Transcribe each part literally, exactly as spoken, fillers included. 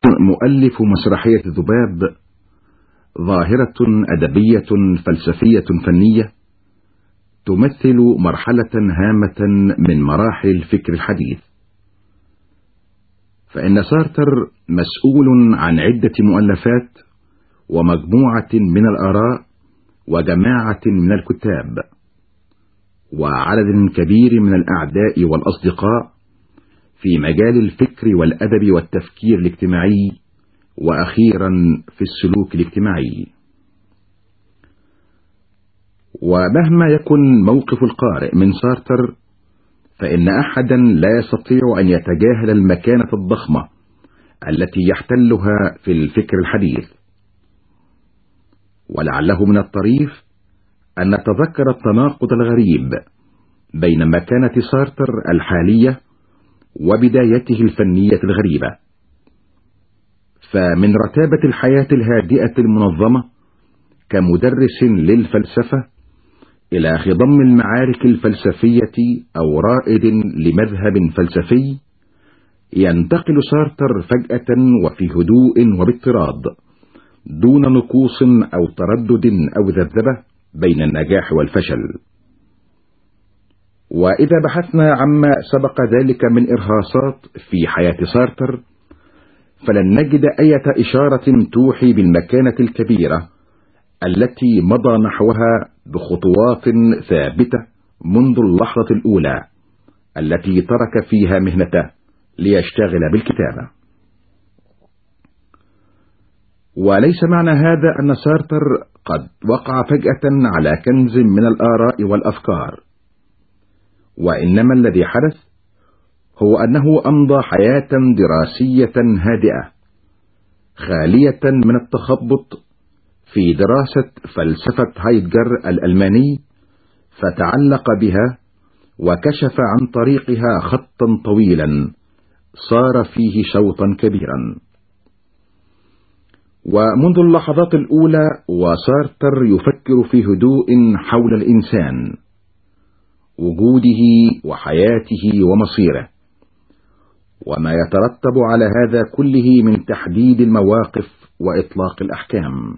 مؤلف مسرحية الذباب ظاهرة أدبية فلسفية فنية تمثل مرحلة هامة من مراحل الفكر الحديث، فإن سارتر مسؤول عن عدة مؤلفات ومجموعة من الآراء وجماعة من الكتاب وعدد كبير من الأعداء والأصدقاء في مجال الفكر والأدب والتفكير الاجتماعي، وأخيرا في السلوك الاجتماعي. ومهما يكن موقف القارئ من سارتر، فإن أحدا لا يستطيع أن يتجاهل المكانة الضخمة التي يحتلها في الفكر الحديث. ولعله من الطريف أن نتذكر التناقض الغريب بين مكانة سارتر الحالية وبدايته الفنية الغريبة. فمن رتابة الحياة الهادئة المنظمة كمدرس للفلسفة إلى خضم المعارك الفلسفية أو رائد لمذهب فلسفي، ينتقل سارتر فجأة وفي هدوء وباضطراد دون نقوص أو تردد أو ذبذبة بين النجاح والفشل. وإذا بحثنا عما سبق ذلك من إرهاصات في حياة سارتر، فلن نجد أي إشارة توحي بالمكانة الكبيرة التي مضى نحوها بخطوات ثابتة منذ اللحظة الأولى التي ترك فيها مهنته ليشتغل بالكتابة. وليس معنى هذا أن سارتر قد وقع فجأة على كنز من الآراء والأفكار، وإنما الذي حدث هو أنه أمضى حياة دراسية هادئة خالية من التخبط في دراسة فلسفة هايدجر الألماني، فتعلق بها وكشف عن طريقها خطا طويلا صار فيه شوطا كبيرا. ومنذ اللحظات الأولى وسارتر يفكر في هدوء حول الإنسان، وجوده وحياته ومصيره، وما يترتب على هذا كله من تحديد المواقف وإطلاق الأحكام.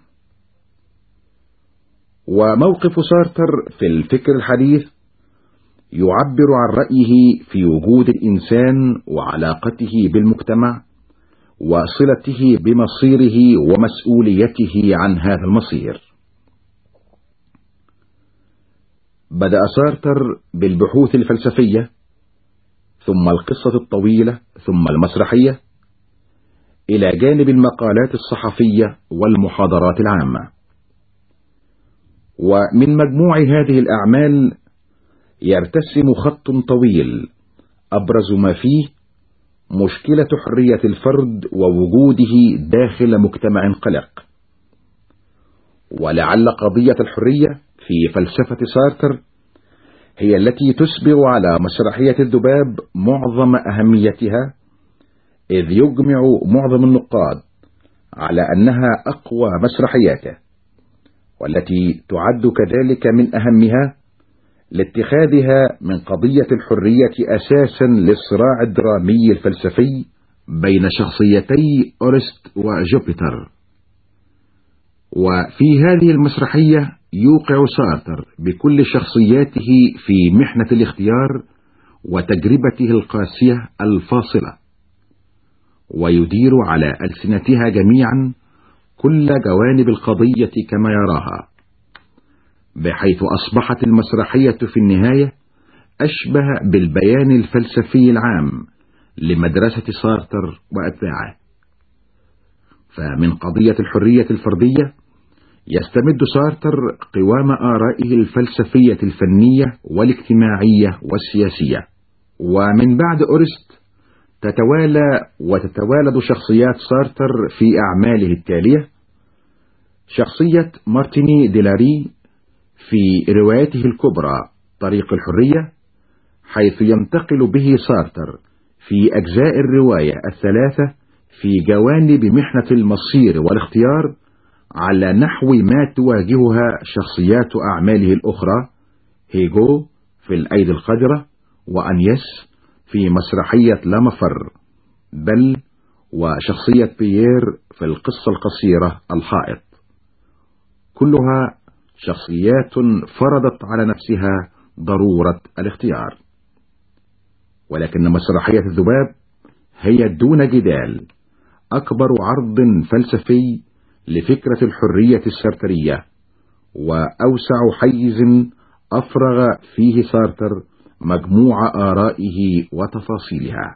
وموقف سارتر في الفكر الحديث يعبر عن رأيه في وجود الإنسان وعلاقته بالمجتمع وصلته بمصيره ومسؤوليته عن هذا المصير. بدأ سارتر بالبحوث الفلسفية، ثم القصة الطويلة، ثم المسرحية، إلى جانب المقالات الصحفية والمحاضرات العامة. ومن مجموع هذه الأعمال يرتسم خط طويل أبرز ما فيه مشكلة حرية الفرد ووجوده داخل مجتمع قلق. ولعل قضية الحرية في فلسفة سارتر هي التي تسبغ على مسرحية الذباب معظم أهميتها، إذ يجمع معظم النقاد على أنها أقوى مسرحياته، والتي تعد كذلك من أهمها لاتخاذها من قضية الحرية أساسا للصراع الدرامي الفلسفي بين شخصيتي أورست وجوبيتر. وفي هذه المسرحية يوقع سارتر بكل شخصياته في محنة الاختيار وتجربته القاسية الفاصلة، ويدير على ألسنتها جميعا كل جوانب القضية كما يراها، بحيث أصبحت المسرحية في النهاية أشبه بالبيان الفلسفي العام لمدرسة سارتر وأتباعه. فمن قضية الحرية الفردية يستمد سارتر قوام آرائه الفلسفية الفنية والاجتماعية والسياسية. ومن بعد أورست تتوالى وتتوالد شخصيات سارتر في أعماله التالية: شخصية مارتيني ديلاري في روايته الكبرى طريق الحرية، حيث ينتقل به سارتر في أجزاء الرواية الثلاثة في جوانب محنة المصير والاختيار على نحو ما تواجهها شخصيات أعماله الأخرى، هيجو في الأيدي القذرة، وأنيس في مسرحية لا مفر، بل وشخصية بيير في القصة القصيرة الحائط، كلها شخصيات فرضت على نفسها ضرورة الاختيار. ولكن مسرحية الذباب هي دون جدال أكبر عرض فلسفي لفكرة الحرية السارترية، وأوسع حيز أفرغ فيه سارتر مجموع آرائه وتفاصيلها.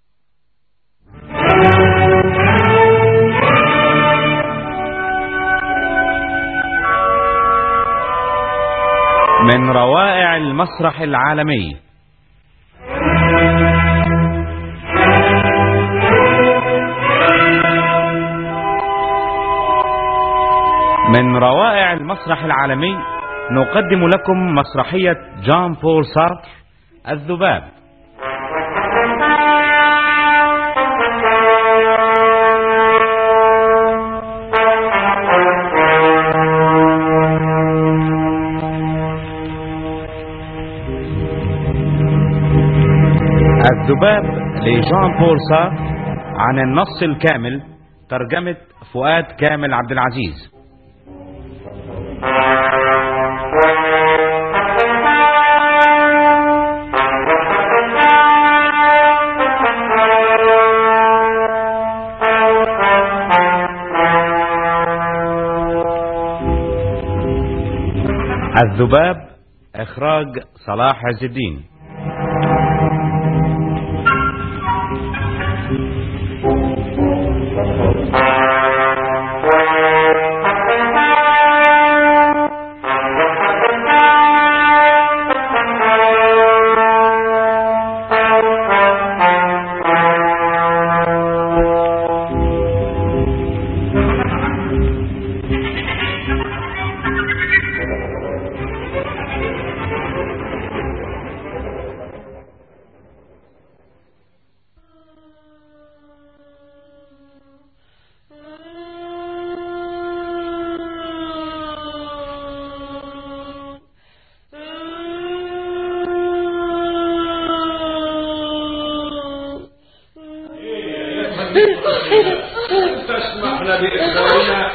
من روائع المسرح العالمي. من روائع المسرح العالمي نقدم لكم مسرحية جان بول سارتر الذباب. الذباب لجان بول سارتر، عن النص الكامل، ترجمة فؤاد كامل عبد العزيز. الذباب، إخراج صلاح عز الدين. تسمحنا بإخبارنا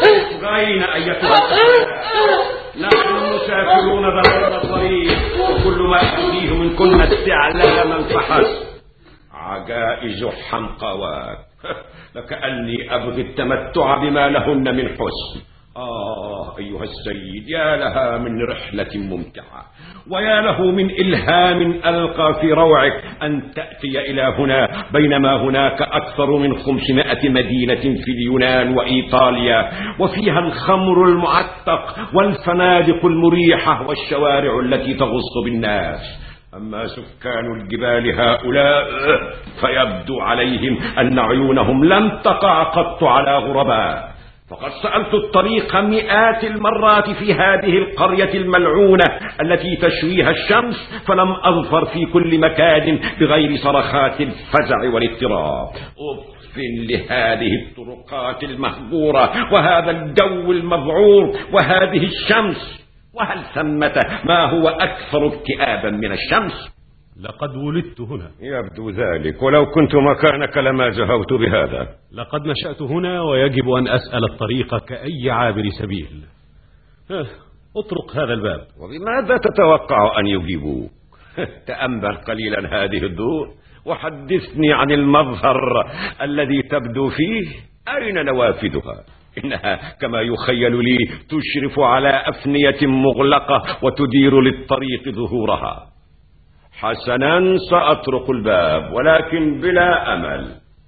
غين أيتها الأخوات، نحن مسافرون ضرورة الطريق، وكل ما أريده منكن استعلاما فحسب. عجائز حمقوات، لكأني أبغي التمتع بما لهن من حسن. آه أيها السيد، يا لها من رحلة ممتعة، ويا له من إلهام ألقى في روعك أن تأتي إلى هنا، بينما هناك أكثر من خمسمائة مدينة في اليونان وإيطاليا، وفيها الخمر المعتق والفنادق المريحة والشوارع التي تغص بالناس. أما سكان الجبال هؤلاء فيبدو عليهم أن عيونهم لم تقع قط على غرباء. فقد سألت الطريق مئات المرات في هذه القرية الملعونة التي تشويها الشمس، فلم أظفر في كل مكان بغير صرخات الفزع والاضطراب. أف لهذه الطرقات المهجورة، وهذا الجو المذعور، وهذه الشمس. وهل ثمة ما هو أكثر اكتئابا من الشمس؟ لقد ولدت هنا. يبدو ذلك، ولو كنت مكانك لما زهوت بهذا. لقد نشأت هنا، ويجب أن أسأل الطريق كأي عابر سبيل. اطرق هذا الباب. وبماذا تتوقع أن يجيبوك؟ تأمل قليلا هذه الدور، وحدثني عن المظهر الذي تبدو فيه. أين نوافذها؟ إنها كما يخيل لي تشرف على أفنية مغلقة وتدير للطريق ظهورها. حسنا، سأطرق الباب، ولكن بلا أمل.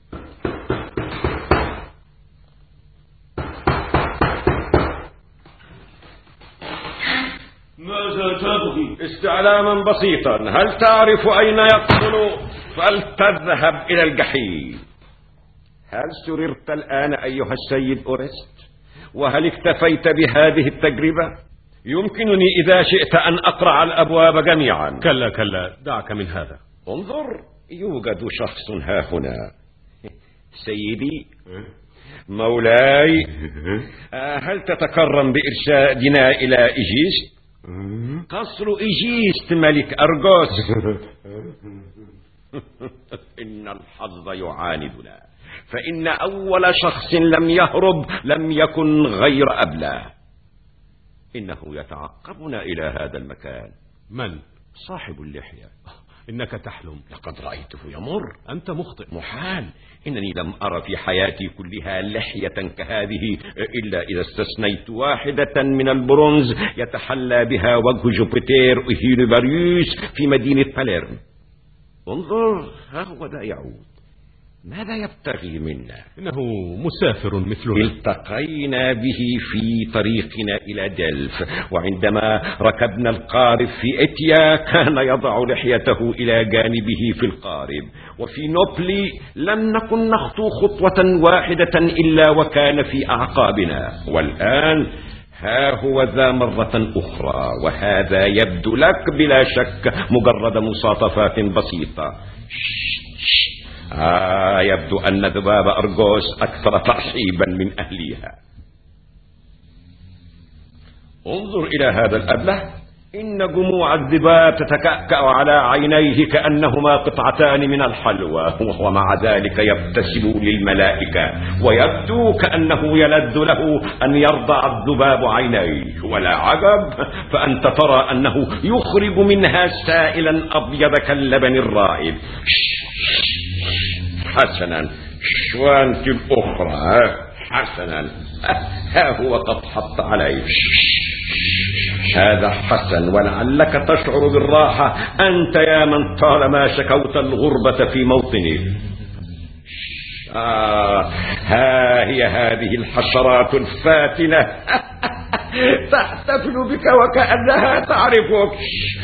ماذا تبغي؟ استعلاما بسيطا. هل تعرف أين يقتل؟ فلتذهب إلى الجحيم. هل سررت الآن أيها السيد أورست؟ وهل اكتفيت بهذه التجربة؟ يمكنني إذا شئت أن أقرع الأبواب جميعا. كلا كلا، دعك من هذا. انظر، يوجد شخص ها هنا. سيدي، مولاي، هل تتكرم بإرشادنا إلى إيجيست؟ قصر إيجيست ملك أرغوس. إن الحظ يعاندنا، فإن أول شخص لم يهرب لم يكن غير أبلة. إنه يتعقبنا إلى هذا المكان. من؟ صاحب اللحية. إنك تحلم. لقد رأيته يمر. أنت مخطئ. محال. إنني لم أرى في حياتي كلها لحية كهذه إلا إذا استثنيت واحدة من البرونز يتحلى بها وجه جوبيتر وهيرباريوس في مدينة باليرم. انظر، ها هو ذا يعود. ماذا يبتغي منا؟ إنه مسافر مثلنا. التقينا به في طريقنا إلى دلف، وعندما ركبنا القارب في إتيا كان يضع لحيته إلى جانبه في القارب، وفي نوبلي لم نكن نخطو خطوة واحدة إلا وكان في أعقابنا. والآن ها هو ذا مرة أخرى، وهذا يبدو لك بلا شك مجرد مصاطفات بسيطة. آه يبدو أن ذباب أرغوس أكثر ترحيبا من أهليها. انظر إلى هذا الأبله، إن جموع الذباب تتكأكأ على عينيه كأنهما قطعتان من الحلوى، وهو مع ذلك يبتسم للملائكة، ويبدو كأنه يلذ له أن يرضع الذباب عينيه. ولا عجب، فأنت ترى أنه يخرج منها سائلا أبيض كاللبن الرائد. حسنا، شوانت الأخرى. حسنا، ها هو قد حط عليه. هذا حسن، ولعلك تشعر بالراحة أنت يا من طالما شكوت الغربة في موطنك. آه ها هي هذه الحشرات الفاتنة تحتفل بك وكأنها تعرفك.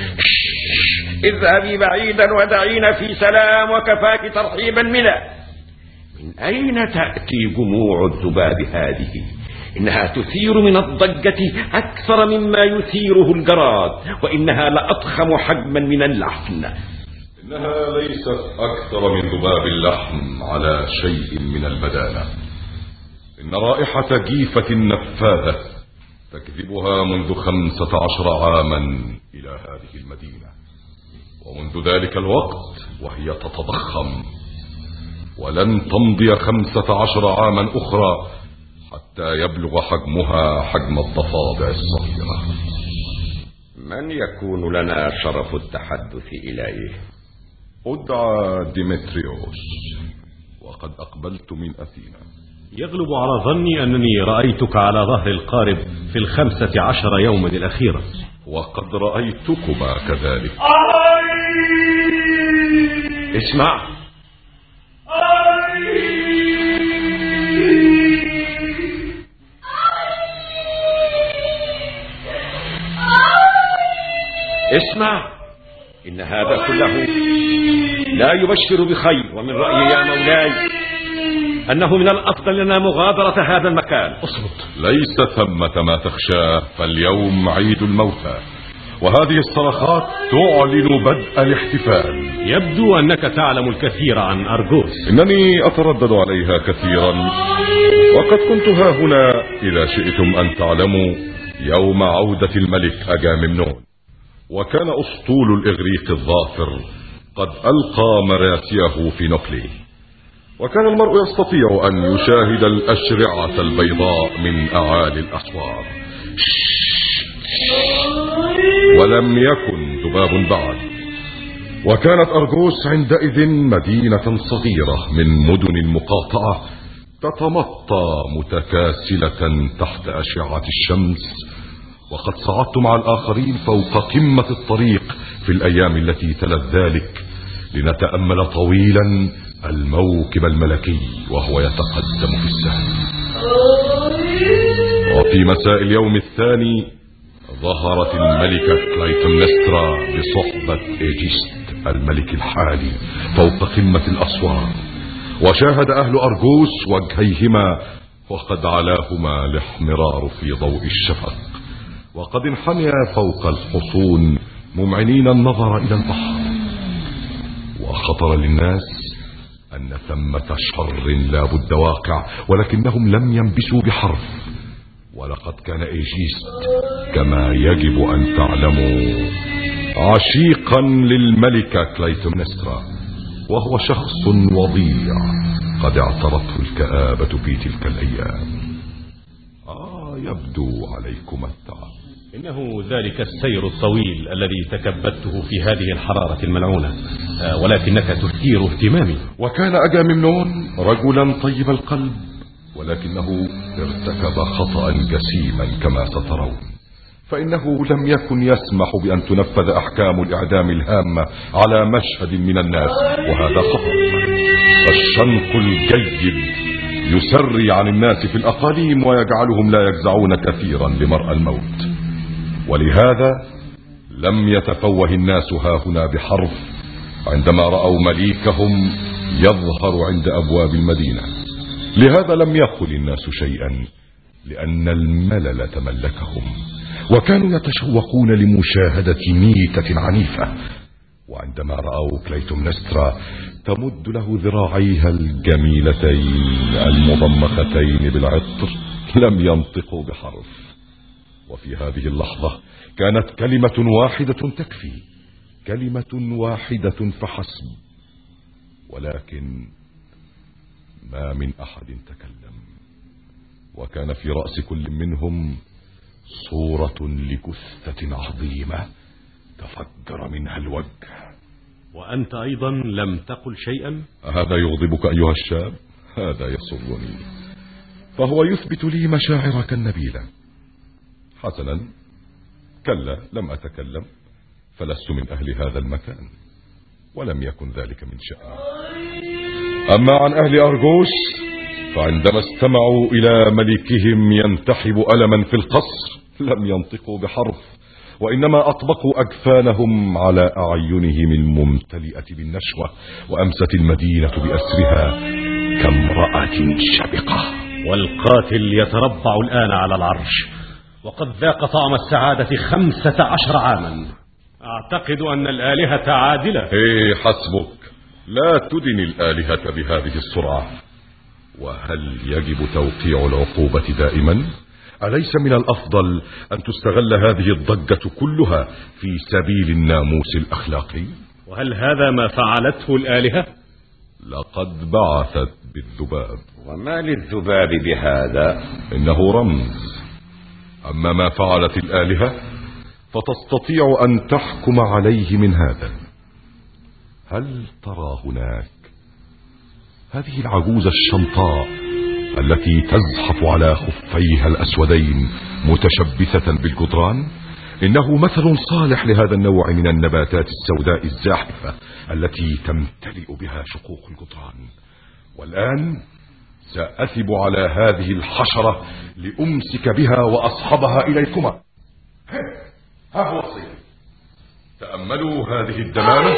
اذهبي بعيدا ودعينا في سلام، وكفاك ترحيبا منا. من أين تأتي جموع الذباب هذه؟ إنها تثير من الضجة أكثر مما يثيره الجراد، وإنها لأضخم حجما من اللحم. إنها ليست أكثر من ذباب اللحم على شيء من البدانة. إن رائحة جيفة نفاذة تكذبها منذ خمسة عشر عاما إلى هذه المدينة، ومنذ ذلك الوقت وهي تتضخم، ولن تمضي خمسة عشر عاما أخرى حتى يبلغ حجمها حجم الضفادع الصغيرة. من يكون لنا شرف التحدث إليه؟ أدعى ديمتريوس، وقد أقبلت من أثينا. يغلب على ظني أنني رأيتك على ظهر القارب في الخمسة عشر يوما الأخيرة. وقد رأيتكما كذلك. اسمع، اسمع، إن هذا كله لا يبشر بخير، ومن رأيي يا مولاي أنه من الأفضل لنا مغادرة هذا المكان. اصمت. ليس ثمة ما تخشاه، فاليوم عيد الموتى، وهذه الصرخات تعلن بدء الاحتفال. يبدو أنك تعلم الكثير عن أرغوس. إنني أتردد عليها كثيرا، وقد كنت ها هنا إذا شئتم أن تعلموا يوم عودة الملك أجامemnon، وكان أسطول الإغريق الظافر قد ألقى مراسيه في نوبلي، وكان المرء يستطيع أن يشاهد الأشرعة البيضاء من أعالي الأسوار. ولم يكن ذباب بعد، وكانت أرغوس عندئذ مدينة صغيرة من مدن المقاطعة تتمطى متكاسلة تحت أشعة الشمس. وقد صعدت مع الآخرين فوق قمة الطريق في الأيام التي تلت ذلك لنتأمل طويلا الموكب الملكي وهو يتقدم في السهل. وفي مساء اليوم الثاني ظهرت الملكة كلايتمنسترا بصحبة إيجيست الملك الحالي فوق قمة الأسوار، وشاهد أهل أرغوس وجهيهما وقد علاهما الاحمرار في ضوء الشفق، وقد انحنيا فوق الحصون ممعنين النظر إلى البحر. وخطر للناس أن ثمة شر لا بد واقع، ولكنهم لم ينبسوا بحرف. ولقد كان إيجيست كما يجب أن تعلموا عشيقا للملكة كلايتمنسترا، وهو شخص وضيع قد اعترته الكآبة في تلك الأيام. آه يبدو عليكم التعب. إنه ذلك السير الطويل الذي تكبدته في هذه الحرارة الملعونة، آه ولكنك تثير اهتمامي. وكان أجامemnon رجلا طيب القلب، ولكنه ارتكب خطأ جسيما كما سترون. فإنه لم يكن يسمح بأن تنفذ أحكام الإعدام الهامة على مشهد من الناس، وهذا خطأ. الشنق الجيد يسري عن الناس في الأقاليم ويجعلهم لا يجزعون كثيرا لمرأى الموت، ولهذا لم يتفوه الناس هاهنا بحرف عندما رأوا مليكهم يظهر عند أبواب المدينة. لهذا لم يقل الناس شيئا، لأن الملل تملكهم، وكانوا يتشوقون لمشاهدة ميتة عنيفة. وعندما رأوا كليتومنسترا تمد له ذراعيها الجميلتين المضمختين بالعطر لم ينطقوا بحرف. وفي هذه اللحظة كانت كلمة واحدة تكفي، كلمة واحدة فحسب، ولكن ما من أحد تكلم. وكان في رأس كل منهم صورة لجثة عظيمة تفجر منها الوجه. وأنت أيضا لم تقل شيئا؟ هذا يغضبك أيها الشاب؟ هذا يسرني، فهو يثبت لي مشاعرك النبيلة. حسنا، كلا، لم أتكلم، فلست من أهل هذا المكان، ولم يكن ذلك من شأني. أما عن أهل أرغوس فعندما استمعوا إلى ملكهم ينتحب ألما في القصر لم ينطقوا بحرف، وإنما أطبقوا أجفانهم على أعينهم الممتلئة بالنشوة، وأمست المدينة بأسرها كامرأة شبقة. والقاتل يتربع الآن على العرش، وقد ذاق طعم السعادة خمسة عشر عاما. أعتقد أن الآلهة عادلة. إيه حسبك، لا تدن الآلهة بهذه السرعة. وهل يجب توقيع العقوبة دائما؟ أليس من الأفضل أن تستغل هذه الضجة كلها في سبيل الناموس الأخلاقي؟ وهل هذا ما فعلته الآلهة؟ لقد بعثت بالذباب. وما للذباب بهذا؟ إنه رمز. أما ما فعلت الآلهة فتستطيع أن تحكم عليه من هذا. هل ترى هناك هذه العجوز الشمطاء التي تزحف على خفيها الأسودين متشبثة بالجدران؟ إنه مثل صالح لهذا النوع من النباتات السوداء الزاحفة التي تمتلئ بها شقوق الجدران. والآن سأثب على هذه الحشرة لأمسك بها وأصحبها إليكما. ها هو الصيد. تأملوا هذه الدمامة،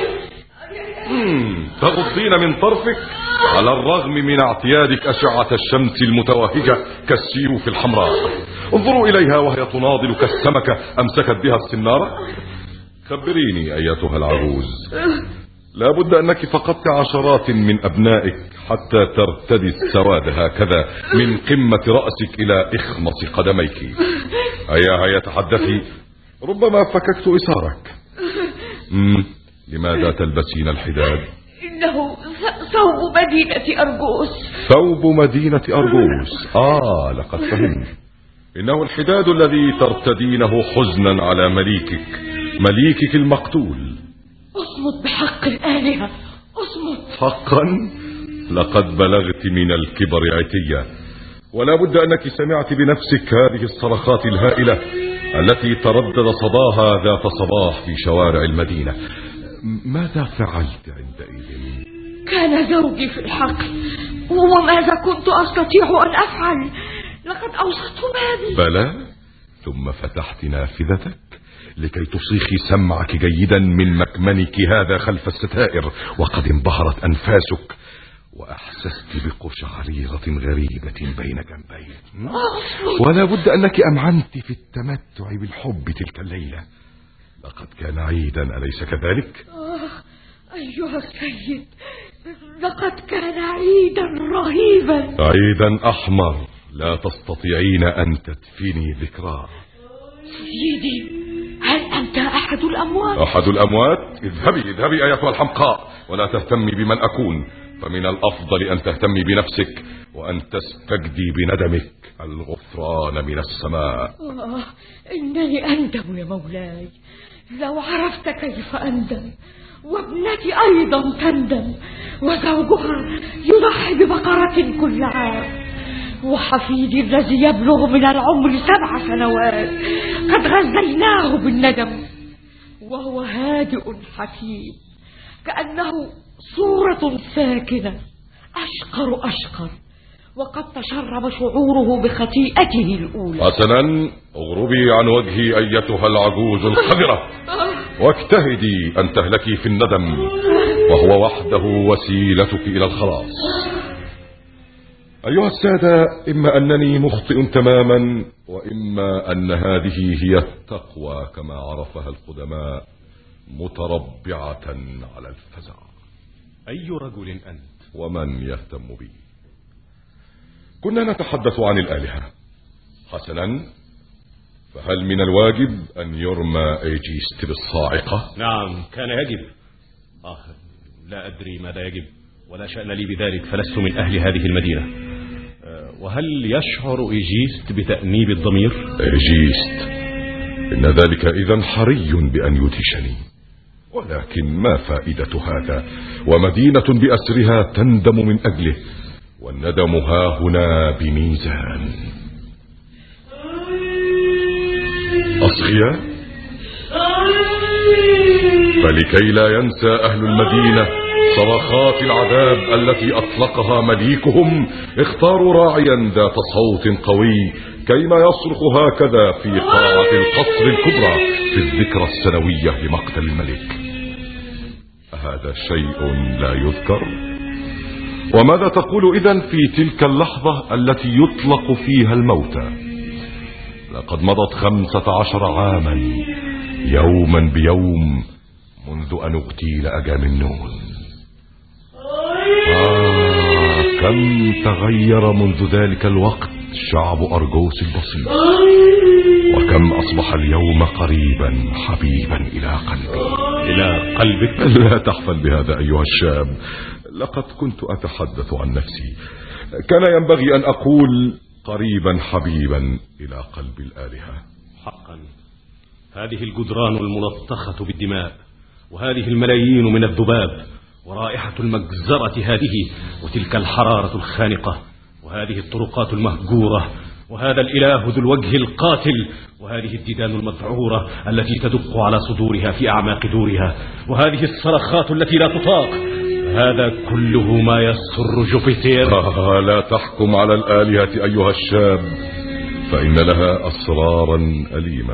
تغضين من طرفك على الرغم من اعتيادك أشعة الشمس المتوهجة كالسيوف الحمراء. انظروا إليها وهي تناضل كالسمكة أمسكت بها السنارة. خبريني أيتها العجوز، لا بد أنك فقدت عشرات من أبنائك حتى ترتدي السواد هكذا من قمة رأسك إلى إخمص قدميك. هيا هيا تحدثي، ربما فككت إسارك. مم. لماذا تلبسين الحداد؟ إنه ثوب مدينة أرغوس. ثوب مدينة أرغوس. آه لقد فهمت. إنه الحداد الذي ترتدينه حزنا على مليكك، مليكك المقتول. أصمت بحق الآلهة، أصمت. حقا؟ لقد بلغت من الكبر عتية، ولا بد أنك سمعت بنفسك هذه الصرخات الهائلة التي تردد صداها ذات صباح في شوارع المدينة. ماذا فعلت عندئذ؟ كان زوجي في الحقل، وماذا كنت أستطيع أن أفعل؟ لقد أوصت مالي. بلى، ثم فتحت نافذتك لكي تصيخي سمعك جيدا من مكمنك هذا خلف الستائر، وقد انبهرت أنفاسك وأحسست بقشعريرة غريبة بين جنبيك. ولا بد أنك أمعنت في التمتع بالحب تلك الليلة. لقد كان عيدا، أليس كذلك؟ آه أيها السيد، لقد كان عيدا رهيبا، عيدا أحمر لا تستطيعين أن تدفني ذكراه. سيدي، هل أنت أحد الأموات؟ أحد الأموات؟ اذهبي اذهبي أيتها الحمقاء، ولا تهتمي بمن أكون. فمن الأفضل أن تهتمي بنفسك وأن تستجدي بندمك الغفران من السماء. آه إنني أندم يا مولاي، لو عرفت كيف أندم. وابنتي أيضا تندم، وزوجها يضحي ببقرة كل عام، وحفيدي الذي يبلغ من العمر سبع سنوات قد غذيناه بالندم، وهو هادئ حكيم كأنه صورة ساكنة أشقر أشقر، وقد تشرب شعوره بخطيئته الأولى. حسنا، اغربي عن وجهي أيتها العجوز الخضرة، واجتهدي أن تهلكي في الندم، وهو وحده وسيلتك إلى الخلاص. أيها السادة، إما أنني مخطئ تماما، وإما أن هذه هي التقوى كما عرفها القدماء، متربعة على الفزع. أي رجل أنت؟ ومن يهتم بي؟ كنا نتحدث عن الآلهة. حسنا، فهل من الواجب أن يرمى إيجيست بالصاعقة؟ نعم، كان يجب. آه لا أدري ماذا يجب، ولا شأن لي بذلك، فلست من أهل هذه المدينة. أه وهل يشعر إيجيست بتأنيب الضمير؟ إيجيست، إن ذلك إذن حري بأن يدهشني، ولكن ما فائدة هذا؟ ومدينة بأسرها تندم من أجله، والندم ها هنا بميزان. أصغياء، فلكي لا ينسى أهل المدينة صرخات العذاب التي أطلقها مليكهم، اختاروا راعيا ذات صوت قوي كيما يصرخ هكذا في قاعة القصر الكبرى في الذكرى السنوية لمقتل الملك. هذا شيء لا يذكر؟ وماذا تقول إذن في تلك اللحظة التي يطلق فيها الموتى؟ لقد مضت خمسة عشر عاما يوما بيوم منذ أن اغتيل أجامنون. آه كم تغير منذ ذلك الوقت شعب أرجوس البسيط، وكم أصبح اليوم قريبا حبيبا إلى قلبي. إلى قلبك؟ لا تحفل بهذا أيها الشاب، لقد كنت أتحدث عن نفسي، كان ينبغي أن أقول قريبا حبيبا إلى قلب الآلهة. حقا، هذه الجدران الملطخة بالدماء، وهذه الملايين من الذباب، ورائحة المجزرة هذه، وتلك الحرارة الخانقة، وهذه الطرقات المهجورة، وهذا الإله ذو الوجه القاتل، وهذه الديدان المذعورة التي تدق على صدورها في أعماق دورها، وهذه الصرخات التي لا تطاق، هذا كله ما يسر جوبيتر. آه لا تحكم على الآلهة أيها الشاب، فإن لها أسرارا أليمة.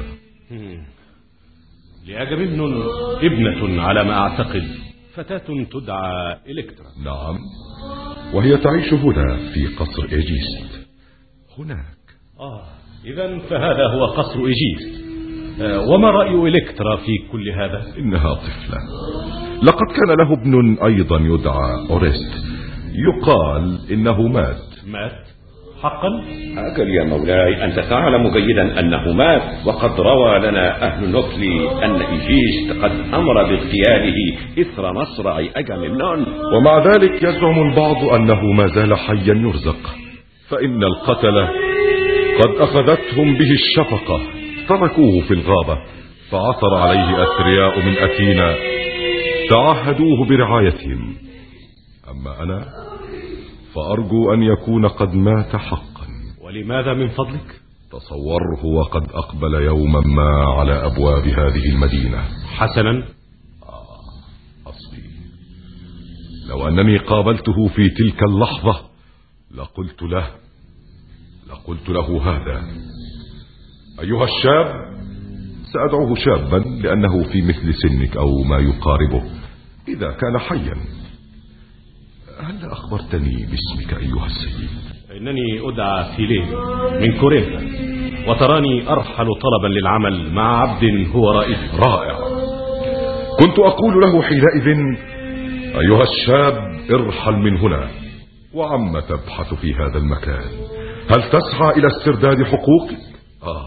لأجامنون ابنة على ما أعتقد، فتاة تدعى إلكترا. نعم، وهي تعيش هنا في قصر إيجيست هناك. آه إذن فهذا هو قصر إيجيست. آه وما رأي إلكترا في كل هذا؟ إنها طفلة، لقد كان له ابن أيضا يدعى أوريست، يقال إنه مات. مات؟ حقا؟ أجل يا مولاي، أنت تعلم جيدا أنه مات، وقد روى لنا أهل نوكلي أن إيجيست قد أمر باغتياله إثر مصرع أجامنون. ومع ذلك يزعم البعض أنه ما زال حيا يرزق، فإن القتلة قد أخذتهم به الشفقة، تركوه في الغابة، فعثر عليه أثرياء من أثينا تعهدوه برعايتهم. أما أنا فأرجو أن يكون قد مات حقا. ولماذا من فضلك؟ تصوره وقد أقبل يوما ما على أبواب هذه المدينة. حسنا. آه أصلي لو أنني قابلته في تلك اللحظة لقلت له لقلت له هذا: أيها الشاب، سأدعوه شابا لأنه في مثل سنك أو ما يقاربه إذا كان حيا، هل أخبرتني باسمك أيها السيد؟ إنني أدعى فيلين من كورينثا، وتراني أرحل طلبا للعمل مع عبد هو رائد. رائع. كنت أقول له حينئذ: أيها الشاب، ارحل من هنا. وعم تبحث في هذا المكان؟ هل تسعى إلى استرداد حقوقك؟ آه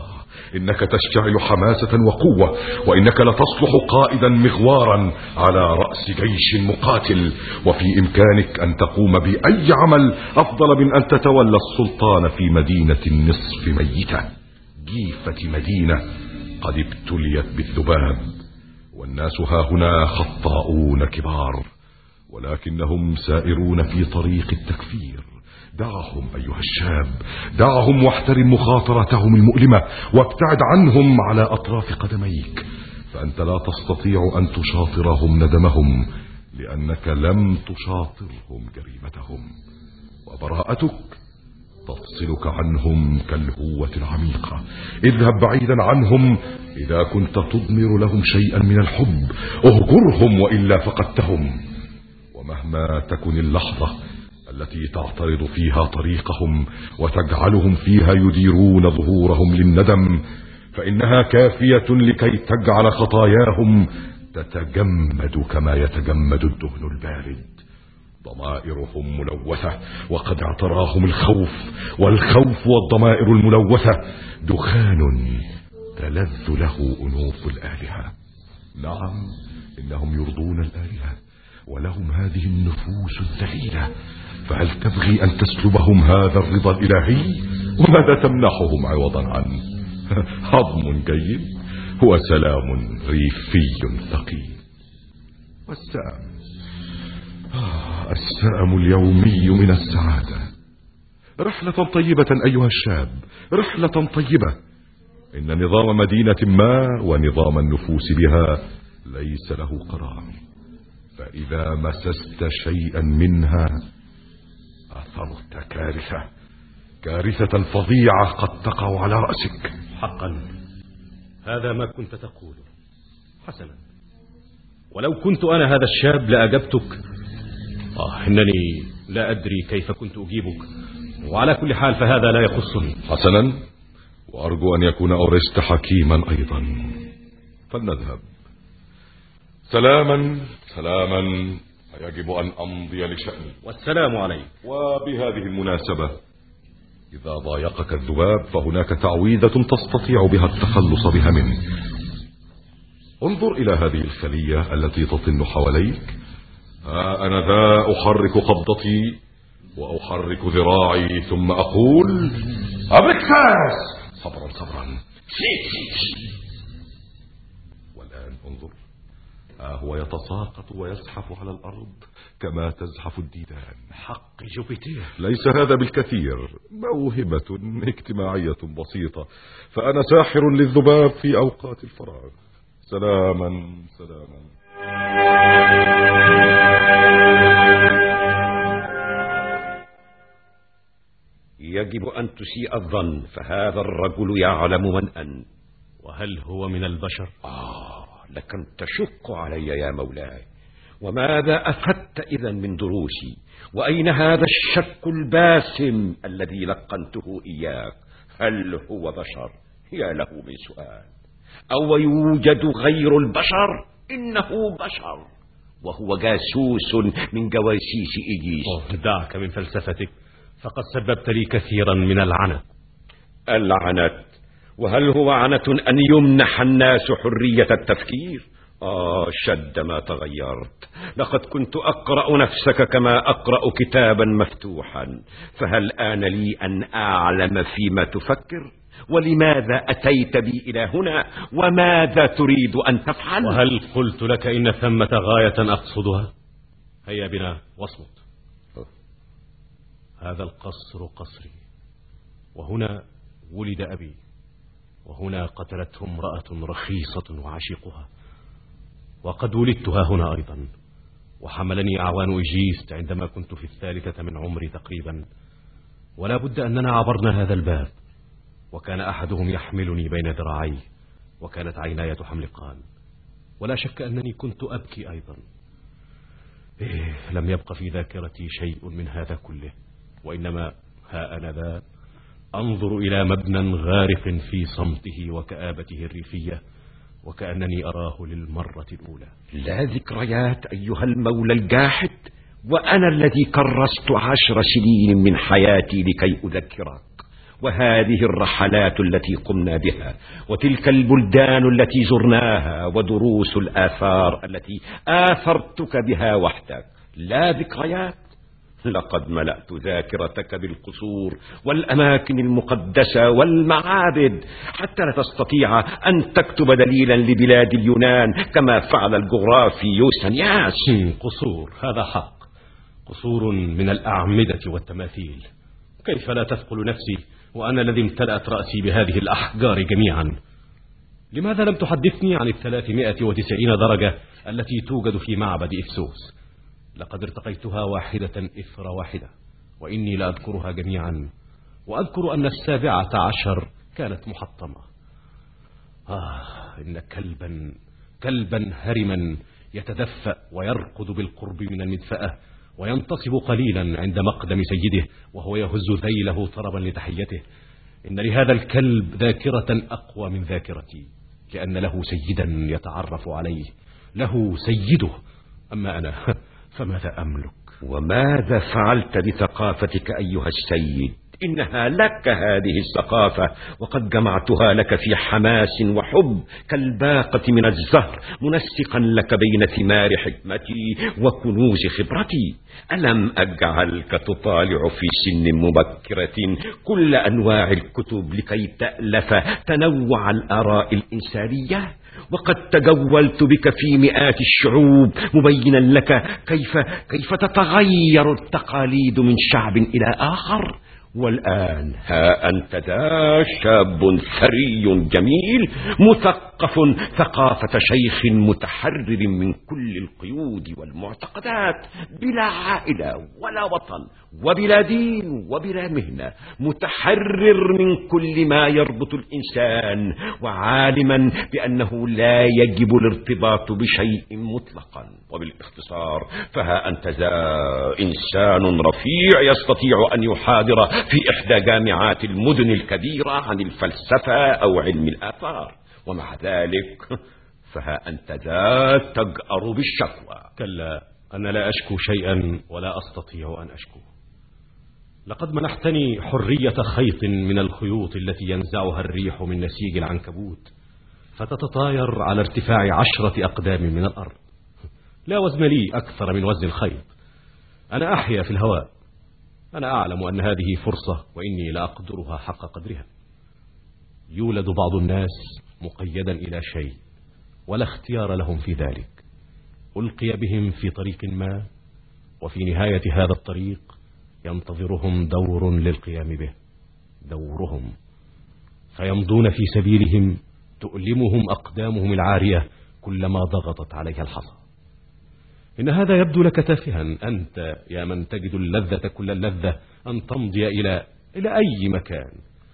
إنك تشتعل حماسة وقوة، وإنك لتصلح قائدا مغوارا على رأس جيش مقاتل، وفي إمكانك أن تقوم بأي عمل أفضل من أن تتولى السلطان في مدينة النصف ميتة، جيفة مدينة قد ابتليت بالذباب، والناس ها هنا خطاؤون كبار، ولكنهم سائرون في طريق التكفير. دعهم أيها الشاب، دعهم واحترم مخاطرتهم المؤلمة، وابتعد عنهم على أطراف قدميك، فأنت لا تستطيع أن تشاطرهم ندمهم، لأنك لم تشاطرهم جريمتهم، وبراءتك تفصلك عنهم كالهوة العميقة. اذهب بعيدا عنهم إذا كنت تضمر لهم شيئا من الحب، اهجرهم وإلا فقدتهم. ومهما تكن اللحظة التي تعترض فيها طريقهم وتجعلهم فيها يديرون ظهورهم للندم، فإنها كافية لكي تجعل خطاياهم تتجمد كما يتجمد الدهن البارد. ضمائرهم ملوثة، وقد اعتراهم الخوف، والخوف والضمائر الملوثة دخان تلذ له أنوف الآلهة. نعم، إنهم يرضون الآلهة، ولهم هذه النفوس الذليلة، فهل تبغي أن تسلبهم هذا الرضا الإلهي؟ وماذا تمنحهم عوضا عنه؟ هضم جيد وسلام ريفي ثقيل. والسام آه السام اليومي من السعادة. رحلة طيبة أيها الشاب، رحلة طيبة. إن نظام مدينة ما ونظام النفوس بها ليس له قرار، فإذا مسست شيئا منها أثرت كارثة، كارثة فظيعة قد تقع على رأسك. حقا هذا ما كنت تقوله. حسنا، ولو كنت أنا هذا الشاب لأجبتك. آه إنني لا أدري كيف كنت أجيبك، وعلى كل حال فهذا لا يخصني. حسنا، وأرجو أن يكون أورست حكيما أيضا. فلنذهب. سلاما سلاما، يجب أن أمضي لشأني. والسلام عليك. وبهذه المناسبة، إذا ضايقك الذباب فهناك تعويذة تستطيع بها التخلص بها منه. انظر إلى هذه الخلية التي تطن حواليك. ها أنا ذا أحرك قبضتي وأحرك ذراعي ثم أقول أبكاس. صبرا صبرا. والآن انظر، ها هو يتساقط ويزحف على الأرض كما تزحف الديدان. حق جوبيتير، ليس هذا بالكثير، موهبة اجتماعية بسيطة، فأنا ساحر للذباب في أوقات الفراغ. سلاما سلاما. يجب أن تسيء الظن، فهذا الرجل يعلم من أنت. وهل هو من البشر؟ آه لكن تشق علي يا مولاي. وماذا أفدت إذن من دروسي؟ وأين هذا الشك الباسم الذي لقنته إياك؟ هل هو بشر؟ يا له من سؤال. أو يوجد غير البشر؟ إنه بشر، وهو جاسوس من جواسيس إيجيس. دعك من فلسفتك، فقد سببت لي كثيرا من العنت. العنت؟ وهل هو عنة أن يمنح الناس حرية التفكير؟ آه شد ما تغيرت. لقد كنت أقرأ نفسك كما أقرأ كتابا مفتوحا، فهل آن لي أن أعلم فيما تفكر؟ ولماذا أتيت بي إلى هنا؟ وماذا تريد أن تفعل؟ وهل قلت لك إن ثمة غاية أقصدها؟ هيا بنا واصمت. هذا القصر قصري، وهنا ولد أبي، وهنا قتلته امرأة رخيصة وعشيقها، وقد ولدتها هنا أيضا، وحملني أعوان إيجيست عندما كنت في الثالثة من عمري تقريبا. ولا بد أننا عبرنا هذا الباب، وكان أحدهم يحملني بين ذراعي، وكانت عيناي تحملقان، ولا شك أنني كنت أبكي أيضا. إيه لم يبق في ذاكرتي شيء من هذا كله، وإنما ها أنا ذا أنظر إلى مبنى غارق في صمته وكآبته الريفية، وكأنني أراه للمرة الأولى. لا ذكريات أيها المولى الجاحد، وأنا الذي كرست عشر سنين من حياتي لكي أذكرك، وهذه الرحلات التي قمنا بها، وتلك البلدان التي زرناها، ودروس الآثار التي آثرتك بها وحدك، لا ذكريات. لقد ملأت ذاكرتك بالقصور والأماكن المقدسة والمعابد، حتى لا تستطيع أن تكتب دليلا لبلاد اليونان كما فعل الجغرافي يوسانياس. قصور، هذا حق، قصور من الأعمدة والتماثيل. كيف لا تثقل نفسي وأنا الذي امتلأت رأسي بهذه الأحجار جميعا؟ لماذا لم تحدثني عن الثلاثمائة وتسعين درجة التي توجد في معبد إفسوس؟ لقد ارتقيتها واحدة إثر واحدة، وإني لا أذكرها جميعا، وأذكر أن السابعة عشر كانت محطمة. آه إن كلبا كلبا هرما يتدفأ ويركض بالقرب من المدفأة، وينتصب قليلا عند مقدم سيده وهو يهز ذيله طربا لتحيته. إن لهذا الكلب ذاكرة أقوى من ذاكرتي، لأن له سيدا يتعرف عليه، له سيده. أما أنا فماذا أملك؟ وماذا فعلت بثقافتك أيها السيد؟ إنها لك هذه الثقافة، وقد جمعتها لك في حماس وحب كالباقة من الزهر، منسقا لك بين ثمار حكمتي وكنوز خبرتي. ألم أجعلك تطالع في سن مبكرة كل أنواع الكتب لكي تألف تنوع الآراء الإنسانية؟ وقد تجولت بك في مئات الشعوب مبينا لك كيف كيف تتغير التقاليد من شعب إلى آخر. والآن ها أنت ذا شاب ثري جميل مثقف ثقافة شيخ متحرر من كل القيود والمعتقدات، بلا عائلة ولا وطن وبلا دين وبلا مهنة، متحرر من كل ما يربط الإنسان، وعالما بأنه لا يجب الارتباط بشيء مطلقا. وبالاختصار فها أنت ذا إنسان رفيع يستطيع أن يحاضر في إحدى جامعات المدن الكبيرة عن الفلسفة أو علم الآثار، ومع ذلك فها أنت ذا تجأر بالشكوى. كلا، أنا لا أشكو شيئا ولا أستطيع أن أشكو. لقد منحتني حرية خيط من الخيوط التي ينزعها الريح من نسيج العنكبوت، فتتطاير على ارتفاع عشرة أقدام من الأرض. لا وزن لي أكثر من وزن الخيط. أنا أحيا في الهواء. أنا أعلم أن هذه فرصة، وإني لا أقدرها حق قدرها. يولد بعض الناس مقيدا إلى شيء، ولا اختيار لهم في ذلك. ألقي بهم في طريق ما، وفي نهاية هذا الطريق ينتظرهم دور للقيام به، دورهم، فيمضون في سبيلهم تؤلمهم أقدامهم العارية كلما ضغطت عليها الحصى. إن هذا يبدو لك تافها، أنت يا من تجد اللذة كل اللذة أن تمضي إلى إلى أي مكان،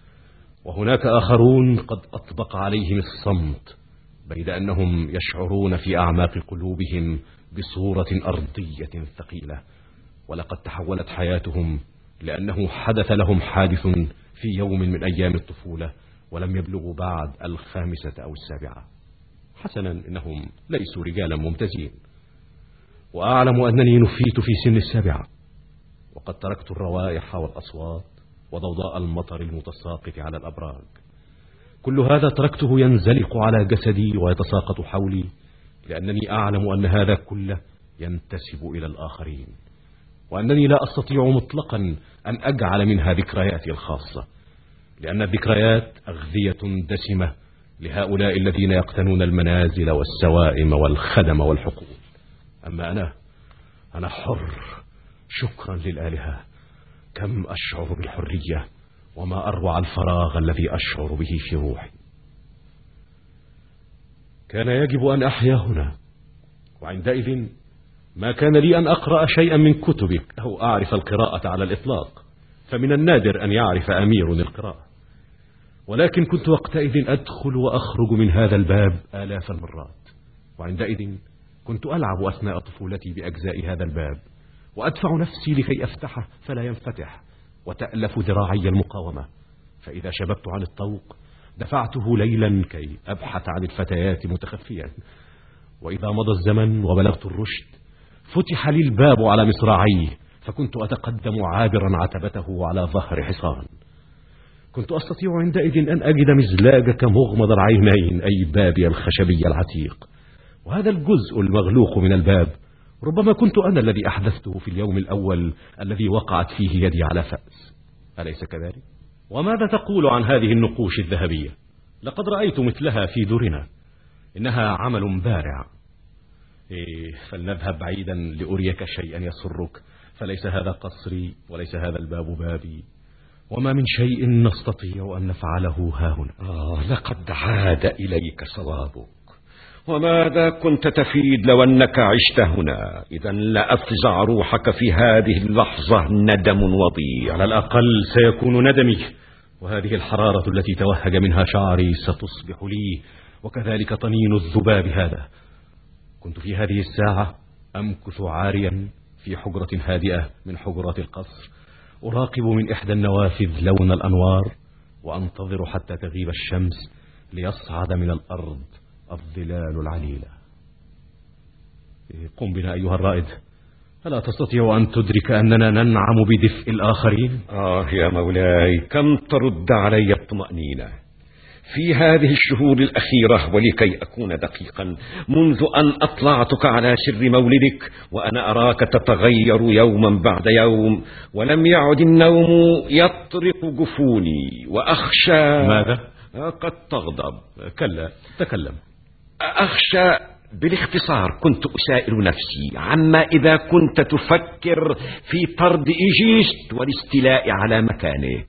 وهناك آخرون قد أطبق عليهم الصمت، بيد أنهم يشعرون في أعماق قلوبهم بصورة أرضية ثقيلة، ولقد تحولت حياتهم لأنه حدث لهم حادث في يوم من أيام الطفولة ولم يبلغوا بعد الخامسة أو السابعة. حسنا، إنهم ليسوا رجالا ممتازين، وأعلم أنني نفيت في سن السابعة، وقد تركت الروائح والأصوات وضوضاء المطر المتساقط على الأبراج. كل هذا تركته ينزلق على جسدي ويتساقط حولي، لأنني أعلم أن هذا كله ينتسب إلى الآخرين، وأنني لا أستطيع مطلقا أن أجعل منها ذكرياتي الخاصة، لأن الذكريات أغذية دسمة لهؤلاء الذين يقتنون المنازل والسوائم والخدم والحقول. أما أنا أنا حر، شكرا للآلهة. كم أشعر بالحرية، وما أروع الفراغ الذي أشعر به في روحي. كان يجب أن أحيا هنا، وعندئذ ما كان لي أن أقرأ شيئا من كتبك أو أعرف القراءة على الإطلاق، فمن النادر أن يعرف أمير القراءة. ولكن كنت وقتئذ أدخل وأخرج من هذا الباب آلاف المرات، وعندئذ كنت ألعب أثناء طفولتي بأجزاء هذا الباب، وأدفع نفسي لكي أفتحه فلا ينفتح، وتألف ذراعي المقاومة. فإذا شببت عن الطوق دفعته ليلا كي أبحث عن الفتيات متخفيا، وإذا مضى الزمن وبلغت الرشد فتح لي الباب على مصراعيه، فكنت أتقدم عابرا عتبته على ظهر حصان. كنت أستطيع عندئذ أن أجد مزلاجك مغمض العينين، أي بابي الخشبي العتيق، وهذا الجزء المغلوق من الباب ربما كنت أنا الذي أحدثته في اليوم الأول الذي وقعت فيه يدي على فأس، أليس كذلك؟ وماذا تقول عن هذه النقوش الذهبية؟ لقد رأيت مثلها في دورنا، إنها عمل بارع. إيه، فلنذهب بعيدا لأريك شيئا يسرك، فليس هذا قصري وليس هذا الباب بابي، وما من شيء نستطيع أن نفعله ها هنا. آه، لقد عاد إليك صوابك. وماذا كنت تفيد لو أنك عشت هنا؟ إذا لأفزع روحك في هذه اللحظة ندم وضيع. على الأقل سيكون ندمي، وهذه الحرارة التي توهج منها شعري ستصبح لي، وكذلك طنين الذباب هذا. كنت في هذه الساعة أمكث عاريا في حجرة هادئة من حجرات القصر، أراقب من إحدى النوافذ لون الأنوار، وأنتظر حتى تغيب الشمس ليصعد من الأرض الظلال العليلة. قم بنا أيها الرائد، ألا تستطيع أن تدرك أننا ننعم بدفء الآخرين؟ آه يا مولاي، كم ترد علي الطمأنينة في هذه الشهور الأخيرة. ولكي أكون دقيقا، منذ أن أطلعتك على سر مولدك وأنا أراك تتغير يوما بعد يوم، ولم يعد النوم يطرق جفوني، وأخشى. ماذا؟ قد تغضب. كلا، تكلم. أخشى. بالاختصار، كنت أسائل نفسي عما إذا كنت تفكر في طرد إيجيست والاستيلاء على مكانه.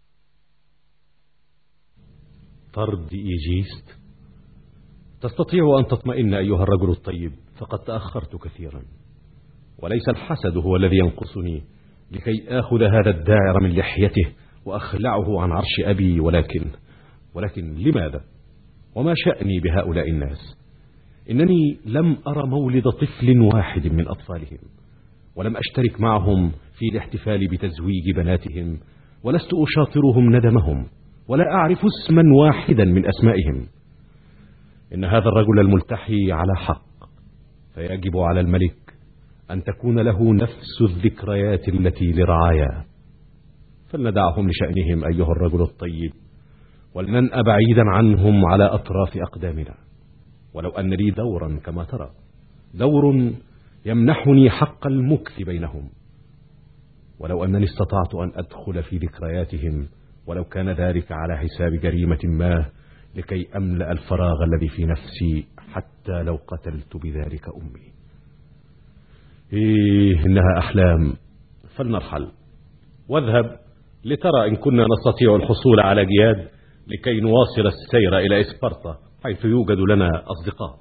طرد إيجيست؟ تستطيع أن تطمئن أيها الرجل الطيب، فقد تأخرت كثيرا، وليس الحسد هو الذي ينقصني لكي آخذ هذا الداعر من لحيته وأخلعه عن عرش أبي. ولكن ولكن لماذا؟ وما شأني بهؤلاء الناس؟ إنني لم أرى مولد طفل واحد من أطفالهم، ولم أشترك معهم في الاحتفال بتزويج بناتهم، ولست أشاطرهم ندمهم، ولا أعرف اسما واحدا من أسمائهم. إن هذا الرجل الملتحي على حق، فيجب على الملك أن تكون له نفس الذكريات التي لرعاياه. فلندعهم لشأنهم أيها الرجل الطيب، ولننأ بعيدا عنهم على أطراف أقدامنا. ولو أن لي دورا كما ترى، دور يمنحني حق المكث بينهم، ولو أنني استطعت أن أدخل في ذكرياتهم، ولو كان ذلك على حساب جريمة ما، لكي أملأ الفراغ الذي في نفسي، حتى لو قتلت بذلك أمي. إيه، إنها أحلام. فلنرحل واذهب لترى إن كنا نستطيع الحصول على جياد لكي نواصل السير إلى إسبرطة، حيث يوجد لنا أصدقاء.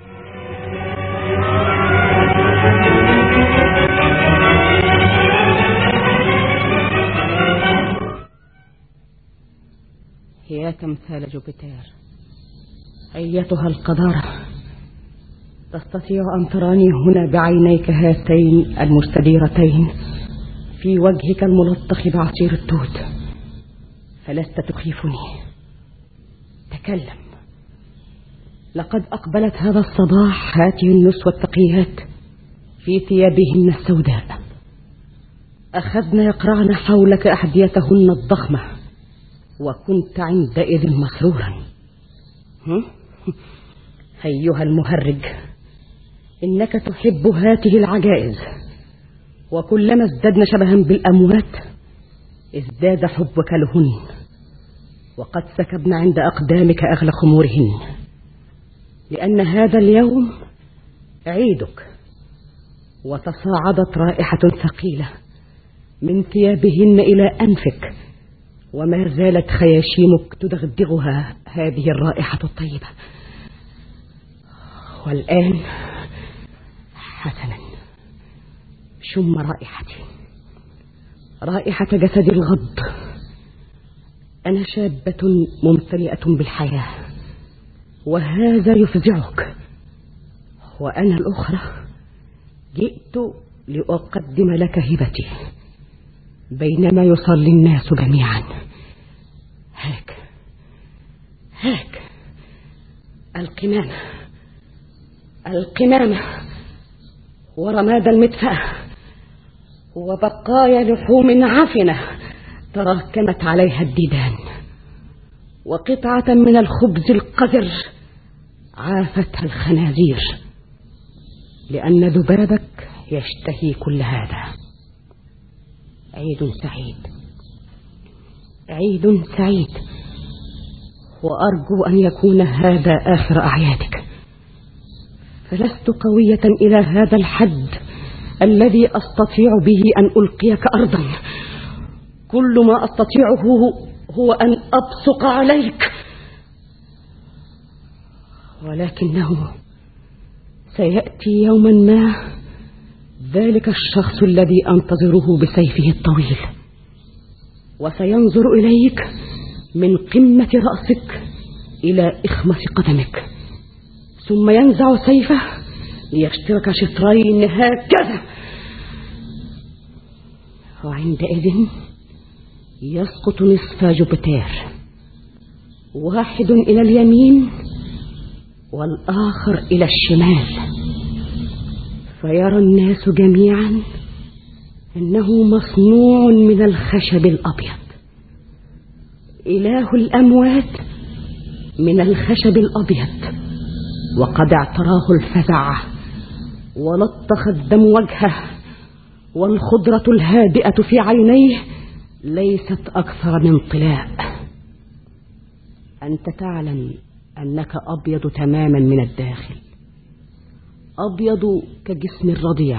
يا تمثال جوبيتر، أيتها القذارة، تستطيع أن تراني هنا بعينيك هاتين المستديرتين في وجهك الملطخ بعصير التوت، فلست تخيفني. تكلم. لقد أقبلت هذا الصباح هاته النسوة التقيات في ثيابهن السوداء، أخذن يقرعن حولك أحذيتهن الضخمة، وكنت عندئذ مسرورا. أيها المهرج، إنك تحب هاته العجائز، وكلما ازددن شبها بالأموات ازداد حبك لهن، وقد سكبن عند أقدامك أغلى خمورهن، لأن هذا اليوم عيدك. وتصاعدت رائحة ثقيلة من ثيابهن إلى أنفك، وما زالت خياشيمك تدغدغها هذه الرائحة الطيبة. والآن حسنا، شم رائحتي، رائحة جسد الغض. أنا شابة ممتلئة بالحياة، وهذا يفزعك، وأنا الأخرى جئت لأقدم لك هبتي بينما يصلي الناس جميعا. هاك هاك القمامة، القمامة ورماد المدفأة وبقايا لحوم عفنة تراكمت عليها الديدان. وقطعة من الخبز القذر عافتها الخنازير، لأن ذبابك يشتهي كل هذا. عيد سعيد، عيد سعيد، وأرجو أن يكون هذا آخر أعيادك، فلست قوية إلى هذا الحد الذي أستطيع به أن ألقيك أرضا. كل ما أستطيعه هو أن أبصق عليك، ولكنه سيأتي يوما ما ذلك الشخص الذي أنتظره بسيفه الطويل، وسينظر إليك من قمة رأسك إلى إخمص قدمك، ثم ينزع سيفه ليشترك شطرين هكذا، وعندئذ يسقط نصف جوبيتر، واحد إلى اليمين والآخر إلى الشمال، فيرى الناس جميعا أنه مصنوع من الخشب الأبيض، إله الأموات من الخشب الأبيض، وقد اعتراه الفزع ولطخ الدم وجهه، والخضرة الهادئة في عينيه ليست أكثر من طلاء. أنت تعلم أنك أبيض تماما من الداخل، أبيض كجسم الرضيع،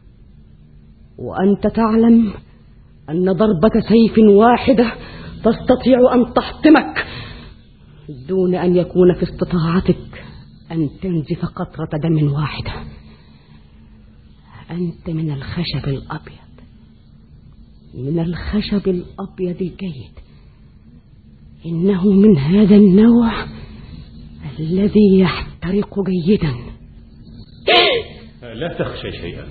وأنت تعلم أن ضربة سيف واحدة تستطيع أن تحطمك دون أن يكون في استطاعتك أن تنزف قطرة دم واحدة. أنت من الخشب الأبيض، من الخشب الأبيض الجيد، إنه من هذا النوع الذي يحترق جيدا. لا تخشى شيئا.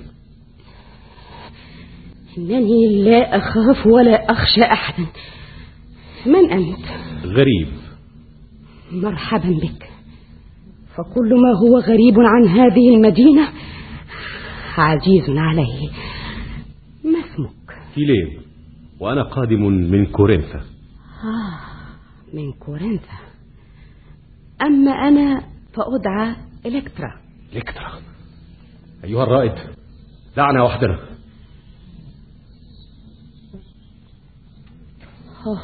إنني لا أخاف ولا أخشى أحدا. من أنت؟ غريب. مرحبا بك، فكل ما هو غريب عن هذه المدينة عزيز عليه. ما اسمك؟ فيليب، وأنا قادم من كورنثا. آه، من كورنثا. أما أنا فأدعى إلكترا. إلكترا؟ أيها الرائد، دعنا وحدنا. أوه.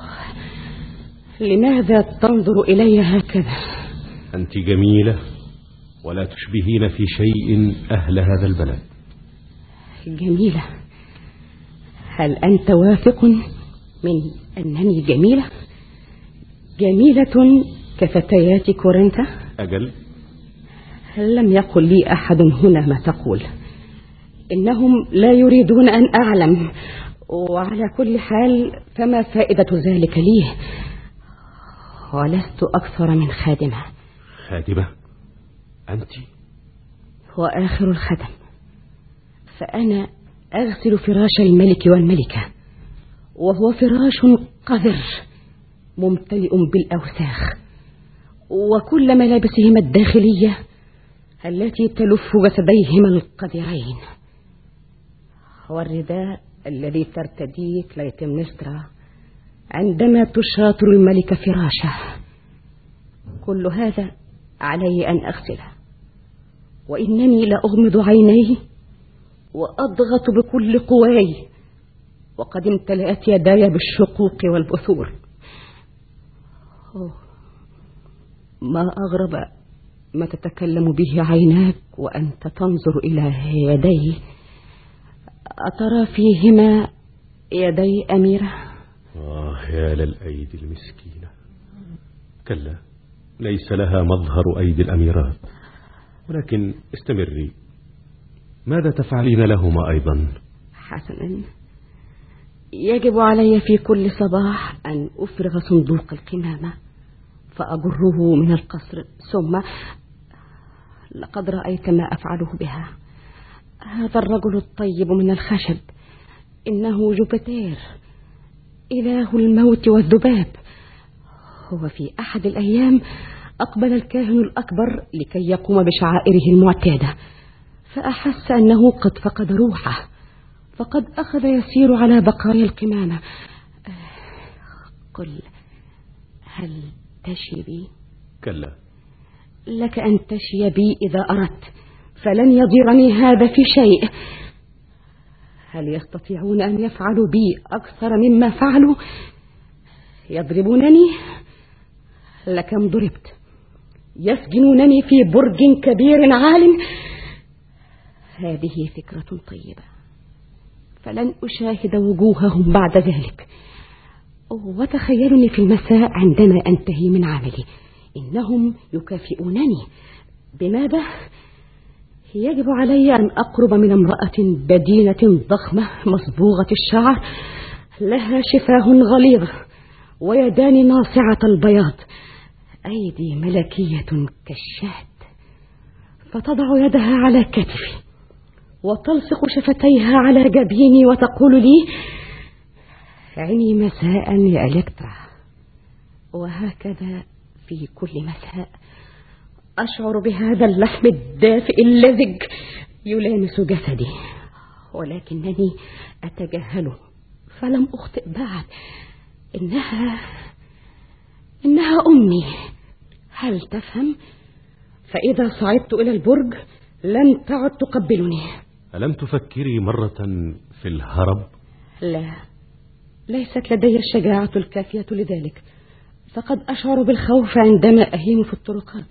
لماذا تنظر إلي هكذا؟ أنت جميلة ولا تشبهين في شيء أهل هذا البلد. جميلة؟ هل أنت واثق من أنني جميلة؟ جميلة كفتيات كورنثا؟ أجل. لم يقل لي أحد هنا ما تقول. إنهم لا يريدون أن أعلم، وعلى كل حال فما فائدة ذلك لي؟ ولست أكثر من خادمة. خادمة؟ أنت؟ وآخر الخدم، فأنا أغسل فراش الملك والملكة، وهو فراش قذر ممتلئ بالأوساخ، وكل ملابسهما الداخلية التي تلف جسديهما القذرين، والرداء الذي ترتديه كليتمنسترا عندما تشاطر الملك فراشه. كل هذا علي أن أغسله، وإنني لأغمض عيني وأضغط بكل قواي، وقد امتلأت يداي بالشقوق والبثور. أوه، ما أغرب ما تتكلم به عيناك وأنت تنظر إلى يدي. أترى فيهما يدي أميرة؟ آه يا للأيدي المسكينة. كلا، ليس لها مظهر أيدي الأميرات. ولكن استمري، ماذا تفعلين لهما أيضا؟ حسنا، يجب علي في كل صباح أن أفرغ صندوق القمامة فأجره من القصر، ثم لقد رأيت ما أفعله بها. هذا الرجل الطيب من الخشب إنه جوبيتر، إله الموت والذباب. هو في أحد الأيام أقبل الكاهن الأكبر لكي يقوم بشعائره المعتادة، فأحس أنه قد فقد روحه، فقد أخذ يسير على بقايا القمامة. قل، هل تشي بي؟ كلا. لك أن تشي بي إذا أردت، فلن يضيرني هذا في شيء. هل يستطيعون أن يفعلوا بي أكثر مما فعلوا؟ يضربونني؟ لكم ضربت. يسجنونني في برج كبير عال؟ هذه فكرة طيبة، فلن أشاهد وجوههم بعد ذلك. وتخيلني في المساء عندما أنتهي من عملي، إنهم يكافئونني. بماذا؟ يجب علي أن أقرب من امرأة بدينة ضخمة مصبوغة الشعر، لها شفاه غليظة ويدان ناصعة البياض، أيدي ملكية كالشهد، فتضع يدها على كتفي وتلصق شفتيها على جبيني وتقول لي: عيني مساء يا إلكترا. وهكذا في كل مساء أشعر بهذا اللحم الدافئ اللزج يلامس جسدي، ولكنني أتجاهله، فلم أخطئ بعد. إنها إنها أمي، هل تفهم؟ فإذا صعدت إلى البرج لن تعد تقبلني. ألم تفكري مرة في الهرب؟ لا، ليست لدي الشجاعة الكافية لذلك، فقد أشعر بالخوف عندما أهيم في الطرقات.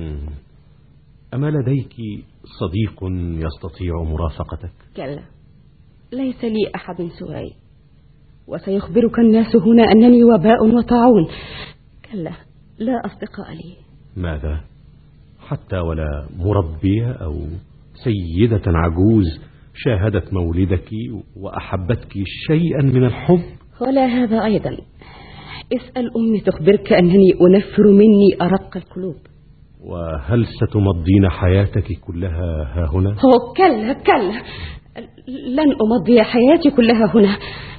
أما لديك صديق يستطيع مرافقتك؟ كلا، ليس لي أحد سواي، وسيخبرك الناس هنا أنني وباء وطاعون. كلا، لا أصدقاء لي. ماذا؟ حتى ولا مربية أو سيدة عجوز شاهدت مولدك وأحبتك شيئا من الحب؟ ولا هذا أيضا. اسأل أمي تخبرك أنني أنفر مني أرق القلوب. وهل ستمضين حياتك كلها ها هنا؟ هو كلا كلا، لن أمضي حياتي كلها هنا.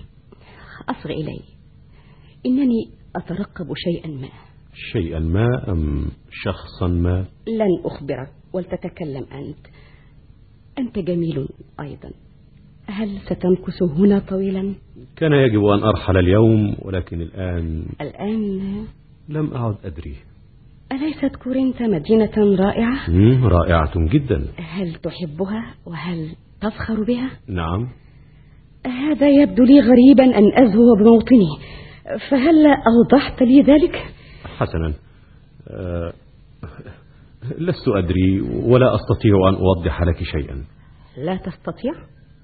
أصغ إلي، إنني أترقب شيئا ما. شيئا ما أم شخصا ما؟ لن أخبرك ولتتكلم أنت. أنت جميل أيضا. هل ستمكث هنا طويلا؟ كان يجب أن أرحل اليوم، ولكن الآن الآن لم أعد أدري. أليست كورنثا مدينة رائعة؟ مم رائعة جدا. هل تحبها وهل تفخر بها؟ نعم. هذا يبدو لي غريبا أن أزهو بموطني، فهل أوضحت لي ذلك؟ حسنا، أه لست أدري ولا أستطيع أن أوضح لك شيئا. لا تستطيع؟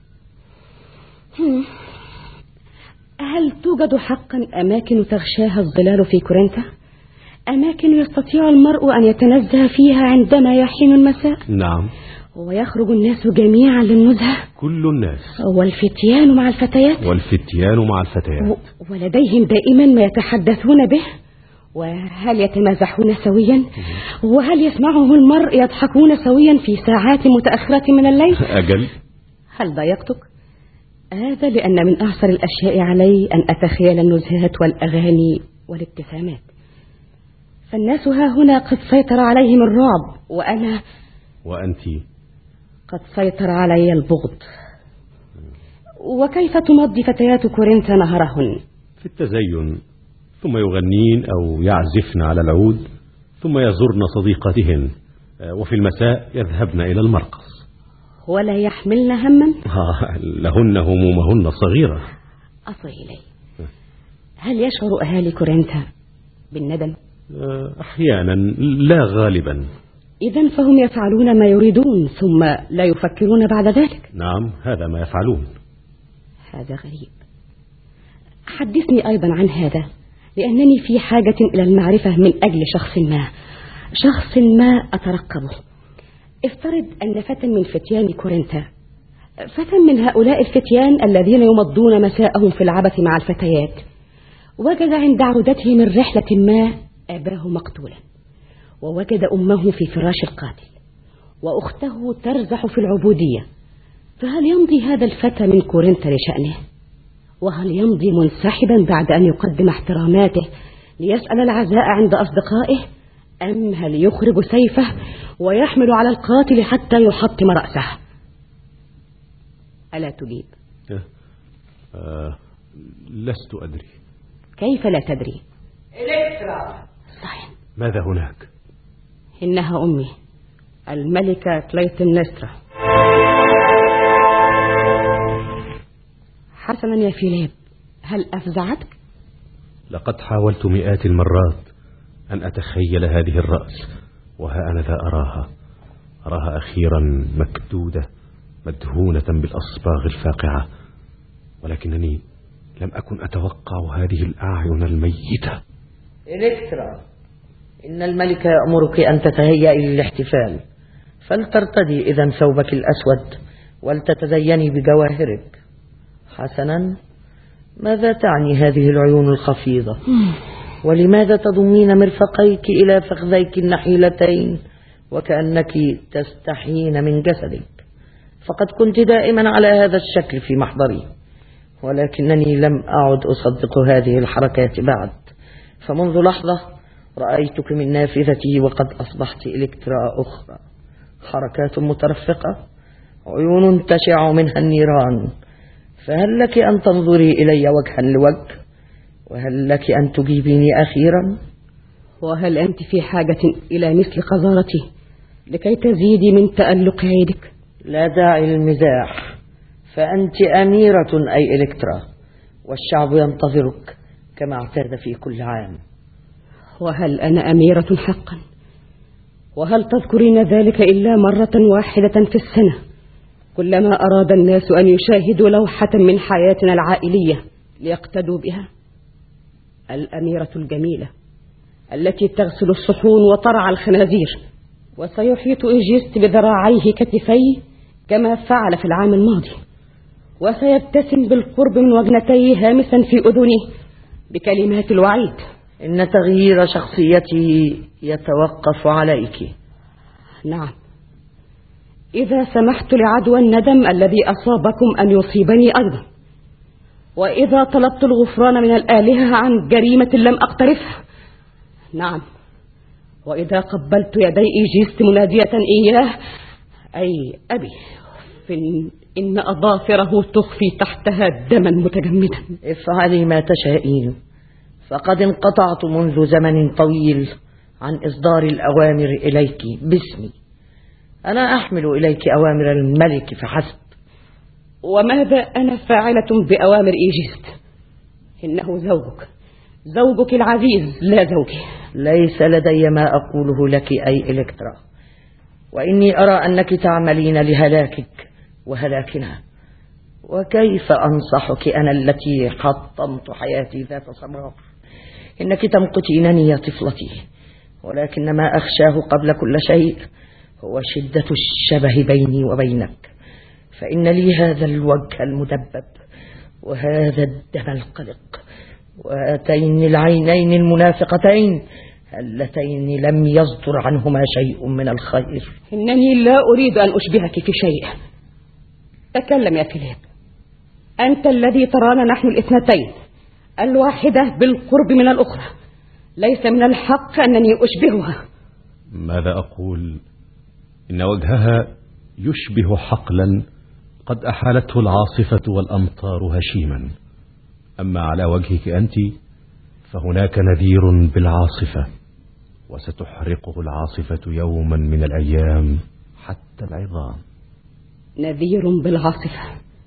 هل توجد حقا أماكن تغشاها الظلال في كورنثا؟ أماكن يستطيع المرء أن يتنزه فيها عندما يحين المساء؟ نعم. ويخرج الناس جميعا للنزهة؟ كل الناس. والفتيان مع الفتيات؟ والفتيان مع الفتيات. و... ولديهم دائما ما يتحدثون به؟ وهل يتمازحون سويا؟ وهل يسمعه المرء يضحكون سويا في ساعات متأخرة من الليل؟ أجل. هل ضايقتك؟ هذا لأن من أعصر الأشياء علي أن أتخيل النزهات والأغاني والابتسامات، فالناس ها هنا قد سيطر عليهم الرعب، وأنا وأنت قد سيطر علي البغض. وكيف تمضي فتيات كورنثا نهرهن؟ في التزين، ثم يغنين أو يعزفن على العود، ثم يزرن صديقاتهن، وفي المساء يذهبن إلى المرقص. ولا يحملن هما؟ لهن همومهن صغيرة. أصغ إلي، هل يشعر أهالي كورنثا بالندم؟ أحيانا، لا غالبا. إذن فهم يفعلون ما يريدون ثم لا يفكرون بعد ذلك؟ نعم، هذا ما يفعلون. هذا غريب. حدثني أيضا عن هذا، لأنني في حاجة إلى المعرفة من أجل شخص ما شخص ما أترقبه. افترض أن فتى من فتيان كورنثا، فتى من هؤلاء الفتيان الذين يمضون مساءهم في العبث مع الفتيات، وجد عند عودته من رحلة ما أباه مقتولا، ووجد أمه في فراش القاتل، وأخته ترزح في العبودية. فهل يمضي هذا الفتى من كورنثا لشأنه؟ وهل يمضي منسحبا بعد أن يقدم احتراماته ليسأل العزاء عند أصدقائه، أم هل يخرج سيفه ويحمل على القاتل حتى يحطم رأسه؟ ألا تجيب؟ أه لست أدري. كيف لا تدري؟ إلكترا. صحيح. ماذا هناك؟ إنها أمي الملكة كليتنسترا. حسنا يا فيليب، هل أفزعتك؟ لقد حاولت مئات المرات أن أتخيل هذه الرأس، وها أنا ذا أراها أراها أخيرا مكدودة مدهونة بالأصباغ الفاقعة، ولكنني لم أكن أتوقع هذه الأعين الميتة. إلكترا، إن الملك يأمرك أن تتهيئي للاحتفال، فلترتدي إذن ثوبك الأسود ولتتزيني بجواهرك. حسنا، ماذا تعني هذه العيون الخفيضة؟ ولماذا تضمين مرفقيك إلى فخذيك النحيلتين وكأنك تستحين من جسدك؟ فقد كنت دائما على هذا الشكل في محضري، ولكنني لم أعد أصدق هذه الحركات بعد، فمنذ لحظة رأيتك من نافذتي وقد أصبحت إلكترا أخرى. حركات مترفقة، عيون تشع منها النيران. فهل لك أن تنظري إلي وجها لوجه؟ وهل لك أن تجيبيني أخيرا؟ وهل أنت في حاجة إلى مثل قذارتي لكي تزيدي من تألق عيدك؟ لا داعي للمزاح، فأنت أميرة أي إلكترا، والشعب ينتظرك كما اعتاد في كل عام. وهل أنا أميرة حقا؟ وهل تذكرين ذلك إلا مرة واحدة في السنة، كلما أراد الناس أن يشاهدوا لوحة من حياتنا العائلية ليقتدوا بها؟ الأميرة الجميلة التي تغسل الصحون وترعى الخنازير، وسيحيط إيجيست بذراعيه كتفيه كما فعل في العام الماضي، وسيبتسم بالقرب من وجنتيه هامسا في أذنه بكلمات الوعيد. إن تغيير شخصيتي يتوقف عليك. نعم، إذا سمحت لعدوى الندم الذي أصابكم أن يصيبني أيضا، وإذا طلبت الغفران من الآلهة عن جريمة لم أقترفها. نعم، وإذا قبلت يدي إيجيست منادية إياه أي أبي، فإن إن أظافره تخفي تحتها دما متجمدا. افعلي ما تشائين، فقد انقطعت منذ زمن طويل عن إصدار الأوامر إليك باسمي. أنا أحمل إليك أوامر الملك فحسب. وماذا أنا فاعلة بأوامر إيجيست؟ إنه زوجك، زوجك العزيز لا زوجي. ليس لدي ما أقوله لك أي إلكترا، وإني أرى أنك تعملين لهلاكك وهلاكنا. وكيف أنصحك أنا التي حطمت حياتي ذات صباح؟ إنك تمقتينني يا طفلتي، ولكن ما أخشاه قبل كل شيء هو شدة الشبه بيني وبينك، فإن لي هذا الوجه المدبب وهذا الدم القلق وهاتين العينين المنافقتين اللتين لم يصدر عنهما شيء من الخير. إنني لا أريد أن أشبهك في شيء. تكلم يا فيليب، أنت الذي ترانا نحن الاثنتين الواحدة بالقرب من الأخرى، ليس من الحق أنني أشبهها. ماذا أقول؟ إن وجهها يشبه حقلا قد أحالته العاصفة والأمطار هشيما، أما على وجهك أنت فهناك نذير بالعاصفة، وستحرقه العاصفة يوما من الأيام حتى العظام. نذير بالعاصفة،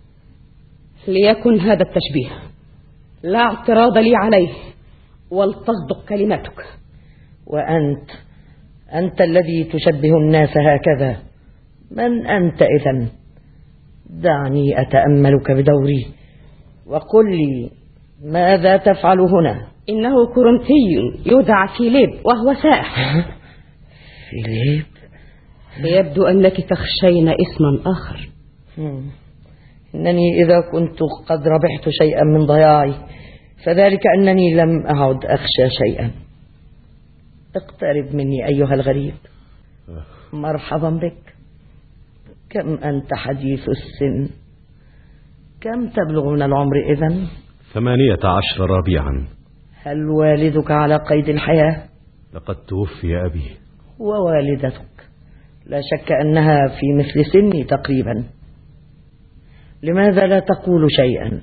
ليكن هذا التشبيه، لا اعتراض لي عليه، ولتصدق كلماتك. وأنت أنت الذي تشبه الناس هكذا، من أنت إذن؟ دعني أتأملك بدوري وقل لي ماذا تفعل هنا؟ إنه كورنثي يدعى فيليب وهو سائح. فيليب؟ يبدو أنك تخشين اسما آخر. إنني إذا كنت قد ربحت شيئا من ضياعي فذلك أنني لم أعد أخشى شيئا. اقترب مني أيها الغريب. مرحبا بك. كم أنت حديث السن؟ كم تبلغ من العمر إذن؟ ثمانية عشر ربيعا. هل والدك على قيد الحياة؟ لقد توفي أبي. ووالدتك لا شك أنها في مثل سني تقريبا. لماذا لا تقول شيئا؟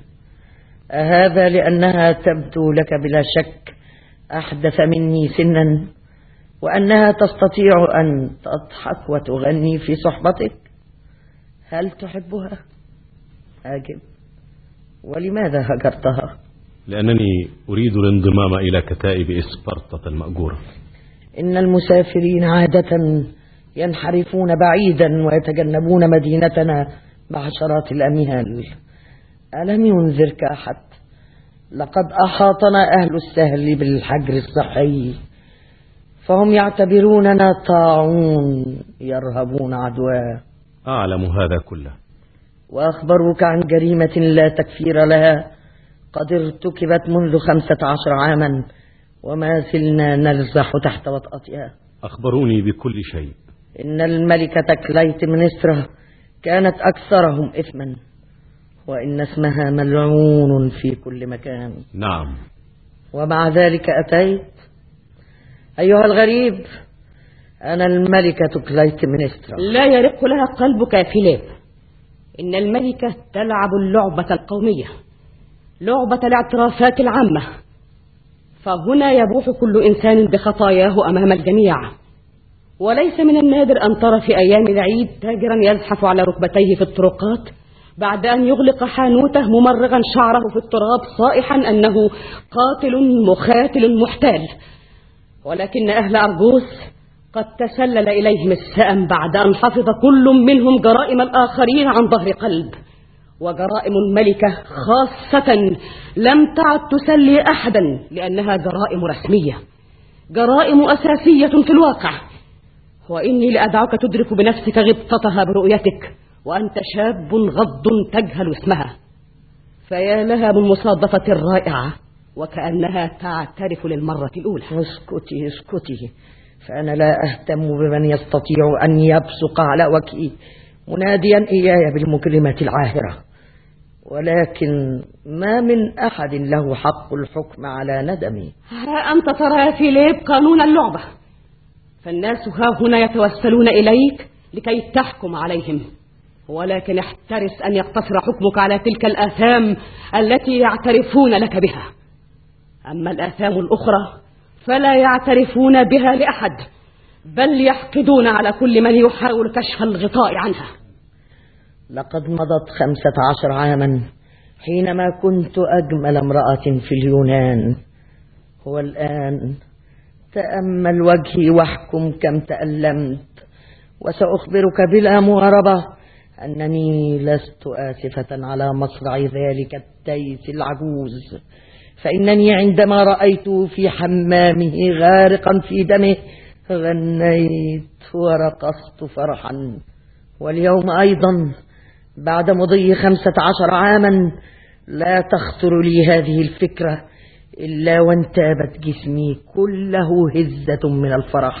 أهذا لأنها تبدو لك بلا شك أحدث مني سنا؟ وأنها تستطيع أن تضحك وتغني في صحبتك؟ هل تحبها؟ أجب، ولماذا هجرتها؟ لأنني أريد الانضمام إلى كتائب إسبرطة المأجورة. إن المسافرين عادة ينحرفون بعيدا ويتجنبون مدينتنا بعشرات الأميال. ألم ينذرك أحد؟ لقد أحاطنا أهل السهل بالحجر الصحي، فهم يعتبروننا طاعون يرهبون عدواه. أعلم هذا كله. وأخبروك عن جريمة لا تكفير لها قد ارتكبت منذ خمسة عشر عاما وما زلنا نلزح تحت وطأتها. أخبروني بكل شيء. إن الملكة كليتمنسترا كانت أكثرهم إثما، وإن اسمها ملعون في كل مكان. نعم. ومع ذلك أتيت. أيها الغريب، أنا الملكة كليتمنسترا. لا يرق لها قلبك يا فيليب. إن الملكة تلعب اللعبة القومية، لعبة الاعترافات العامة، فهنا يبوح كل إنسان بخطاياه أمام الجميع. وليس من النادر أن ترى في أيام العيد تاجرا يزحف على ركبتيه في الطرقات بعد أن يغلق حانوته ممرغا شعره في التراب صائحا أنه قاتل مخاتل محتال. ولكن أهل أرجوس قد تسلل إليهم السأم بعد أن حفظ كل منهم جرائم الآخرين عن ظهر قلب. وجرائم الملكة خاصة لم تعد تسلي أحدا، لأنها جرائم رسمية، جرائم أساسية في الواقع. وإني لأدعوك تدرك بنفسك غبطتها برؤيتك وأنت شاب غض تجهل اسمها. فيا لها من مصادفة رائعة، وكأنها تعترف للمرة الأولى. اسكتي اسكتي، فأنا لا أهتم بمن يستطيع أن يبصق على وجهي مناديا إياي بالمكرمة العاهرة، ولكن ما من أحد له حق الحكم على ندمي. ها أنت ترى يا فيليب قانون اللعبة، فالناس ها هنا يتوسلون إليك لكي تحكم عليهم، ولكن احترس أن يقتصر حكمك على تلك الآثام التي يعترفون لك بها. أما الآثام الأخرى فلا يعترفون بها لأحد، بل يحقدون على كل من يحاول كشف الغطاء عنها. لقد مضت خمسة عشر عاما حينما كنت أجمل امرأة في اليونان، والآن تأمل وجهي واحكم كم تألمت. وسأخبرك بلا مغاربة أنني لست آسفة على مصرع ذلك التيس العجوز، فإنني عندما رأيته في حمامه غارقا في دمه غنيت ورقصت فرحا. واليوم أيضا بعد مضي خمسة عشر عاما لا تخطر لي هذه الفكرة إلا وانتابت جسمي كله هزة من الفرح.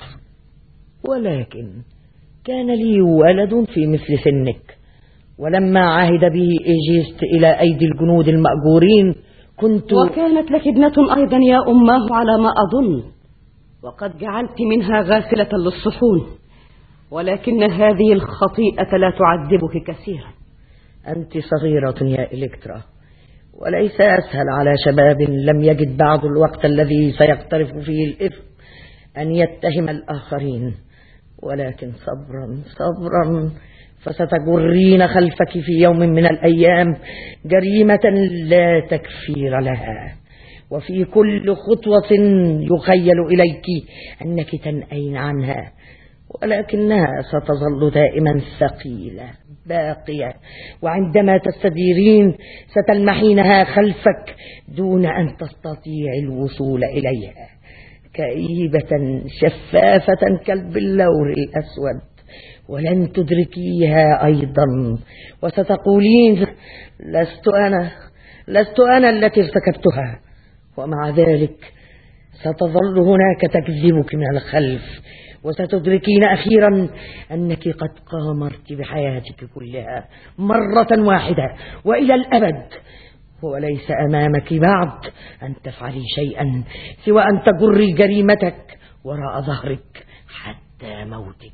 ولكن كان لي ولد في مثل سنك، ولما عهد به إيجيست إلى أيدي الجنود المأجورين كنت... وكانت لك ابنة أيضا يا أماه على ما أظن، وقد جعلت منها غاسلة للصحون، ولكن هذه الخطيئة لا تعذبك كثيرا. أنت صغيرة يا إلكترا، وليس أسهل على شباب لم يجد بعد الوقت الذي سيقترف فيه الإثم أن يتهم الآخرين. ولكن صبرا صبرا، فستجرين خلفك في يوم من الأيام جريمة لا تكفير لها، وفي كل خطوة يخيل إليك أنك تنأين عنها، ولكنها ستظل دائما ثقيلة باقية، وعندما تستديرين ستلمحينها خلفك دون أن تستطيع الوصول إليها، كئيبة شفافة كالبلور الأسود، ولن تدركيها أيضا، وستقولين لست أنا لست أنا التي ارتكبتها. ومع ذلك ستظل هناك تكذبك من الخلف، وستدركين أخيرا أنك قد قامرت بحياتك كلها مرة واحدة وإلى الأبد، وليس أمامك بعد أن تفعلي شيئا سوى أن تجري جريمتك وراء ظهرك حتى موتك.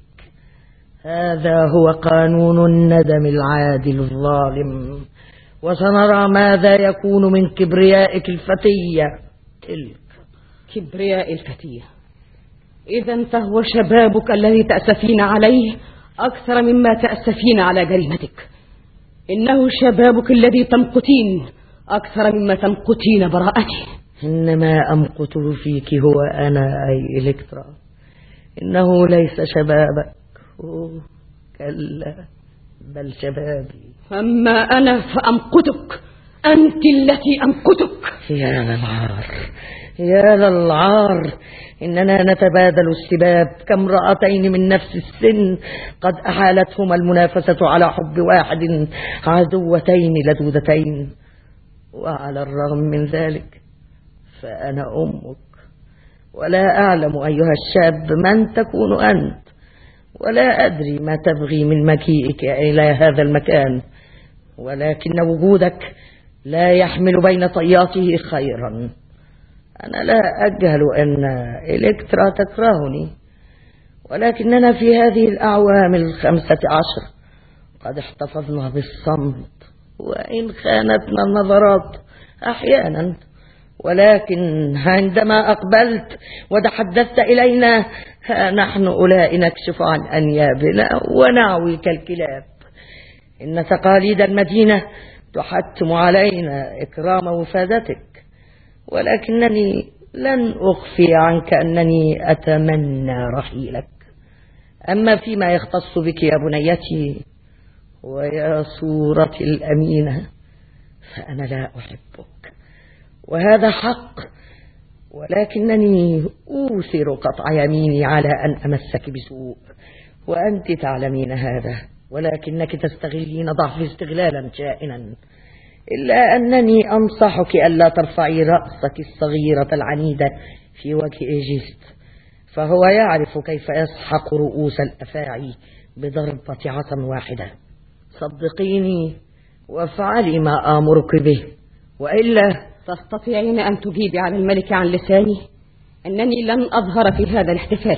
هذا هو قانون الندم العادل الظالم، وسنرى ماذا يكون من كبريائك الفتية تلك. كبرياء الفتية؟ إذا فهو شبابك الذي تأسفين عليه أكثر مما تأسفين على جريمتك. إنه شبابك الذي تمقتين أكثر مما تمقتين براءته. إنما أمقته فيك هو أنا أي إلكترا، إنه ليس شبابك، أوه كلا بل شبابي. أما أنا فأمقتك، أنت التي أمقتك. يا للعار يا للعار، إننا نتبادل السباب كامرأتين من نفس السن قد أحالتهما المنافسة على حب واحد، عدوتين لدودتين. وعلى الرغم من ذلك فأنا أمك، ولا أعلم أيها الشاب من تكون أنت، ولا أدري ما تبغي من مجيئك إلى هذا المكان، ولكن وجودك لا يحمل بين طياته خيرا. أنا لا أجهل أن إلكترا تكرهني، ولكننا في هذه الأعوام الخمسة عشر قد احتفظنا بالصمت، وإن خانتنا النظرات أحيانا، ولكن عندما أقبلت وتحدثت إلينا نحن أولئك نكشف عن أنيابنا ونعوي كالكلاب. إن تقاليد المدينة تحتم علينا إكرام وفادتك، ولكنني لن أخفي عنك أنني أتمنى رحيلك. أما فيما يختص بك يا بنيتي ويا صورتي الأمينة فأنا لا أحبك، وهذا حق، ولكنني أوثر قطع يميني على أن أمسك بسوء، وأنت تعلمين هذا، ولكنك تستغلين ضعفي استغلالا شائنا. إلا أنني أنصحك ألا ترفعي رأسك الصغيرة العنيدة في وجه إيجيست، فهو يعرف كيف يسحق رؤوس الأفاعي بضربة عصا واحدة. صدقيني وافعلي ما آمرك به، وإلا تستطيعين أن تجيبي على الملك عن لساني أنني لن أظهر في هذا الاحتفال.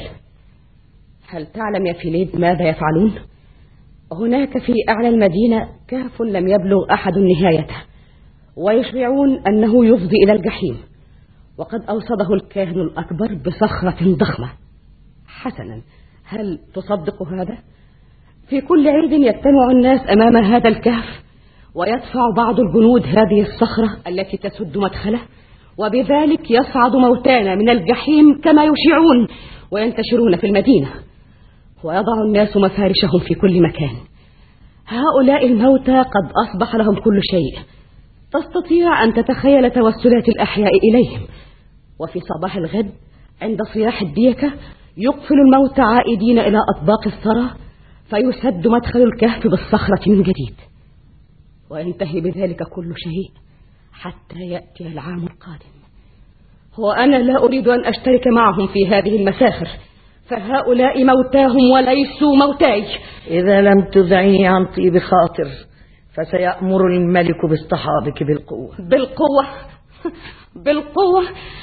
هل تعلم يا فيليب ماذا يفعلون؟ هناك في أعلى المدينة كهف لم يبلغ أحد نهايته، ويشرعون أنه يفضي إلى الجحيم، وقد أوصده الكاهن الأكبر بصخرة ضخمة. حسنا، هل تصدق هذا؟ في كل عيد يجتمع الناس أمام هذا الكهف، ويدفع بعض الجنود هذه الصخرة التي تسد مدخله، وبذلك يصعد موتانا من الجحيم كما يشيعون وينتشرون في المدينة، ويضع الناس مفارشهم في كل مكان. هؤلاء الموتى قد أصبح لهم كل شيء، تستطيع أن تتخيل توسلات الأحياء إليهم. وفي صباح الغد عند صياح الديكة يقفل الموتى عائدين إلى أطباق الثرى، فيسد مدخل الكهف بالصخرة من جديد، وينتهي بذلك كل شيء حتى يأتي العام القادم. وأنا لا أريد أن أشترك معهم في هذه المساخر، فهؤلاء موتاهم وليسوا موتاي. إذا لم تذعني عن طيب خاطر فسيأمر الملك باصطحابك بالقوة. بالقوة بالقوة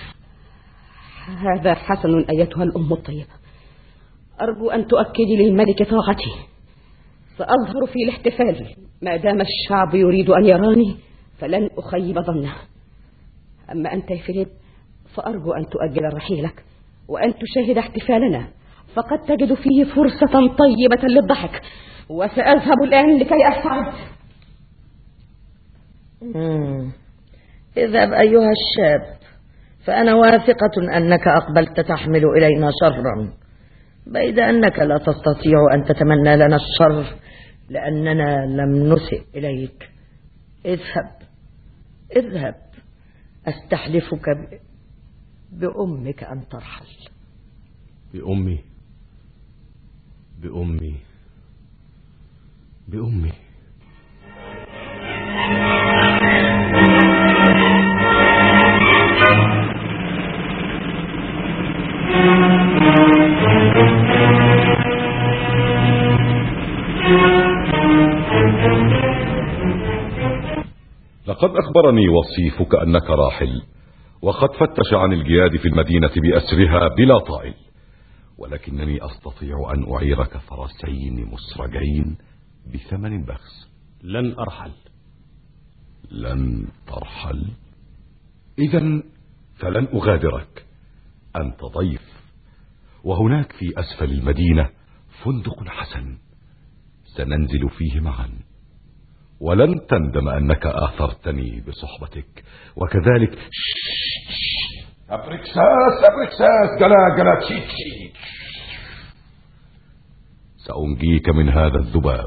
هذا حسن أيتها الأم الطيبة، أرجو أن تؤكدي للملك طاعتي. سأظهر في الاحتفال ما دام الشعب يريد أن يراني، فلن أخيب ظنه. أما أنت يا فيليب فأرجو أن تؤجل رحيلك وأن تشاهد احتفالنا، فقد تجد فيه فرصة طيبة للضحك، وسأذهب الآن لكي أسعد. اذهب أيها الشاب، فأنا واثقة أنك أقبلت تحمل إلينا شرا، بيد أنك لا تستطيع أن تتمنى لنا الشر لأننا لم نسئ إليك. اذهب اذهب، أستحلفك ب... بأمك أن ترحل. بأمي بأمي بأمي لقد أخبرني وصيفك أنك راحل، وقد فتش عن الجياد في المدينة بأسرها بلا طائل، ولكنني أستطيع أن أعيرك فرسين مسرجين بثمن بخس. لن أرحل. لن ترحل؟ إذن فلن أغادرك، أنت ضيف، وهناك في أسفل المدينة فندق حسن سننزل فيه معا، ولن تندم أنك آثرتني بصحبتك. وكذلك أبركساس أبركساس قلا قلا تشيك تشيك سأنجيك من هذا الذباب.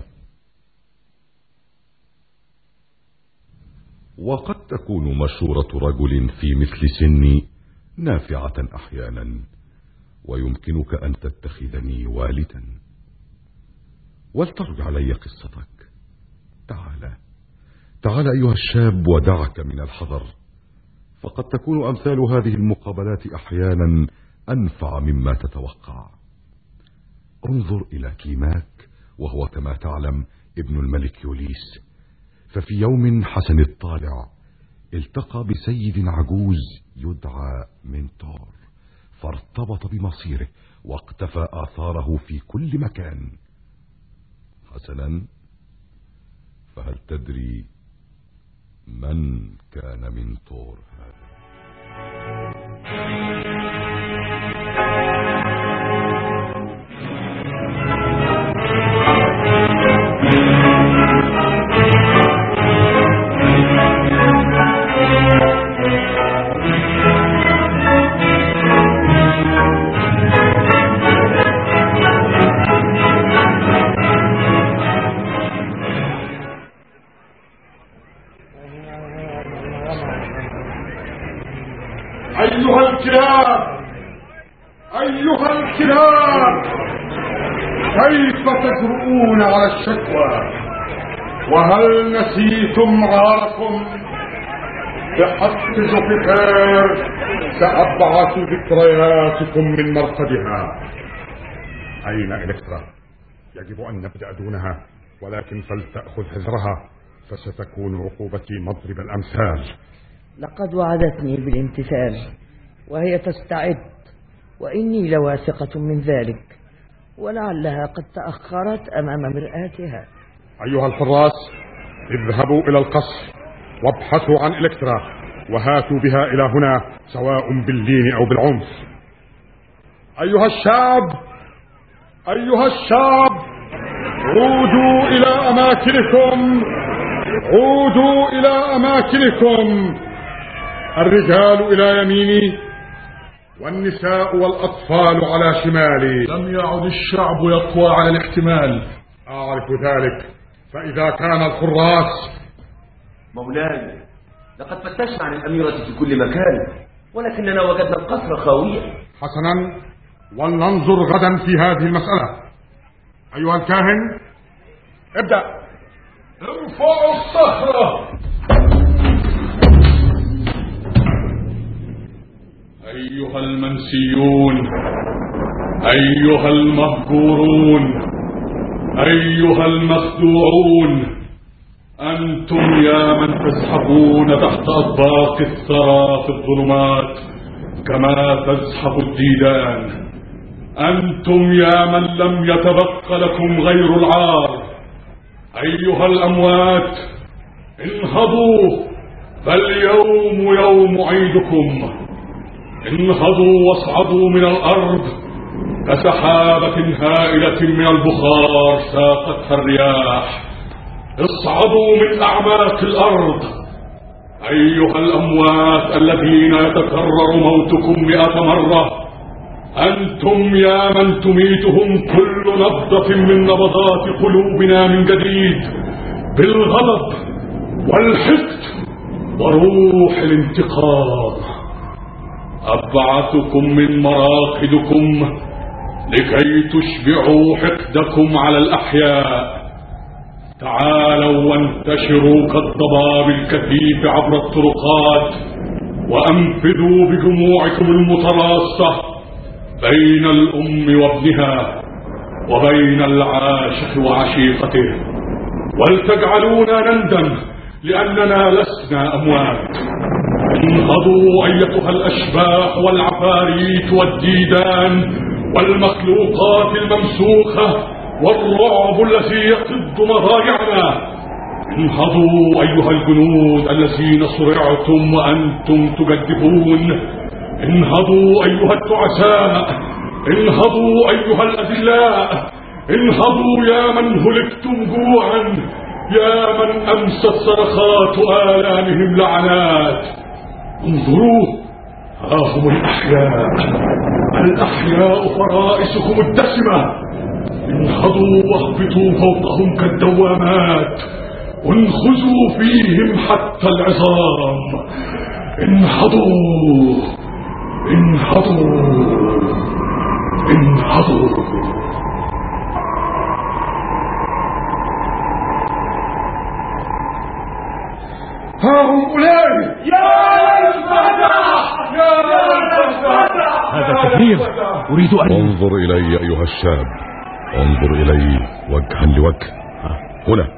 وقد تكون مشورة رجل في مثل سني نافعة أحيانا، ويمكنك أن تتخذني والدا. ولترد علي قصتك. تعال تعال أيها الشاب، ودعك من الحذر، فقد تكون أمثال هذه المقابلات أحيانا أنفع مما تتوقع. انظر إلى كليماك، وهو كما تعلم ابن الملك يوليس. ففي يوم حسن الطالع التقى بسيد عجوز يدعى منتور، فارتبط بمصيره واقتفى آثاره في كل مكان. حسنا، فهل تدري من كان منتور هذا؟ أيها الكلاب أيها الكلاب، كيف تجرؤون على الشكوى؟ وهل نسيتم عاركم؟ بحق زوبيتير سأبعث ذكرياتكم من مرقدها. أين إلكترا؟ يجب أن نبدأ دونها، ولكن فلتأخذ حذرها، فستكون عقوبتي مضرب الأمثال. لقد وعدتني بالامتثال وهي تستعد، وإني لواثقة من ذلك، ولعلها قد تأخرت أمام مرآتها. أيها الحراس، اذهبوا إلى القصر وابحثوا عن إلكترا وهاتوا بها إلى هنا، سواء باللين أو بالعنف. أيها الشاب أيها الشاب عودوا إلى أماكنكم عودوا إلى أماكنكم. الرجال إلى يميني والنساء والأطفال على شمالي. لم يعد الشعب يقوى على الاحتمال. أعرف ذلك، فإذا كان الحراس. مولاي، لقد فتشنا عن الأميرة في كل مكان، ولكننا وجدنا القصر خاويا. حسنا، ولننظر غدا في هذه المسألة. أيها الكاهن، ابدأ. ارفعوا الصخرة. أيها المنسيون، أيها المهجورون، أيها المخدوعون، أنتم يا من تزحفون تحت أطباق الثرى في الظلمات كما تزحف الديدان. أنتم يا من لم يتبق لكم غير العار. أيها الأموات، انهضوا، فاليوم يوم عيدكم. انهضوا واصعدوا من الأرض كسحابة هائلة من البخار ساقتها الرياح. اصعدوا من أعماق الأرض. أيها الأموات الذين يتكرر موتكم مئة مرة، أنتم يا من تميتهم كل نبضة من نبضات قلوبنا من جديد بالغضب والحقد وروح الانتقام. أبعثكم من مراقدكم لكي تشبعوا حقدكم على الأحياء. تعالوا وانتشروا كالضباب الكثيف عبر الطرقات، وأنفذوا بجموعكم المتراصة بين الأم وابنها وبين العاشق وعشيقته، ولتجعلونا نندم لأننا لسنا أموات. انهضوا أيتها الأشباح والعفاريت والديدان والمخلوقات الممسوخة والرعب الذي يقض مضاجعنا. انهضوا أيها الجنود الذين صرعتم وأنتم تجدفون. انهضوا أيها التعساء انهضوا أيها الأذلاء، انهضوا يا من هلكتم جوعا، يا من أمست صرخات آلامهم لعنات. انظروا، ها هم الأحياء، الأحياء فرائسكم الدسمة. انهضوا واهبطوا فوقهم كالدوامات، وانخزوا فيهم حتى العظام. انهضوا انهضوا انهضوا. ها هم أولئك. يا الفتح، يا الفتح. هذا كثير، أريد أن انظر إلي أيها الشاب، انظر إلي وجها لوجه. هنا.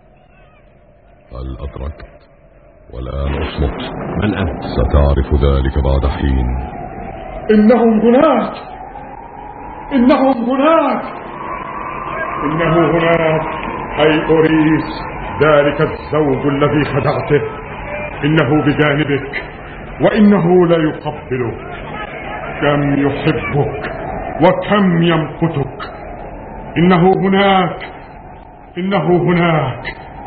هل أدركت؟ والآن اصمت. من أنت؟ ستعرف ذلك بعد حين. إنهم هناك، إنهم هناك، إنه هناك. أي أوريس، ذلك الزوج الذي خدعته، إنه بجانبك، وإنه لا يقبلك. كم يحبك وكم يمقتك. إنه هناك، إنه هناك،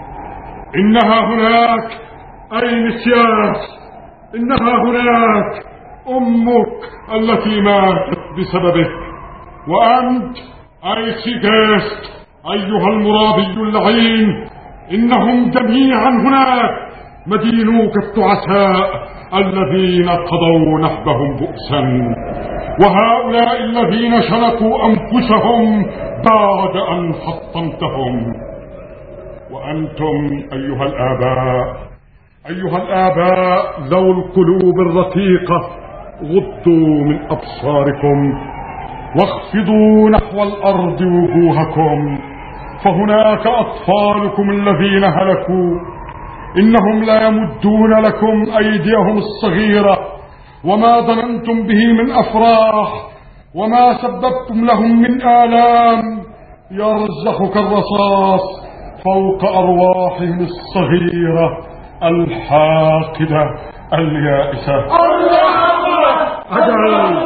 إنها هناك. أي نسياس، إنها هناك. أمك التي ماتت بسببك. وأنت أي سيجاست أيها المرابي اللعين، إنهم جميعا هناك. مدينوك التعساء الذين قضوا نحبهم بؤسا، وهؤلاء الذين شنقوا أنفسهم بعد أن حطمتهم. وأنتم أيها الآباء، أيها الآباء ذو القلوب الرقيقة، غضوا من أبصاركم واخفضوا نحو الأرض وجوهكم، فهناك أطفالكم الذين هلكوا. إنهم لا يمدون لكم أيديهم الصغيرة، وما ظننتم به من أفراح، وما سببتم لهم من آلام. يرزح كالرصاص فوق أرواحهم الصغيرة الحاقدة اليائسة. الرحمة، أجل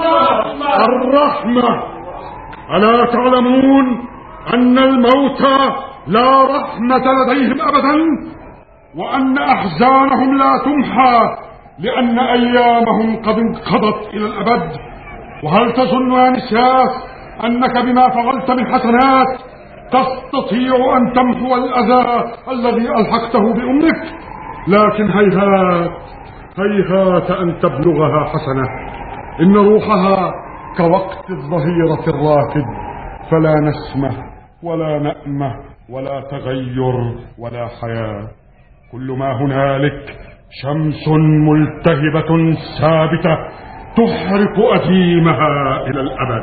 الرحمة. ألا تعلمون أن الموتى لا رحمة لديهم أبدا، وأن أحزانهم لا تمحى، لأن أيامهم قد انقضت إلى الأبد. وهل تظن يا نسياس أنك بما فعلت من حسنات تستطيع أن تمحو الأذى الذي ألحقته بأمك؟ لكن هيهات هيهات أن تبلغها حسنة. إن روحها كوقت الظهيرة الراكد، فلا نسمة ولا نأمة ولا تغير ولا حياة. كل ما هنالك شمس ملتهبة ثابتة تحرق أديمها إلى الأبد.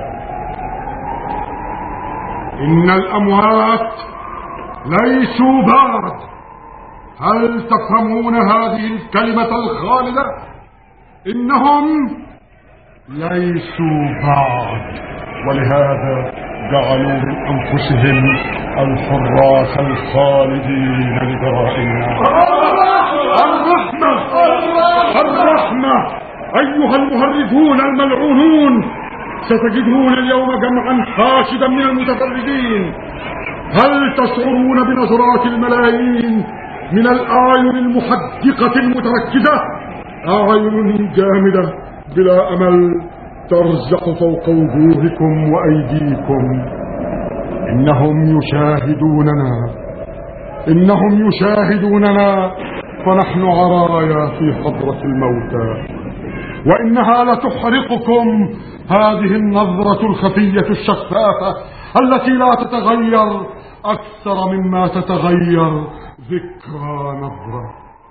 إن الأموات ليسوا بعد. هل تفهمون هذه الكلمة الخالدة؟ إنهم ليسوا بعد، ولهذا جعلوا من أنفسهم الحراس الخالدين لجرائمنا. الرحمة، الرحمة. أيها المهرجون الملعونون، ستجدون اليوم جمعا حاشدا من المتفرجين. هل تشعرون بنظرات الملايين من الأعين المحدقة المتركزة؟ أعين جامدة بلا أمل ترزح فوق وجوهكم وأيديكم. إنهم يشاهدوننا، إنهم يشاهدوننا، فنحن عرايا في حضرة الموتى. وإنها لتحرقكم هذه النظرة الخفية الشفافة التي لا تتغير أكثر مما تتغير ذكرى نظرة.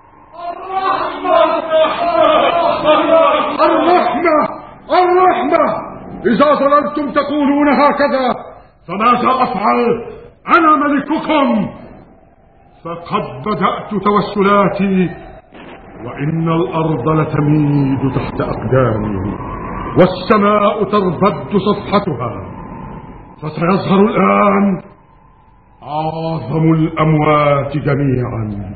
الرحمة، الرحمة، الرحمة. إذا ظللتم تقولون هكذا فماذا أفعل؟ أنا ملككم. فقد بدأت توسلاتي، وإن الأرض لتميد تحت أقدامي، والسماء تربد صفحتها. فسيظهر الآن أعظم الأموات جميعا،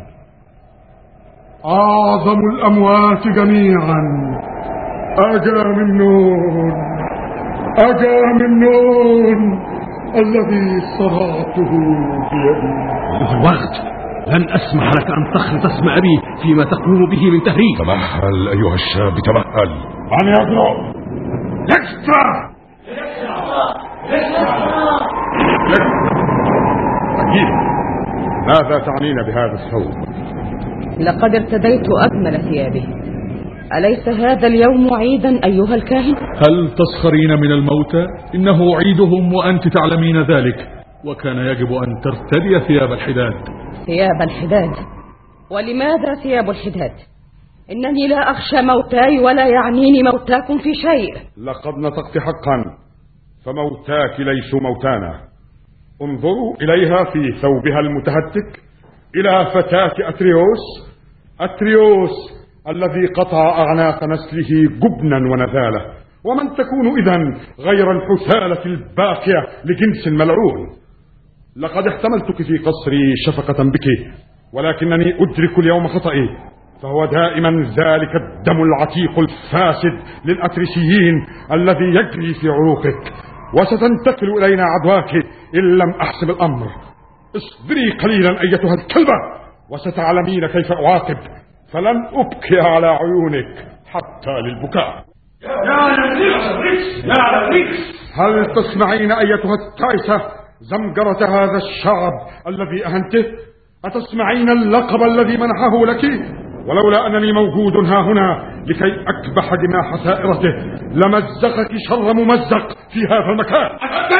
أعظم الأموات جميعا. أجاممنون، أجامنون الذي صرعته بيدي. أيها الوغد، لن أسمح لك أن تخلط اسم أبي فيما تقوم به من تهريج. تمهل أيها الشاب، تمهل. من يضرب؟ لكسا عجيب، ماذا تعنين بهذا الثوب؟ لقد ارتديت أجمل ثيابه. أليس هذا اليوم عيدا أيها الكاهن؟ هل تسخرين من الموتى؟ إنه عيدهم وأنت تعلمين ذلك، وكان يجب أن ترتدي ثياب الحداد. ثياب الحداد؟ ولماذا ثياب الحداد؟ إنني لا أخشى موتاي ولا يعنيني موتاكم في شيء. لقد نطقت حقا، فموتاك ليسوا موتانا. انظروا إليها في ثوبها المتهتك، إلى فتاة أتريوس، أتريوس الذي قطع أعناق نسله جبنا ونذالة. ومن تكون إذن غير الحثالة الباقية لجنس ملعون؟ لقد احتملتك في قصري شفقة بك، ولكنني أدرك اليوم خطئي، فهو دائما ذلك الدم العتيق الفاسد للأتريسيين الذي يجري في عروقك. وستنتقل إلينا عدواك إن لم أحسب الأمر. اصبري قليلا أيتها الكلبة، وستعلمين كيف أعاقب، فلن أبكي على عيونك حتى للبكاء. يا للريكس يا للريكس، هل تسمعين أيتها التائسة زمجرة هذا الشعب الذي أهنته؟ أتسمعين اللقب الذي منحه لك؟ ولولا أنني موجود ها هنا لكي أكبح جناح ثائرته لمزقك شر ممزق في هذا المكان.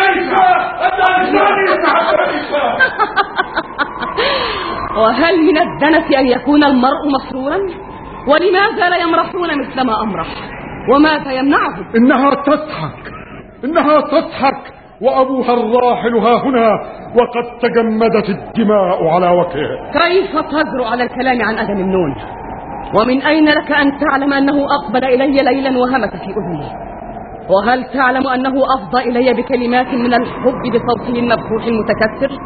وهل من الدنس أن يكون المرء مسرورا؟ ولماذا لا يمرحون مثلما أمرح؟ وماذا يمنعهم؟ إنها تضحك، إنها تضحك، وأبوها الراحل ها هنا وقد تجمدت الدماء على وجهه. كيف تجرؤ على الكلام عن أجامنون؟ ومن أين لك أن تعلم أنه أقبل إلي ليلا وهمس في أذني؟ وهل تعلم أنه أفضى إلي بكلمات من الحب بصوته المبحوح المتكسر؟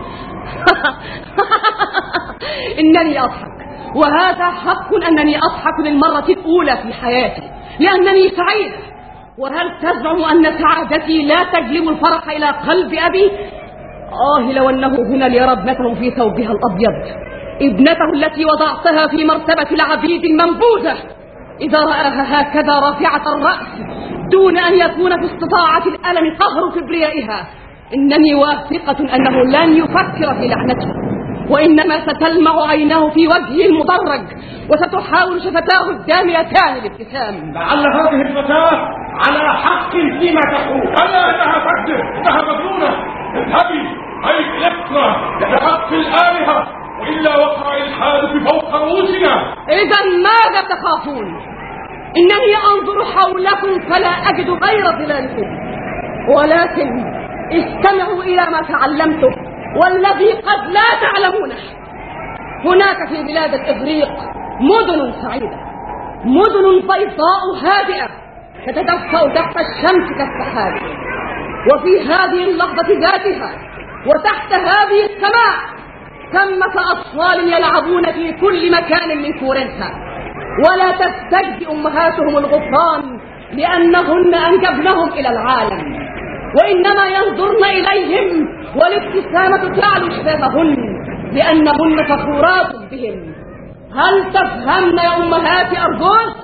إنني أضحك، وهذا حق أنني أضحك للمرة الأولى في حياتي لأنني سعيد. وهل تزعم أن سعادتي لا تجلب الفرح إلى قلب أبي؟ آه لو أنه هنا ليرى ابنته في ثوبها الأبيض، ابنته التي وضعتها في مرتبة العبيد المنبوذة، إذا رآها هكذا رافعة الرأس دون أن يكون في استطاعة الألم قهر كبريائها، إنني واثقة أنه لن يفكر في لعنته، وإنما ستلمع عيناه في وجهه المدرج، وستحاول شفتاه الداميتان الابتسام. لعل هذه الفتاة على حق فيما تقول. ألا إنها تكذب، إنها مجنونة. اذهبي أي إلكترا بحق الآلهة، وإلا وقع الحادث فوق رؤوسنا. إذا ماذا تخافون؟ إنني أنظر حولكم فلا أجد غير ظلالكم، ولكن استمعوا إلى ما تعلمته والذي قد لا تعلمونه. هناك في بلاد الإغريق مدن سعيدة، مدن بيضاء هادئة تتدفأ تحت الشمس كالسحاب، وفي هذه اللحظة ذاتها وتحت هذه السماء ثمة أطفال يلعبون في كل مكان من كورنثا، ولا تستجدي أمهاتهم الغفران لأنهن أنجبنهم إلى العالم، وإنما ينظرن إليهم والابتسامة تعلو شفاههن لأنهن فخورات بهم. هل تفهمن يا أمهات أرجوس؟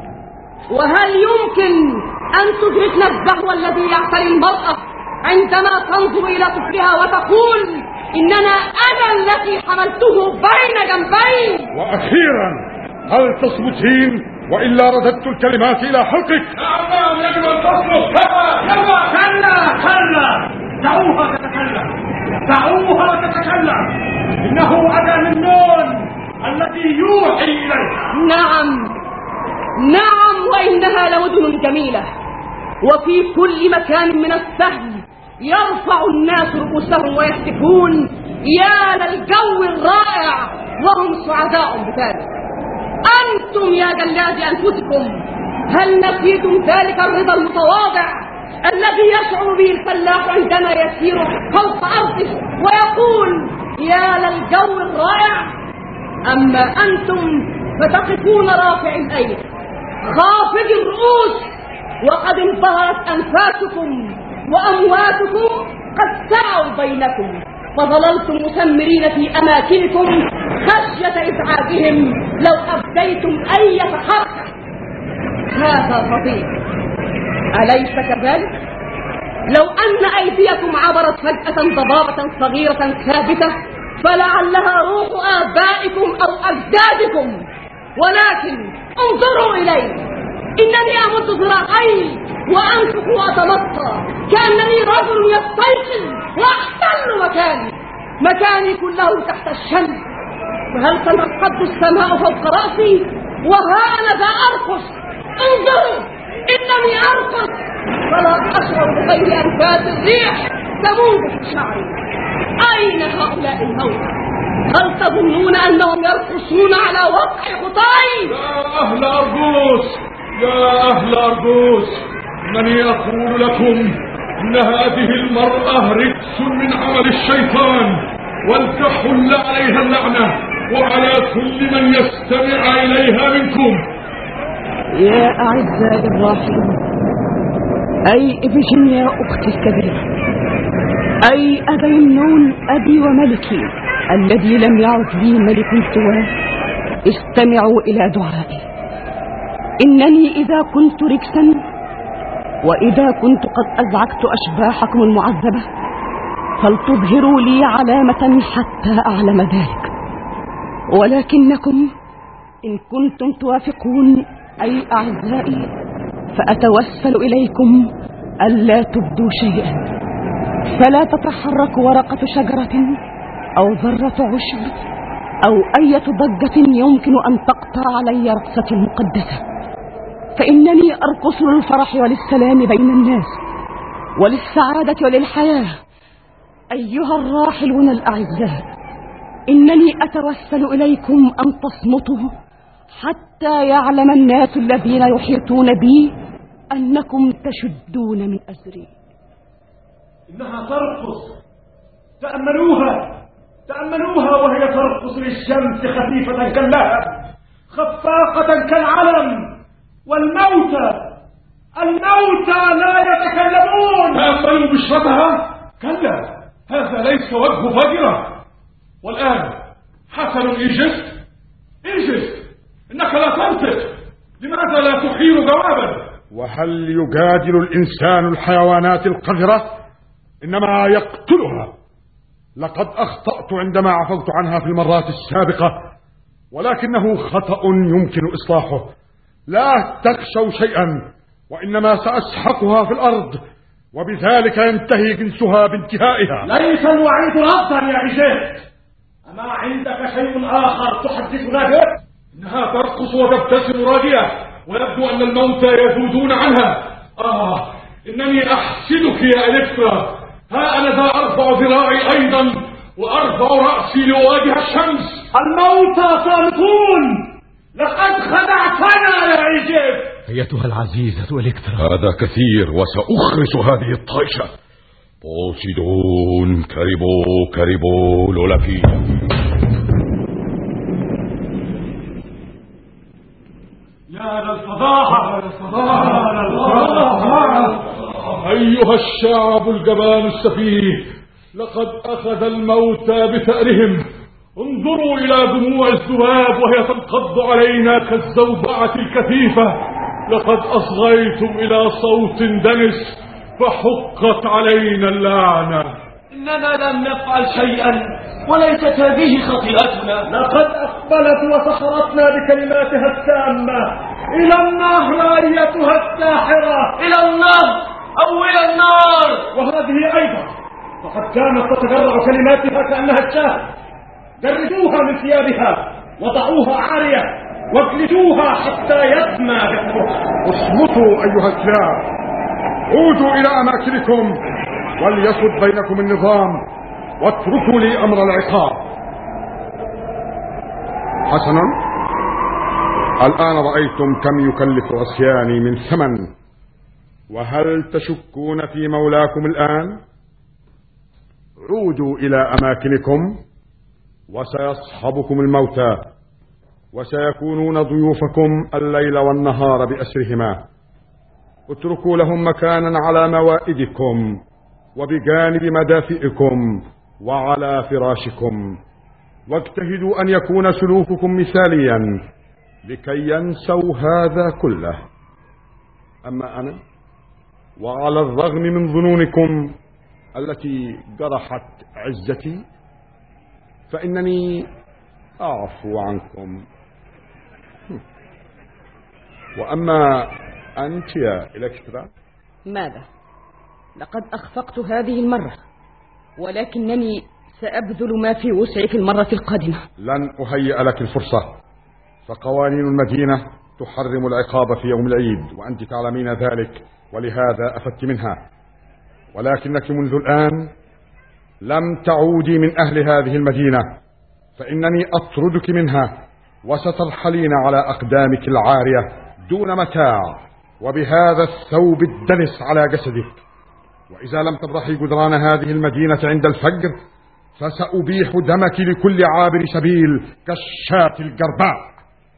وهل يمكن أن تدركن الزهو الذي يعتري المرأة عندما تنظر إلى طفلها وتقول إننا أنا التي حملته بين جنبي؟ وأخيرا هل تصمتين وإلا رددت الكلمات إلى حلقك؟ نعم يجب أن تصمت. كلا كلا كلا، دعوها تتكلم، دعوها تتكلم. إنه أجامنون الذي يوحي إليها. نعم نعم، وإنها لمدن جميلة، وفي كل مكان من السهل يرفع الناس رؤوسهم ويهتفون يا للجو الرائع، وهم سعداء بذلك. أنتم يا جلاد أنفسكم، هل نسيتم ذلك الرضا المتواضع الذي يشعر به الفلاح عندما يسير فوق أرضه ويقول يا للجو الرائع؟ أما أنتم فتقفون رافع الأيدي خافض الرؤوس وقد انبهرت أنفاسكم وأمواتكم قد سعوا بينكم، فظللتم مسمرين في أماكنكم خشية إزعاجهم لو أبديتم أي حركة. هذا فضيل، أليس كذلك؟ لو أن أيديكم عبرت فجأة ضبابة صغيرة ثابتة فلعلها روح آبائكم أو أجدادكم، ولكن انظروا إلي، إنني أمد ذراعي وأنفق وأتمطى كأنني رجل يستيقظ وأحتل مكاني مكاني كله تحت الشمس، فهل تنقض السماء فوق رأسي وها أنا ذا أرقص؟ انظروا إنني أرقص فلا أشعر بغير أنفاس الريح تموج في شعري. أين هؤلاء الموتى؟ هل تظنون أنهم يرقصون على وقع خطاي؟ يا أهل أرجوس، يا أهل أرجوس، إنني أقول لكم إن هذه المرأة رجس من عمل الشيطان، ولتحل عليها اللعنة وعلى كل من يستمع إليها منكم. يا أعزائي الراحلين، أي إفيجينيا أختي الكبيرة، أي أغيمنون أبي وملكي الذي لم يعد لي ملك سواه، استمعوا إلى دعائي. إنني إذا كنت ركسا وإذا كنت قد أزعجت أشباحكم المعذبة فلتظهروا لي علامة حتى أعلم ذلك، ولكنكم إن كنتم توافقون أي أعزائي فأتوسل إليكم ألا تبدوا شيئا، فلا تتحرك ورقة شجرة أو ذرة عشب أو أي ضجة يمكن أن تقطع علي رقصتي المقدسة، فإنني أرقص للفرح وللسلام بين الناس وللسعادة وللحياة. أيها الراحلون الأعزاء، إنني أتوسل إليكم أن تصمتوا حتى يعلم الناس الذين يحيطون بي أنكم تشدون من أزري. إنها ترقص، تأملوها تأملوها وهي ترقص للشمس خفيفة كاللهب خفاقة كالعلم، والموتى الموتى لا يتكلمون. تأملوا بشرتها؟ كلا، هذا ليس وجه فجرة. والآن حسن إيجست إيجست إنك لا تنطق، لماذا لا تحيل جوابا؟ وهل يجادل الإنسان الحيوانات القذرة؟ إنما يقتلها. لقد أخطأت عندما عفوت عنها في المرات السابقة، ولكنه خطأ يمكن إصلاحه. لا تخشوا شيئا، وإنما سأسحقها في الأرض، وبذلك ينتهي جنسها بانتهائها. ليس الوعيد ردا يا إيجيت، أما عندك شيء آخر تحدثنا به؟ إنها ترقص وتبتسم راضية، ويبدو أن الموتى يذودون عنها. آه، إنني أحسدك يا إلكترا. ها أنا ذا أرفع ذراعي أيضا وأرفع رأسي لأواجه الشمس. الموتى صامتون، لقد خدعتنا يا إيجيت. أيتها العزيزة إلكترا، هذا كثير وسأخرس هذه الطائشة. بوسيدون كريبو كريبو لولاكي. يا للفضاحة يا للفضاحة. أيها الشعب الجبان السفيه، لقد أخذ الموتى بثأرهم. انظروا إلى دموع الذباب وهي تنقض علينا كالزوبعة الكثيفة. لقد أصغيتم إلى صوت دنس فحقت علينا اللعنة. إننا لم نفعل شيئا، وليست هذه خطيئتنا. لقد أقبلت وسحرتنا بكلماتها السامة. إلى النهر أيتها الساحرة، إلى النار أو إلى النار. وهذه أيضا فقد كانت تتجرع كلماتها كأنها الشاه. جردوها من ثيابها وضعوها عارية واجلدوها حتى يدمى جسمها. اصمتوا أيها الكلاب، عودوا إلى أماكنكم وليسد بينكم النظام، واتركوا لي أمر العقاب. حسنا، الآن رأيتم كم يكلف عصياني من ثمن، وهل تشكون في مولاكم الآن؟ عودوا إلى أماكنكم وسيصحبكم الموتى، وسيكونون ضيوفكم الليل والنهار بأسرهما، اتركوا لهم مكانا على موائدكم وبجانب مدافئكم وعلى فراشكم، واجتهدوا أن يكون سلوككم مثاليا لكي ينسوا هذا كله. أما أنا وعلى الرغم من ظنونكم التي جرحت عزتي فإنني أعفو عنكم. وأما أنت يا إلكترا، ماذا؟ لقد أخفقت هذه المرة، ولكنني سأبذل ما في وسعي في المرة القادمة. لن أهيئ لك الفرصة، فقوانين المدينة تحرم العقاب في يوم العيد وأنت تعلمين ذلك، ولهذا أفدت منها. ولكنك منذ الآن لم تعودي من أهل هذه المدينة، فإنني أطردك منها وسترحلين على أقدامك العارية دون متاع وبهذا الثوب الدنس على جسدك. وإذا لم تبرحي جدران هذه المدينة عند الفجر فسأبيح دمك لكل عابر سبيل كالشاة الجرباء.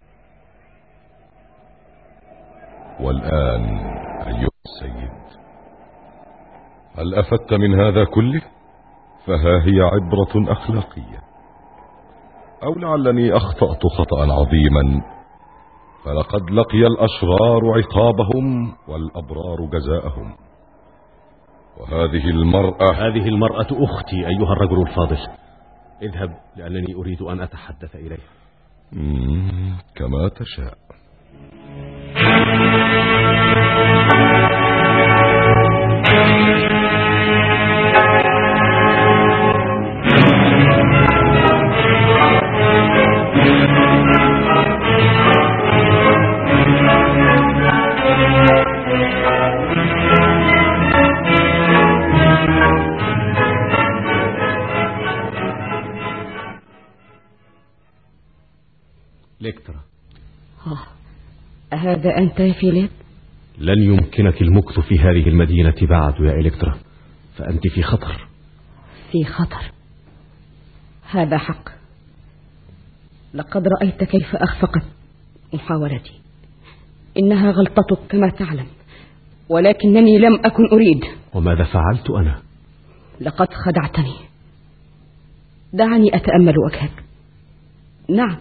والآن أيها السيد، هل أفدت من هذا كله؟ فها هي عبرة أخلاقية. أو لعلني أخطأت خطأ عظيما، فلقد لقي الأشرار عقابهم والأبرار جزاءهم. وهذه المرأة هذه المرأة أختي أيها الرجل الفاضل. اذهب، لأنني أريد أن أتحدث إليها. كما تشاء. إلكترا. هذا أنت يا فيليب؟ لن يمكنك المكث في هذه المدينة بعد يا إلكترا، فأنت في خطر. في خطر، هذا حق. لقد رأيت كيف أخفقت محاولتي. إنها غلطتك كما تعلم، ولكنني لم أكن أريد. وماذا فعلت أنا؟ لقد خدعتني. دعني أتأمل وجهك. نعم،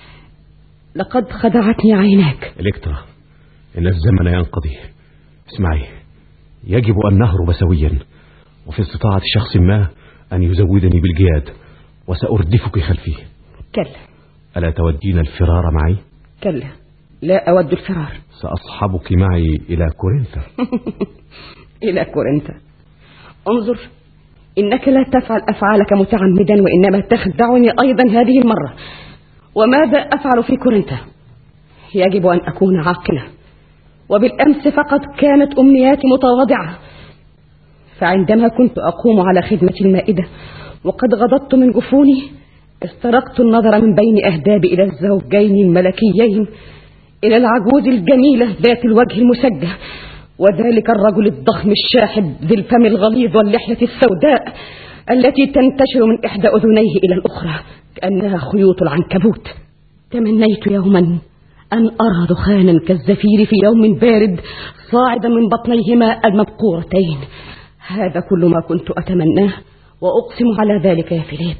لقد خدعتني عيناك. إلكترا، إن الزمن ينقضي. اسمعي، يجب أن نهرب سويا، وفي استطاعة شخص ما أن يزودني بالجياد، وسأردفك خلفي. كلا. ألا تودين الفرار معي؟ كلا، لا أود الفرار. سأصحبك معي إلى كورنثا. إلى كورنثا؟ انظر، إنك لا تفعل أفعالك متعمدا، وإنما تخدعني أيضا هذه المرة. وماذا أفعل في كورنثا؟ يجب أن أكون عاقلة، وبالأمس فقط كانت أمنياتي متواضعة. فعندما كنت أقوم على خدمة المائدة وقد غضضت من جفوني، استرقت النظر من بين أهدابي إلى الزوجين الملكيين، إلى العجوز الجميلة ذات الوجه المسجة، وذلك الرجل الضخم الشاحب ذي الفم الغليظ واللحية السوداء التي تنتشر من إحدى أذنيه إلى الأخرى كأنها خيوط العنكبوت. تمنيت يوما أن أرى دخانا كالزفير في يوم بارد صاعدا من بطنيهما المبقورتين. هذا كل ما كنت أتمناه، وأقسم على ذلك يا فيليب.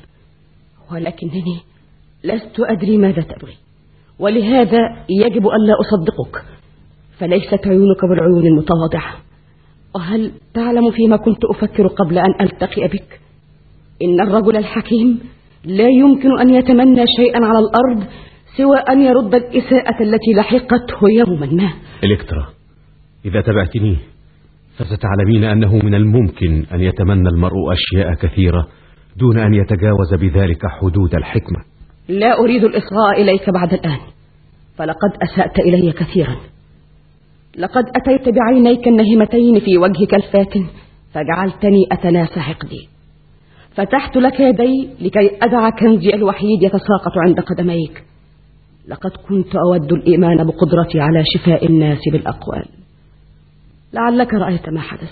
ولكنني لست أدري ماذا تبغي، ولهذا يجب أن لا أصدقك، فليست عيونك بالعيون المتواضعة. وهل تعلم فيما كنت أفكر قبل أن ألتقي بك؟ إن الرجل الحكيم لا يمكن أن يتمنى شيئا على الأرض سوى أن يرد الإساءة التي لحقته يوما ما. إلكترا، إذا تبعتني فستعلمين أنه من الممكن أن يتمنى المرء أشياء كثيرة دون أن يتجاوز بذلك حدود الحكمة. لا أريد الإصغاء إليك بعد الآن، فلقد أسأت إلي كثيرا. لقد أتيت بعينيك النهمتين في وجهك الفاتن فجعلتني أتناسى حقدي. فتحت لك يدي لكي أدع كنزي الوحيد يتساقط عند قدميك. لقد كنت أود الإيمان بقدرتي على شفاء الناس بالأقوال. لعلك رأيت ما حدث،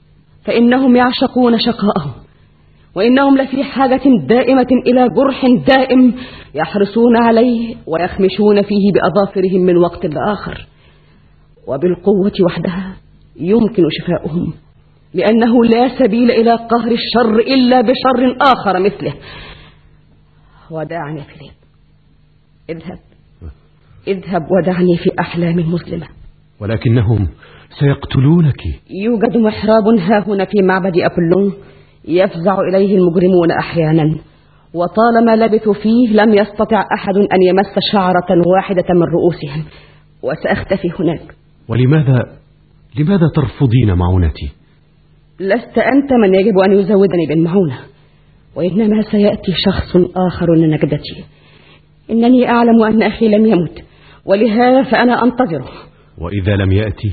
فإنهم يعشقون شقاءهم، وإنهم لفي حاجة دائمة إلى جرح دائم يحرصون عليه ويخمشون فيه بأظافرهم من وقت لآخر. وبالقوة وحدها يمكن شفاؤهم، لأنه لا سبيل إلى قهر الشر إلا بشر آخر مثله. ودعني فيليب، اذهب اذهب ودعني في أحلام مظلمة. ولكنهم سيقتلونك. يوجد محراب هاهنا في معبد أبولون يفزع إليه المجرمون أحيانا، وطالما لبثوا فيه لم يستطع أحد أن يمس شعرة واحدة من رؤوسهم، وسأختفي هناك. ولماذا لماذا ترفضين معونتي؟ لست أنت من يجب أن يزودني بالمعونة، وإنما سيأتي شخص آخر لنجدتي. إنني أعلم أن أخي لم يمت، ولهذا فأنا أنتظره. وإذا لم يأتي؟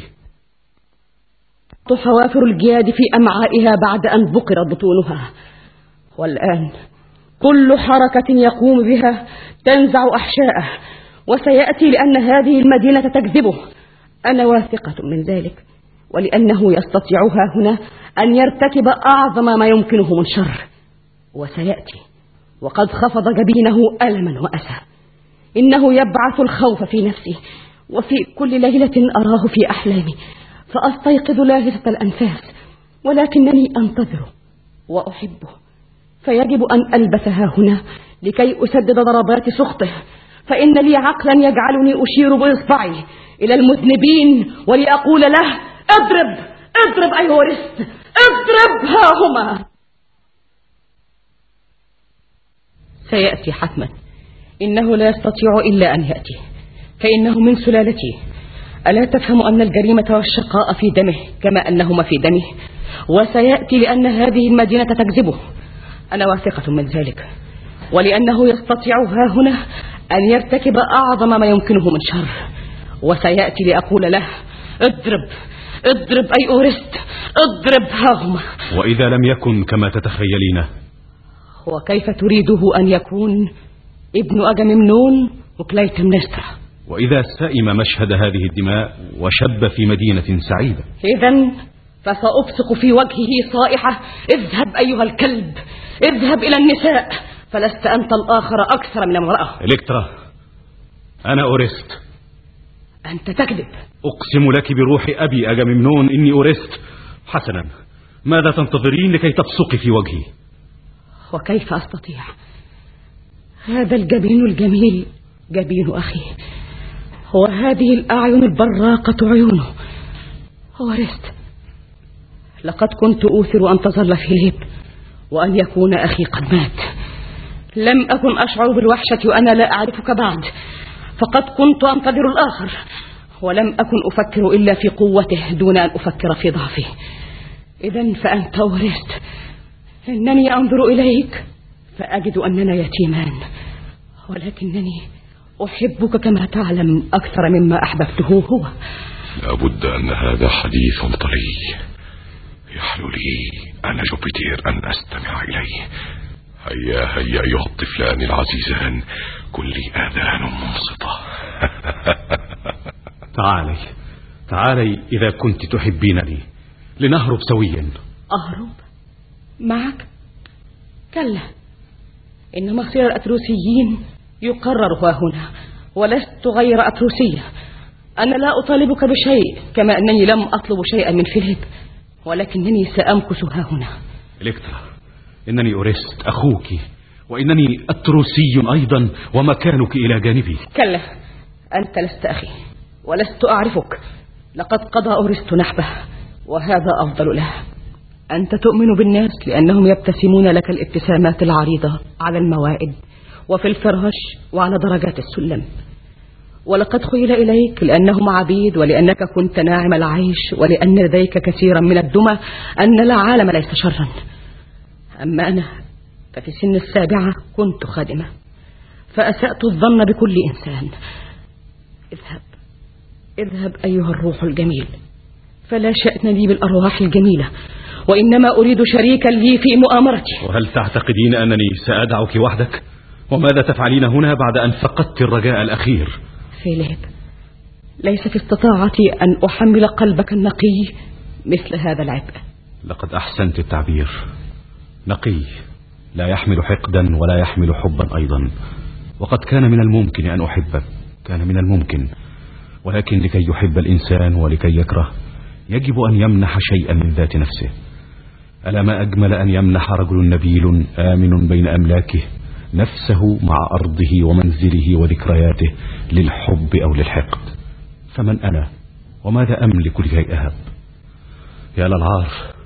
حوافر الجياد في أمعائها بعد أن بقرت بطونها، والآن كل حركة يقوم بها تنزع أحشاءه، وسيأتي لأن هذه المدينة تكذبه. أنا واثقة من ذلك، ولأنه يستطيعها هنا أن يرتكب أعظم ما يمكنه من شر، وسيأتي وقد خفض جبينه ألما وأسى. إنه يبعث الخوف في نفسي، وفي كل ليلة أراه في أحلامي فأستيقظ لاهثة الأنفاس، ولكنني أنتظره وأحبه، فيجب أن ألبثها هنا لكي أسدد ضربات سخطه، فإن لي عقلا يجعلني أشير بإصبعي إلى المذنبين ولأقول له: اضرب اضرب أيها ورست، اضرب، ها هما. سيأتي حتما، إنه لا يستطيع إلا أن يأتي، فإنه من سلالتي. ألا تفهم أن الجريمة والشقاء في دمه كما أنهما في دمه؟ وسيأتي لأن هذه المدينة تكذبه. أنا واثقة من ذلك، ولأنه يستطيع ها هنا أن يرتكب أعظم ما يمكنه من شر، وسيأتي لأقول له: اضرب اضرب أي أورست، اضرب، ها هما. وإذا لم يكن كما تتخيلين؟ وكيف تريده أن يكون؟ ابن أجممنون وكليتمنسترا. وإذا سئم مشهد هذه الدماء وشب في مدينة سعيدة؟ إذن فسأبصق في وجهه صائحة: اذهب أيها الكلب، اذهب إلى النساء، فلست أنت الآخر أكثر من امرأة. إلكترا، أنا أورست. أنت تكذب. أقسم لك بروح أبي أجممنون إني أورست. حسنا، ماذا تنتظرين لكي تبصقي في وجهي؟ وكيف أستطيع؟ هذا الجبين الجميل جبين أخي، وهذه الأعين البراقة عيونه. أورست، لقد كنت أوثر أن تظل فيليب وأن يكون أخي قد مات. لم أكن أشعر بالوحشة وأنا لا أعرفك بعد، فقد كنت أنتظر الآخر، ولم أكن أفكر إلا في قوته دون أن أفكر في ضعفه. إذن فأنت أورست. إنني أنظر إليك فأجد أننا يتيمان، ولكنني أحبك كما تعلم أكثر مما أحببته هو. لابد أن هذا حديث طري، يحلو لي أنا جوبيتر أن أستمع إليه. هيا هيا أيها الطفلان العزيزان، كن لي آذان منصتة. تعالي تعالي إذا كنت تحبينني، لنهرب سويا. أهرب معك؟ كلا، إن مصير الأتروسيين يقرر ها هنا، ولست غير أتروسية. أنا لا أطالبك بشيء، كما أنني لم أطلب شيئا من فيليب، ولكنني سأمكث ها هنا. إلكترا، إنني أورست أخوك، وإنني أتروسي أيضا، ومكانك إلى جانبي. كلا، أنت لست أخي ولست أعرفك. لقد قضى أورست نحبه، وهذا أفضل له. أنت تؤمن بالناس لأنهم يبتسمون لك الابتسامات العريضة على الموائد وفي الفراش وعلى درجات السلم، ولقد خيل إليك لأنهم عبيد، ولأنك كنت ناعم العيش، ولأن لديك كثيرا من الدمى، أن العالم ليس شرا. أما أنا ففي سن السابعة كنت خادمة، فأسأت الظن بكل إنسان. اذهب اذهب أيها الروح الجميل، فلا شأن لي بالأرواح الجميلة، وإنما أريد شريكا لي في مؤامرتي. وهل تعتقدين أنني سأدعك وحدك؟ وماذا تفعلين هنا بعد أن فقدت الرجاء الأخير؟ فيليب، ليس في استطاعتي أن أحمل قلبك النقي مثل هذا العبء. لقد أحسنت التعبير. نقي، لا يحمل حقدا ولا يحمل حبا أيضا. وقد كان من الممكن أن أحبك، كان من الممكن، ولكن لكي يحب الإنسان ولكي يكره يجب أن يمنح شيئا من ذات نفسه. ألا ما أجمل أن يمنح رجل نبيل آمن بين أملاكه نفسه مع أرضه ومنزله وذكرياته للحب أو للحقد. فمن أنا وماذا أملك لكي أهب؟ يا للعار،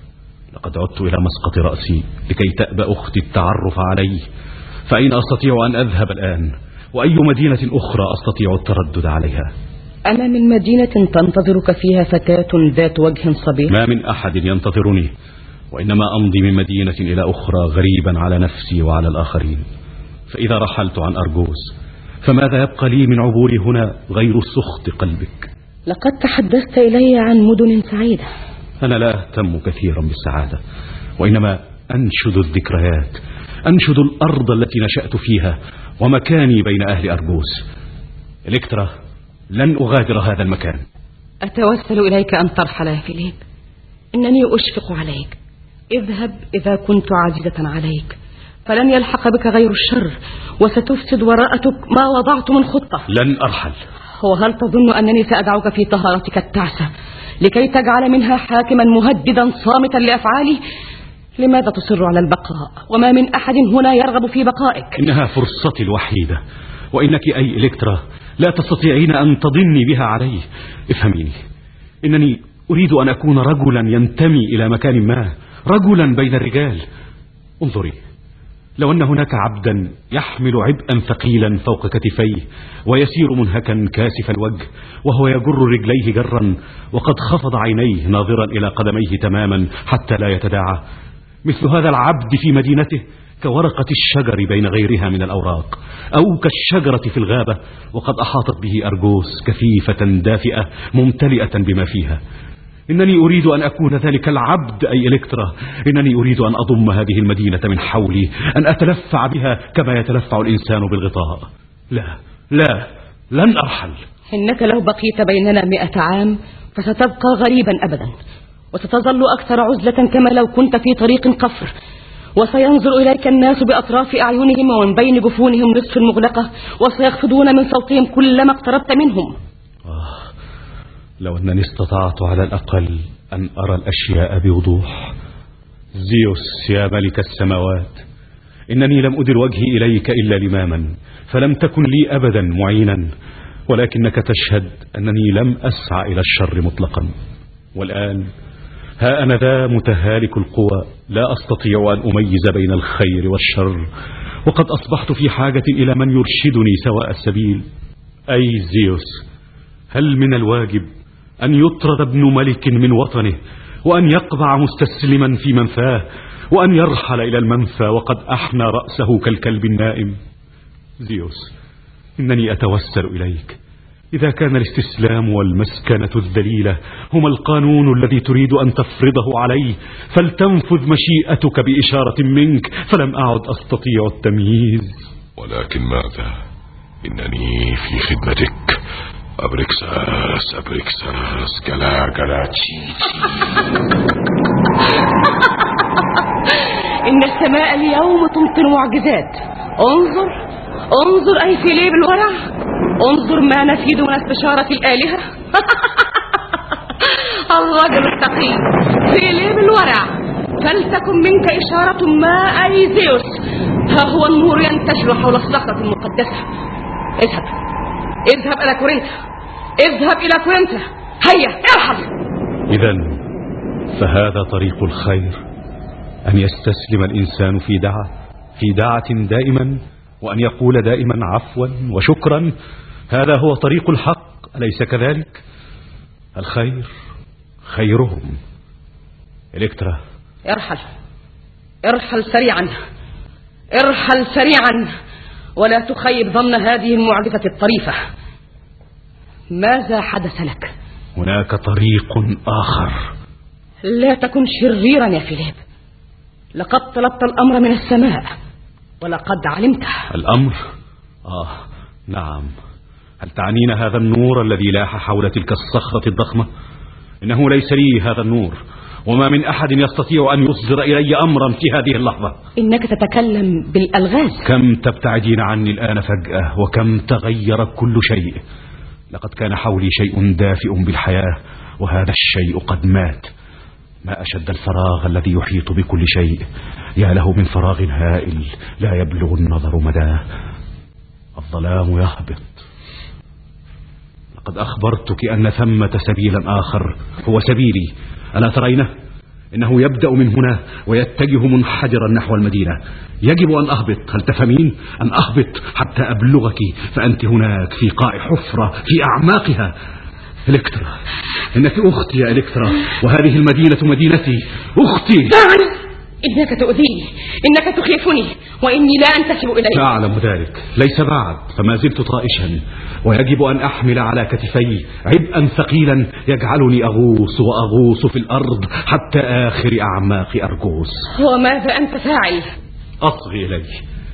لقد عدت إلى مسقط رأسي لكي تأبى أختي التعرف علي. فأين أستطيع أن أذهب الآن؟ وأي مدينة أخرى أستطيع التردد عليها؟ أنا من مدينة تنتظرك فيها فتاة ذات وجه صبيح. ما من أحد ينتظرني، وإنما أمضي من مدينة إلى أخرى غريبا على نفسي وعلى الآخرين. فإذا رحلت عن أرجوز فماذا يبقى لي من عبوري هنا غير سخط قلبك؟ لقد تحدثت إلي عن مدن سعيدة. أنا لا أهتم كثيرا بالسعادة، وإنما أنشد الذكريات، أنشد الأرض التي نشأت فيها ومكاني بين أهل أرجوز. إلكترا، لن أغادر هذا المكان. أتوسل إليك أن ترحل يا فيليب. إنني أشفق عليك. اذهب إذا كنت عاجزة عليك، فلن يلحق بك غير الشر، وستفسد وراءتك ما وضعت من خطة. لن أرحل. وهل تظن أنني سأدعوك في طهارتك التعسة لكي تجعل منها حاكما مهددا صامتا لأفعالي؟ لماذا تصر على البقاء وما من أحد هنا يرغب في بقائك؟ إنها فرصتي الوحيدة، وإنك أي إلكترا لا تستطيعين أن تضني بها علي. افهميني، إنني أريد أن أكون رجلا ينتمي إلى مكان ما، رجلا بين الرجال. انظري، لو أن هناك عبدا يحمل عبئا ثقيلا فوق كتفيه ويسير منهكا كاسف الوجه وهو يجر رجليه جرا وقد خفض عينيه ناظرا إلى قدميه تماما حتى لا يتداعى، مثل هذا العبد في مدينته كورقة الشجر بين غيرها من الأوراق، أو كالشجرة في الغابة وقد أحاطت به أرجوس كثيفة دافئة ممتلئة بما فيها. إنني أريد أن أكون ذلك العبد أي إلكترا. إنني أريد أن أضم هذه المدينة من حولي، أن أتلفع بها كما يتلفع الإنسان بالغطاء. لا لا، لن أرحل. إنك لو بقيت بيننا مئة عام فستبقى غريبا أبدا، وستظل أكثر عزلة كما لو كنت في طريق قفر، وسينظر إليك الناس بأطراف أعينهم ومن بين جفونهم نصف مغلقة، وسيخفضون من صوتهم كلما اقتربت منهم. آه، لو أنني استطعت على الأقل أن أرى الأشياء بوضوح. زيوس يا ملك السماوات، إنني لم أدر وجهي إليك إلا لماما، فلم تكن لي أبدا معينا، ولكنك تشهد أنني لم أسعى إلى الشر مطلقا. والآن ها أنا ذا متهالك القوى، لا أستطيع أن أميز بين الخير والشر، وقد أصبحت في حاجة إلى من يرشدني سواء السبيل. أي زيوس، هل من الواجب أن يطرد ابن ملك من وطنه، وأن يقبع مستسلما في منفاه، وأن يرحل إلى المنفى وقد أحنى رأسه كالكلب النائم؟ زيوس، إنني أتوسل إليك، إذا كان الاستسلام والمسكنة الذليلة هما القانون الذي تريد أن تفرضه علي، فلتنفذ مشيئتك بإشارة منك، فلم أعد أستطيع التمييز. ولكن ماذا؟ إنني في خدمتك. أبريكساس أبريكساس كلا كلا تشي إن السماء اليوم تمطر معجزات. انظر انظر أي فيليب الورع، انظر ما نفيد من استشارة الآلهة. الرجل التقي فيليب الورع، فلتكن منك إشارة ما أي زيوس. ها هو النور ينتشر حول الصخرة المقدسة. اذهب اذهب إلى كورنثا، اذهب إلى كورنثا، هيا ارحل. إذن فهذا طريق الخير، أن يستسلم الإنسان في دعة في دعة دائما، وأن يقول دائما عفوا وشكرا. هذا هو طريق الحق، أليس كذلك؟ الخير خيرهم. إلكترا، ارحل ارحل سريعا، ارحل سريعا، ولا تخيب ظن هذه المعرفة الطريفة. ماذا حدث لك؟ هناك طريق آخر. لا تكن شريرا يا فيليب، لقد طلبت الأمر من السماء ولقد علمته. الأمر؟ آه نعم. هل تعنين هذا النور الذي لاح حول تلك الصخرة الضخمة؟ إنه ليس لي هذا النور، وما من أحد يستطيع أن يصدر إلي أمرا في هذه اللحظة. إنك تتكلم بالألغاز. كم تبتعدين عني الآن فجأة، وكم تغير كل شيء. لقد كان حولي شيء دافئ بالحياة، وهذا الشيء قد مات. ما أشد الفراغ الذي يحيط بكل شيء، يا له من فراغ هائل لا يبلغ النظر مداه. الظلام يهبط. لقد أخبرتك أن ثمة سبيلا آخر هو سبيلي، ألا ترينه؟ إنه يبدأ من هنا ويتجه منحدرا نحو المدينة. يجب أن أهبط، هل تفهمين؟ أن أهبط حتى أبلغك، فأنت هناك في قاع حفرة في أعماقها. إلكترا، إنك أختي يا إلكترا، وهذه المدينة مدينتي. أختي. دعني، إنك تؤذيني، إنك تخيفني، وإني لا أنتسب إليك. أعلم ذلك، ليس بعد، فما زلت طائشا، ويجب أن أحمل على كتفي عبئا ثقيلا يجعلني أغوص وأغوص في الأرض حتى آخر أعماق أرجوس. وماذا أنت فاعل؟ أصغي إلي.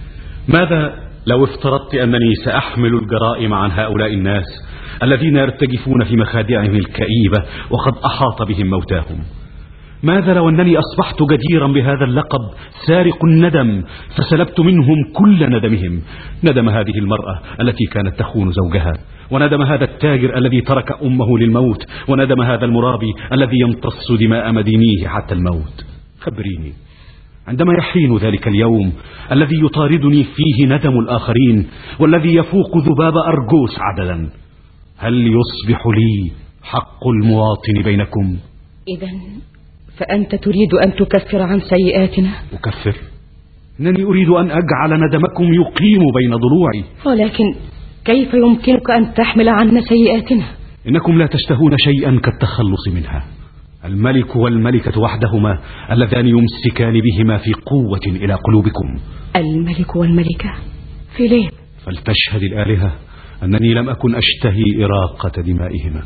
ماذا لو افترضت أنني سأحمل الجرائم عن هؤلاء الناس الذين يرتجفون في مخادعهم الكئيبة وقد أحاط بهم موتاهم؟ ماذا لو أنني أصبحت جديرا بهذا اللقب سارق الندم، فسلبت منهم كل ندمهم، ندم هذه المرأة التي كانت تخون زوجها، وندم هذا التاجر الذي ترك أمه للموت، وندم هذا المرابي الذي يمتص دماء مدينيه حتى الموت. خبريني، عندما يحين ذلك اليوم الذي يطاردني فيه ندم الآخرين والذي يفوق ذباب أرجوس عددا، هل يصبح لي حق المواطن بينكم؟ إذن فأنت تريد أن تكفر عن سيئاتنا؟ أكفر؟ إنني أريد أن أجعل ندمكم يقيم بين ضلوعي. ولكن كيف يمكنك أن تحمل عنا سيئاتنا؟ إنكم لا تشتهون شيئا كالتخلص منها. الملك والملكة وحدهما اللذان يمسكان بهما في قوة إلى قلوبكم. الملك والملكة في ليه؟ فلتشهد الآلهة أنني لم أكن أشتهي إراقة دمائهما.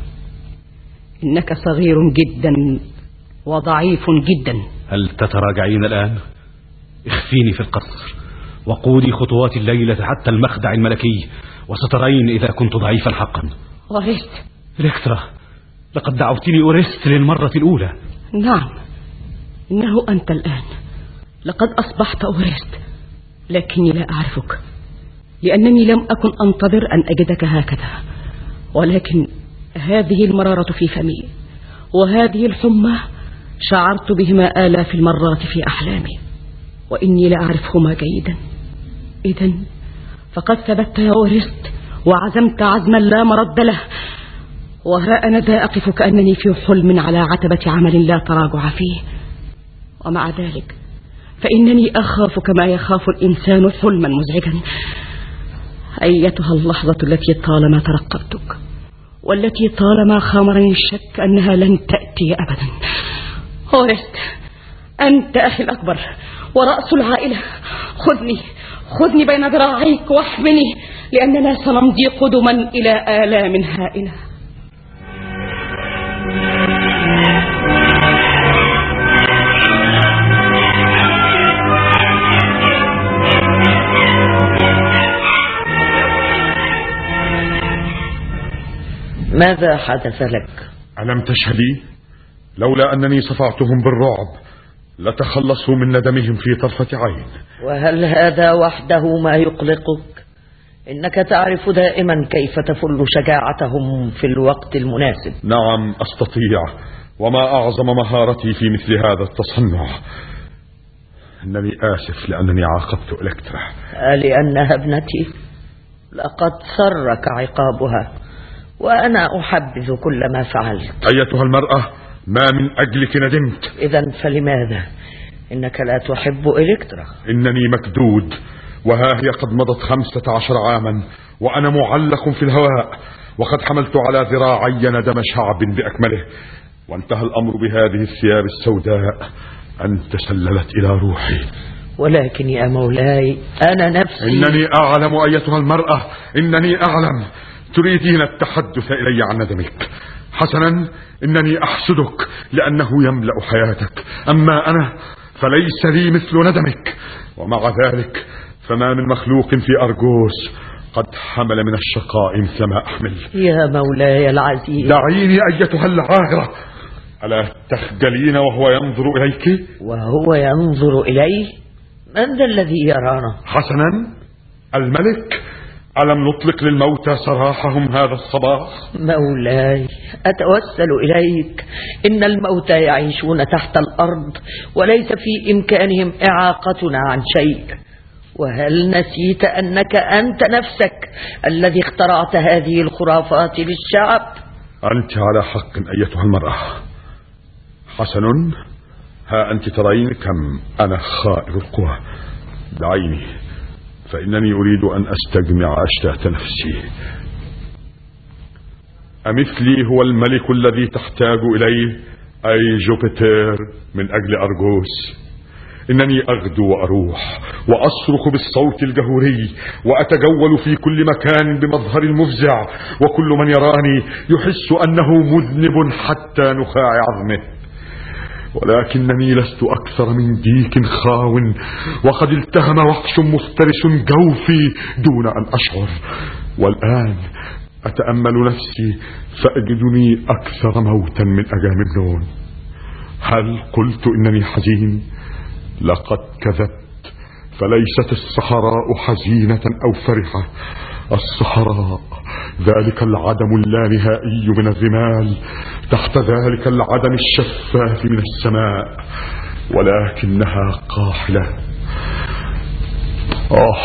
إنك صغير جدا وضعيف جدا. هل تتراجعين الآن؟ اخفيني في القصر وقودي خطوات الليلة حتى المخدع الملكي، وسترين إذا كنت ضعيفا حقا. أوريست. إلكترا، لقد دعوتني أوريست للمرة الأولى. نعم، إنه أنت الآن. لقد أصبحت أوريست، لكني لا أعرفك، لأنني لم أكن أنتظر أن أجدك هكذا. ولكن هذه المرارة في فمي وهذه الحمى شعرت بهما آلاف المرات في أحلامي، وإني لا أعرفهما جيدا. إذن فقد ثبت يا أوريست وعزمت عزما لا مرد له، وها أنا ذا أقف كأنني في حلم على عتبة عمل لا تراجع فيه. ومع ذلك فإنني أخاف كما يخاف الإنسان حلما مزعجا. أيتها اللحظة التي طالما ترقبتك، والتي طالما خامرني الشك أنها لن تأتي أبدا. أوريست، أنت أخي الأكبر ورأس العائلة. خذني خذني بين ذراعيك واحمني، لأننا سنمضي قدما إلى آلام هائلة. ماذا حدث لك؟ ألم تشهدي؟ لولا أنني صفعتهم بالرعب لتخلصوا من ندمهم في طرفة عين. وهل هذا وحده ما يقلقك؟ إنك تعرف دائما كيف تفل شجاعتهم في الوقت المناسب. نعم أستطيع، وما أعظم مهارتي في مثل هذا التصنع. إنني آسف لأنني عاقبت إلكترا. لأنها ابنتي؟ لقد سرك عقابها، وأنا أحبذ كل ما فعلت. أيتها المرأة، ما من أجلك ندمت. إذن فلماذا؟ إنك لا تحب إلكترا. إنني مكدود، وها هي قد مضت خمسة عشر عاما وأنا معلق في الهواء، وقد حملت على ذراعي ندم شعب بأكمله، وانتهى الأمر بهذه الثياب السوداء أن تسللت إلى روحي. ولكن يا مولاي أنا نفسي. إنني أعلم أيتها المرأة، إنني أعلم. تريدين التحدث إلي عن ندمك. حسنا، إنني أحسدك لأنه يملأ حياتك، أما أنا فليس لي مثل ندمك. ومع ذلك فما من مخلوق في أرجوس قد حمل من الشقاء مثل ما أحمل. يا مولاي العزيز، دعيني أيتها العاهرة. ألا تخجلين وهو ينظر إليك؟ وهو ينظر إليه؟ من ذا الذي يرانا؟ حسنا، الملك ألم نطلق للموتى سراحهم هذا الصباح؟ مولاي أتوسل إليك، إن الموتى يعيشون تحت الأرض وليس في إمكانهم إعاقتنا عن شيء. وهل نسيت أنك أنت نفسك الذي اخترعت هذه الخرافات للشعب؟ أنت على حق أيتها المرأة. حسن، ها أنت ترين كم أنا خائر القوى. دعيني فإنني أريد أن أستجمع أشتات نفسي. أمثلي هو الملك الذي تحتاج إليه أي جوبيتر من أجل أرجوس؟ إنني أغدو وأروح وأصرخ بالصوت الجهوري وأتجول في كل مكان بمظهر المفزع، وكل من يراني يحس أنه مذنب حتى نخاع عظمه. ولكنني لست أكثر من ديك خاو، وقد التهم وحش مفترس جوفي دون أن أشعر. والآن أتأمل نفسي فأجدني أكثر موتا من أجامبنون. هل قلت إنني حزين؟ لقد كذبت، فليست الصحراء حزينة أو فرحة. الصحراء ذلك العدم اللانهائي من الرمال تحت ذلك العدم الشفاف من السماء، ولكنها قاحلة. آه،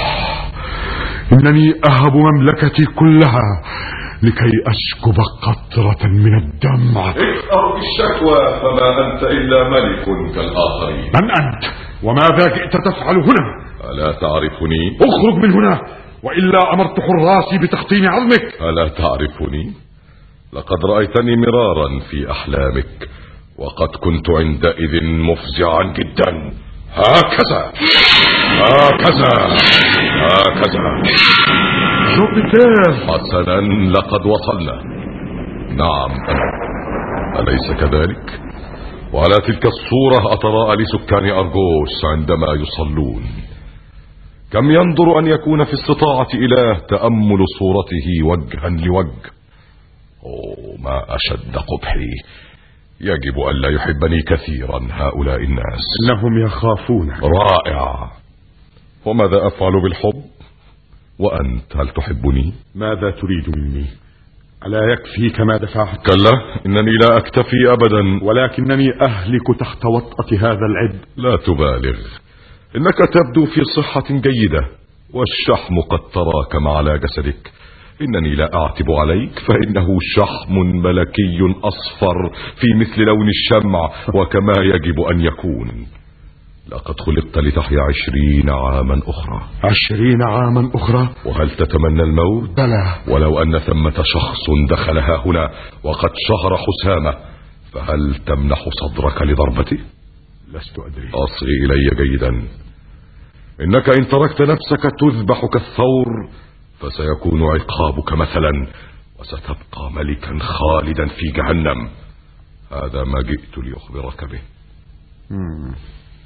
إنني أهب مملكتي كلها لكي أسكب قطرة من الدمع. اقرأ الشكوى، فما أنت إلا ملك كالآخرين. من أنت؟ وماذا جئت تفعل هنا؟ ألا تعرفني؟ اخرج من هنا، وإلا أمرت حراسي بتحطيم عظمك. ألا تعرفني؟ لقد رأيتني مرارا في أحلامك، وقد كنت عندئذ مفزعا جدا. هكذا هكذا هكذا. جوبيتر. حسنا، لقد وصلنا. نعم، أليس كذلك؟ وعلى تلك الصورة أتراءى لسكان أرجوس عندما يصلون. كم ينظر أن يكون في استطاعة إله تأمل صورته وجها لوجه. أوه، ما أشد قبحي. يجب أن لا يحبني كثيرا هؤلاء الناس. إنهم يخافون. رائع. وماذا أفعل بالحب؟ وأنت هل تحبني؟ ماذا تريد مني؟ ألا يكفيك ما دفعت؟ كلا، إنني لا أكتفي أبدا، ولكنني أهلك تحت وطأة هذا العبء. لا تبالغ، إنك تبدو في صحة جيدة، والشحم قد تراكم على جسدك. إنني لا أعتب عليك، فإنه شحم ملكي أصفر في مثل لون الشمع، وكما يجب أن يكون. لقد خلقت لتحيا عشرين عاما أخرى. عشرين عاما أخرى؟ وهل تتمنى الموت؟ بلى. ولو أن ثمة شخص دخلها هنا وقد شهر حسامه، فهل تمنح صدرك لضربته؟ لست أدري. أصغي إلي جيدا. إنك إن تركت نفسك تذبح كالثور، فسيكون عقابك مثلا، وستبقى ملكا خالدا في جهنم. هذا ما جئت لأخبرك به. مم.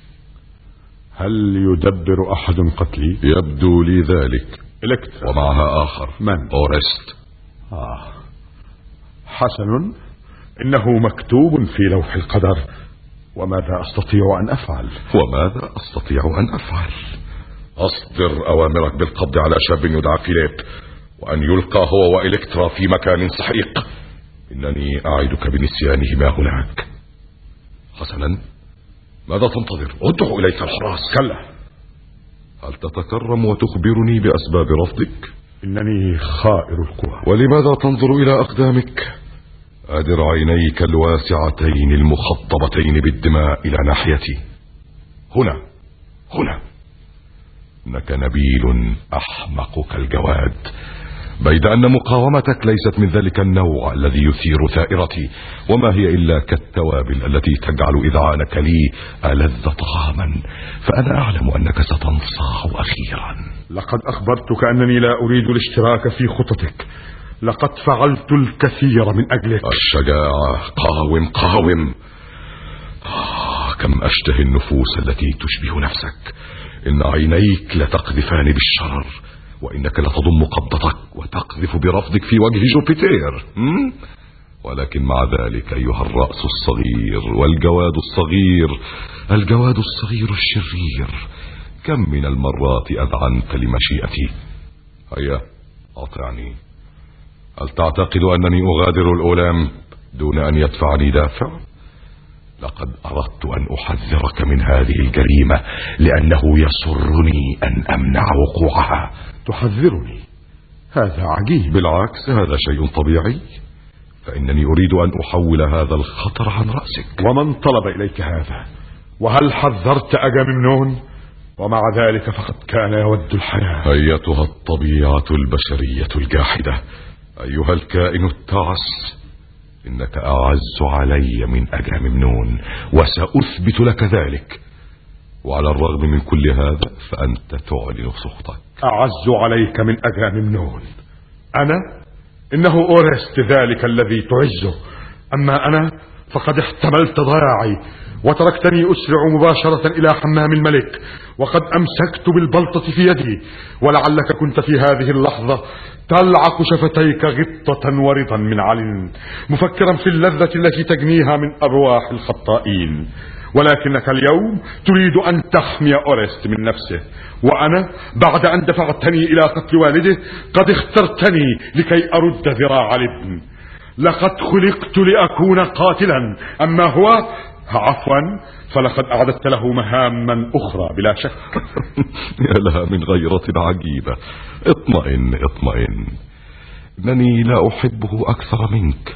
هل يدبر أحد قتلي؟ يبدو لي ذلك. إلكترا. ومعها آخر. من؟ أورست. آه. حسن، إنه مكتوب في لوح القدر. وماذا أستطيع أن أفعل؟ وماذا أستطيع أن أفعل؟ أصدر أوامرك بالقبض على شاب يدعى فيليب، وأن يلقى هو وإلكترا في مكان سحيق. إنني أعدك بنسيانهما هناك. حسنا، ماذا تنتظر؟ ادعو إليك الحراس. كلا. هل تتكرم وتخبرني بأسباب رفضك؟ إنني خائر القوى. ولماذا تنظر إلى أقدامك؟ أدر عينيك الواسعتين المخطبتين بالدماء إلى ناحيتي. هنا هنا. إنك نبيل أحمق كالجواد، بيد أن مقاومتك ليست من ذلك النوع الذي يثير ثائرتي، وما هي إلا كالتوابل التي تجعل إذعانك لي ألذ طعاما. فأنا أعلم أنك ستنصاع أخيرا. لقد أخبرتك أنني لا أريد الاشتراك في خطتك. لقد فعلت الكثير من أجلك. الشجاعة. قاوم قاوم. آه، كم أشتهي النفوس التي تشبه نفسك. إن عينيك لتقذفان بالشرر، وإنك لتضم قبضتك وتقذف برفضك في وجه جوبيتر. ولكن مع ذلك أيها الرأس الصغير والجواد الصغير، الجواد الصغير الشرير، كم من المرات أذعنت لمشيئتي. هيا أطعني. هل تعتقد أنني أغادر الأولمب دون أن يدفعني دافع؟ لقد أردت أن أحذرك من هذه الجريمة لأنه يسرني أن أمنع وقوعها. تحذرني؟ هذا عجيب. بالعكس، هذا شيء طبيعي، فإنني أريد أن أحول هذا الخطر عن رأسك. ومن طلب إليك هذا؟ وهل حذرت أجامemnon؟ ومع ذلك فقد كان يود الحياة. أيتها الطبيعة البشرية الجاحدة، أيها الكائن التعس، إنك أعز علي من أجامemnon، وسأثبت لك ذلك. وعلى الرغم من كل هذا فأنت تعلن سخطك. أعز عليك من أجامemnon؟ أنا؟ إنه أورست ذلك الذي تعزه، أما أنا فقد احتملت ضياعي وتركتني أسرع مباشرة إلى حمام الملك، وقد أمسكت بالبلطة في يدي، ولعلك كنت في هذه اللحظة تلعق شفتيك غبطة ورضا من علن، مفكرا في اللذة التي تجنيها من أرواح الخطائين. ولكنك اليوم تريد أن تحمي أورست من نفسه، وأنا بعد أن دفعتني إلى قتل والده قد اخترتني لكي أرد ذراع الابن. لقد خلقت لأكون قاتلا، أما هو عفوا فلقد أعددت له مهاما أخرى بلا شك. يا لها من غيرة عجيبة. اطمئن اطمئن، إنني لا أحبه أكثر منك.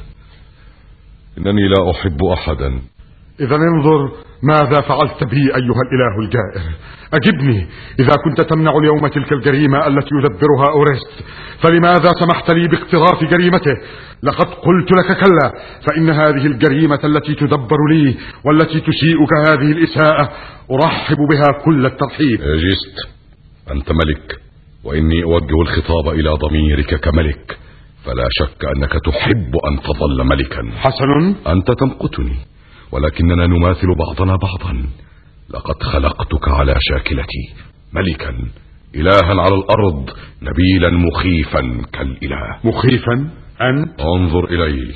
إنني لا أحب أحدا. إذا انظر ماذا فعلت بي أيها الإله الجائر. أجبني، إذا كنت تمنع اليوم تلك الجريمة التي يدبرها أورست، فلماذا سمحت لي باقتراف جريمته؟ لقد قلت لك كلا، فإن هذه الجريمة التي تدبر لي والتي تسيئك هذه الإساءة أرحب بها كل الترحيب. جست، أنت ملك، وإني أوجه الخطاب إلى ضميرك كملك، فلا شك أنك تحب أن تظل ملكا. حسن. أنت تمقتني، ولكننا نماثل بعضنا بعضا. لقد خلقتك على شاكلتي ملكا، إلها على الأرض، نبيلا مخيفا كالإله. مخيفا أنت؟ انظر إلي،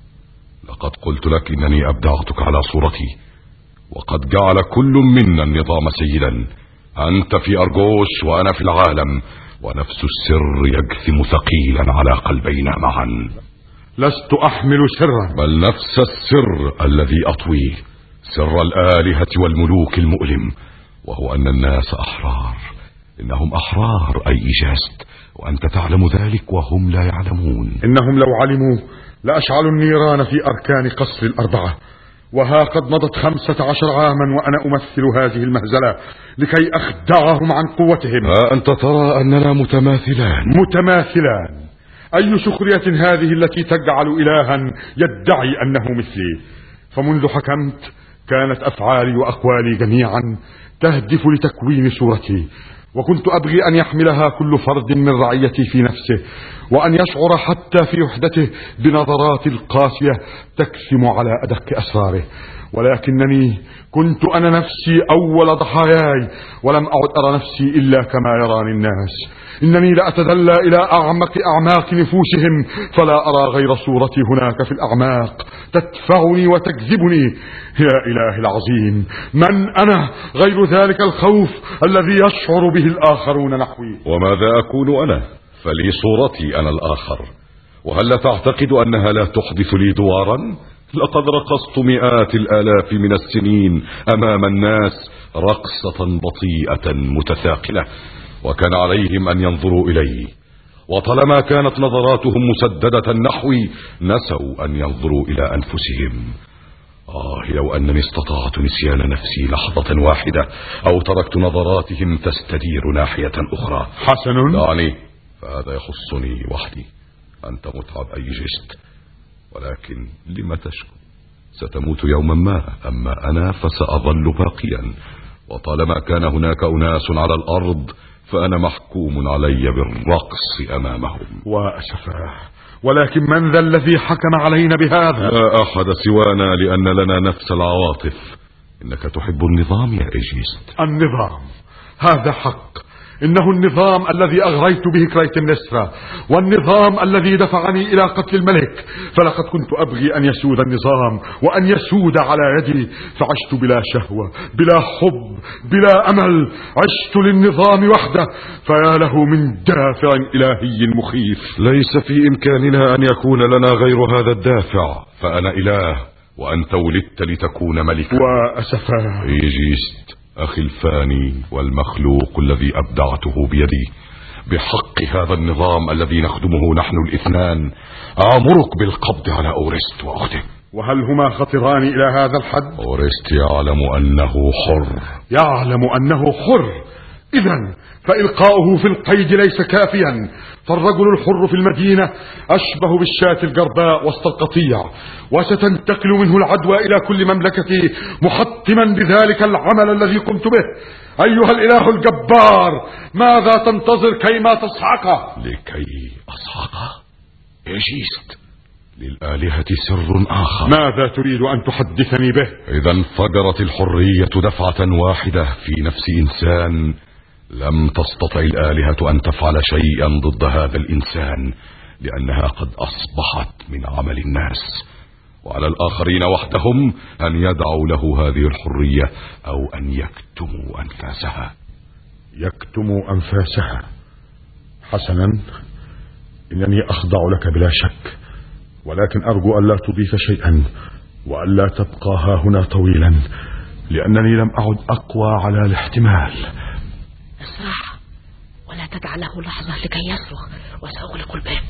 لقد قلت لك إنني أبدعتك على صورتي، وقد جعل كل منا النظام سيدا. أنت في أرجوس وأنا في العالم، ونفس السر يجثم ثقيلا على قلبينا معا. لست أحمل سرا، بل نفس السر الذي أطويه، سر الآلهة والملوك المؤلم، وهو أن الناس أحرار. إنهم أحرار أي جست، وأنت تعلم ذلك وهم لا يعلمون. إنهم لو علموا لأشعلوا النيران في أركان قصر الأربعة. وها قد مضت خمسة عشر عاما وأنا أمثل هذه المهزلة لكي أخدعهم عن قوتهم. ها أنت ترى أننا متماثلان. متماثلان؟ أي سخرية هذه التي تجعل إلها يدعي أنه مثلي؟ فمنذ حكمت كانت أفعالي وأقوالي جميعا تهدف لتكوين صورتي، وكنت أبغي أن يحملها كل فرد من رعيتي في نفسه، وأن يشعر حتى في وحدته بنظرات القاسية تكسم على أدق أسراره. ولكنني كنت أنا نفسي أول ضحاياي، ولم أعد أرى نفسي إلا كما يراني الناس. إنني لأتدلى إلى أعمق أعماق نفوسهم، فلا أرى غير صورتي هناك في الأعماق تدفعني وتجذبني. يا إله العظيم، من أنا غير ذلك الخوف الذي يشعر به الآخرون نحوي؟ وماذا أكون أنا؟ فلي صورتي أنا الآخر. وهل لا تعتقد أنها لا تحدث لي دوارا؟ لقد رقصت مئات الآلاف من السنين أمام الناس رقصة بطيئة متثاقلة، وكان عليهم أن ينظروا إلي، وطالما كانت نظراتهم مسددة نحوي نسوا أن ينظروا إلى أنفسهم. آه لو أنني استطعت نسيان نفسي لحظة واحدة، أو تركت نظراتهم تستدير ناحية أخرى. حسن. دعني، فهذا يخصني وحدي. أنت متعب أي جست، ولكن لما تشكو؟ ستموت يوما ما، أما أنا فسأظل باقيا، وطالما كان هناك أناس على الأرض فأنا محكوم علي بالرقص أمامهم. وأسفاه، ولكن من ذا الذي حكم علينا بهذا؟ لا أحد سوانا، لأن لنا نفس العواطف. إنك تحب النظام يا إيجيست. النظام هذا حق، إنه النظام الذي أغريت به كليتمنسترا، والنظام الذي دفعني إلى قتل الملك. فلقد كنت أبغي أن يسود النظام وأن يسود على يدي، فعشت بلا شهوة بلا حب بلا أمل، عشت للنظام وحده، فيا له من دافع إلهي مخيف. ليس في إمكاننا أن يكون لنا غير هذا الدافع، فأنا إله وأنت ولدت لتكون ملكا. وأسفا إيجيست أخي الفاني والمخلوق الذي أبدعته بيدي، بحق هذا النظام الذي نخدمه نحن الاثنان، آمرك بالقبض على أورست وأخته. وهل هما خطران إلى هذا الحد؟ أورست يعلم أنه حر. يعلم أنه حر؟ إذن فإلقاؤه في القيد ليس كافيا، فالرجل الحر في المدينة أشبه بالشاة الجرباء وسط القطيع، وستنتقل منه العدوى إلى كل مملكتي، محطما بذلك العمل الذي قمت به. أيها الإله الجبار، ماذا تنتظر كيما تصعقه؟ لكي أصعقه؟ إيجيست، للآلهة سر آخر. ماذا تريد أن تحدثني به؟ إذا انفجرت الحرية دفعة واحدة في نفس إنسان، لم تستطع الآلهة أن تفعل شيئا ضد هذا الإنسان، لأنها قد أصبحت من عمل الناس، وعلى الآخرين وحدهم أن يدعوا له هذه الحرية أو أن يكتموا أنفاسها. يكتموا أنفاسها؟ حسنا، إنني أخضع لك بلا شك، ولكن أرجو ألا تضيف شيئا وألا تبقى ها هنا طويلا، لأنني لم أعد أقوى على الاحتمال. اسرع ولا تجعله لحظة لكي يصرخ، وسأغلق الباب.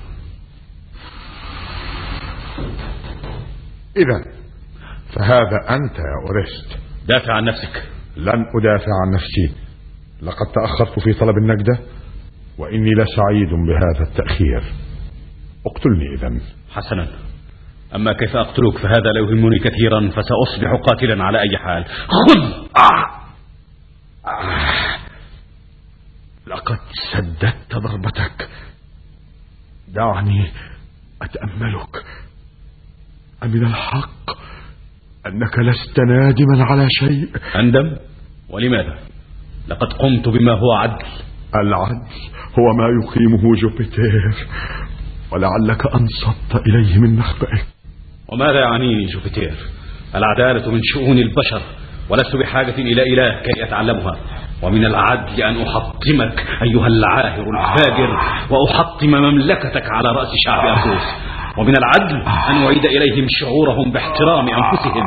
إذا فهذا أنت يا أورست. دافع عن نفسك. لن أدافع عن نفسي، لقد تأخرت في طلب النجدة، وإني لسعيد بهذا التأخير. اقتلني إذن. حسنا، أما كيف أقتلك فهذا لا يهمني كثيرا، فسأصبح قاتلا على أي حال. خذ. آه. آه. لقد سددت ضربتك، دعني أتأملك. أمن الحق أنك لست نادما على شيء؟ أندم؟ ولماذا؟ لقد قمت بما هو عدل. العدل هو ما يقيمه جوبيتر، ولعلك أنصت إليه من مخبئك. وماذا يعنيني جوبيتر؟ العدالة من شؤون البشر، ولست بحاجة إلى إله كي أتعلمها. ومن العدل أن أحطمك أيها العاهر الفاجر، وأحطم مملكتك على رأس شعب أرجوس. ومن العدل أن أعيد إليهم شعورهم باحترام أنفسهم.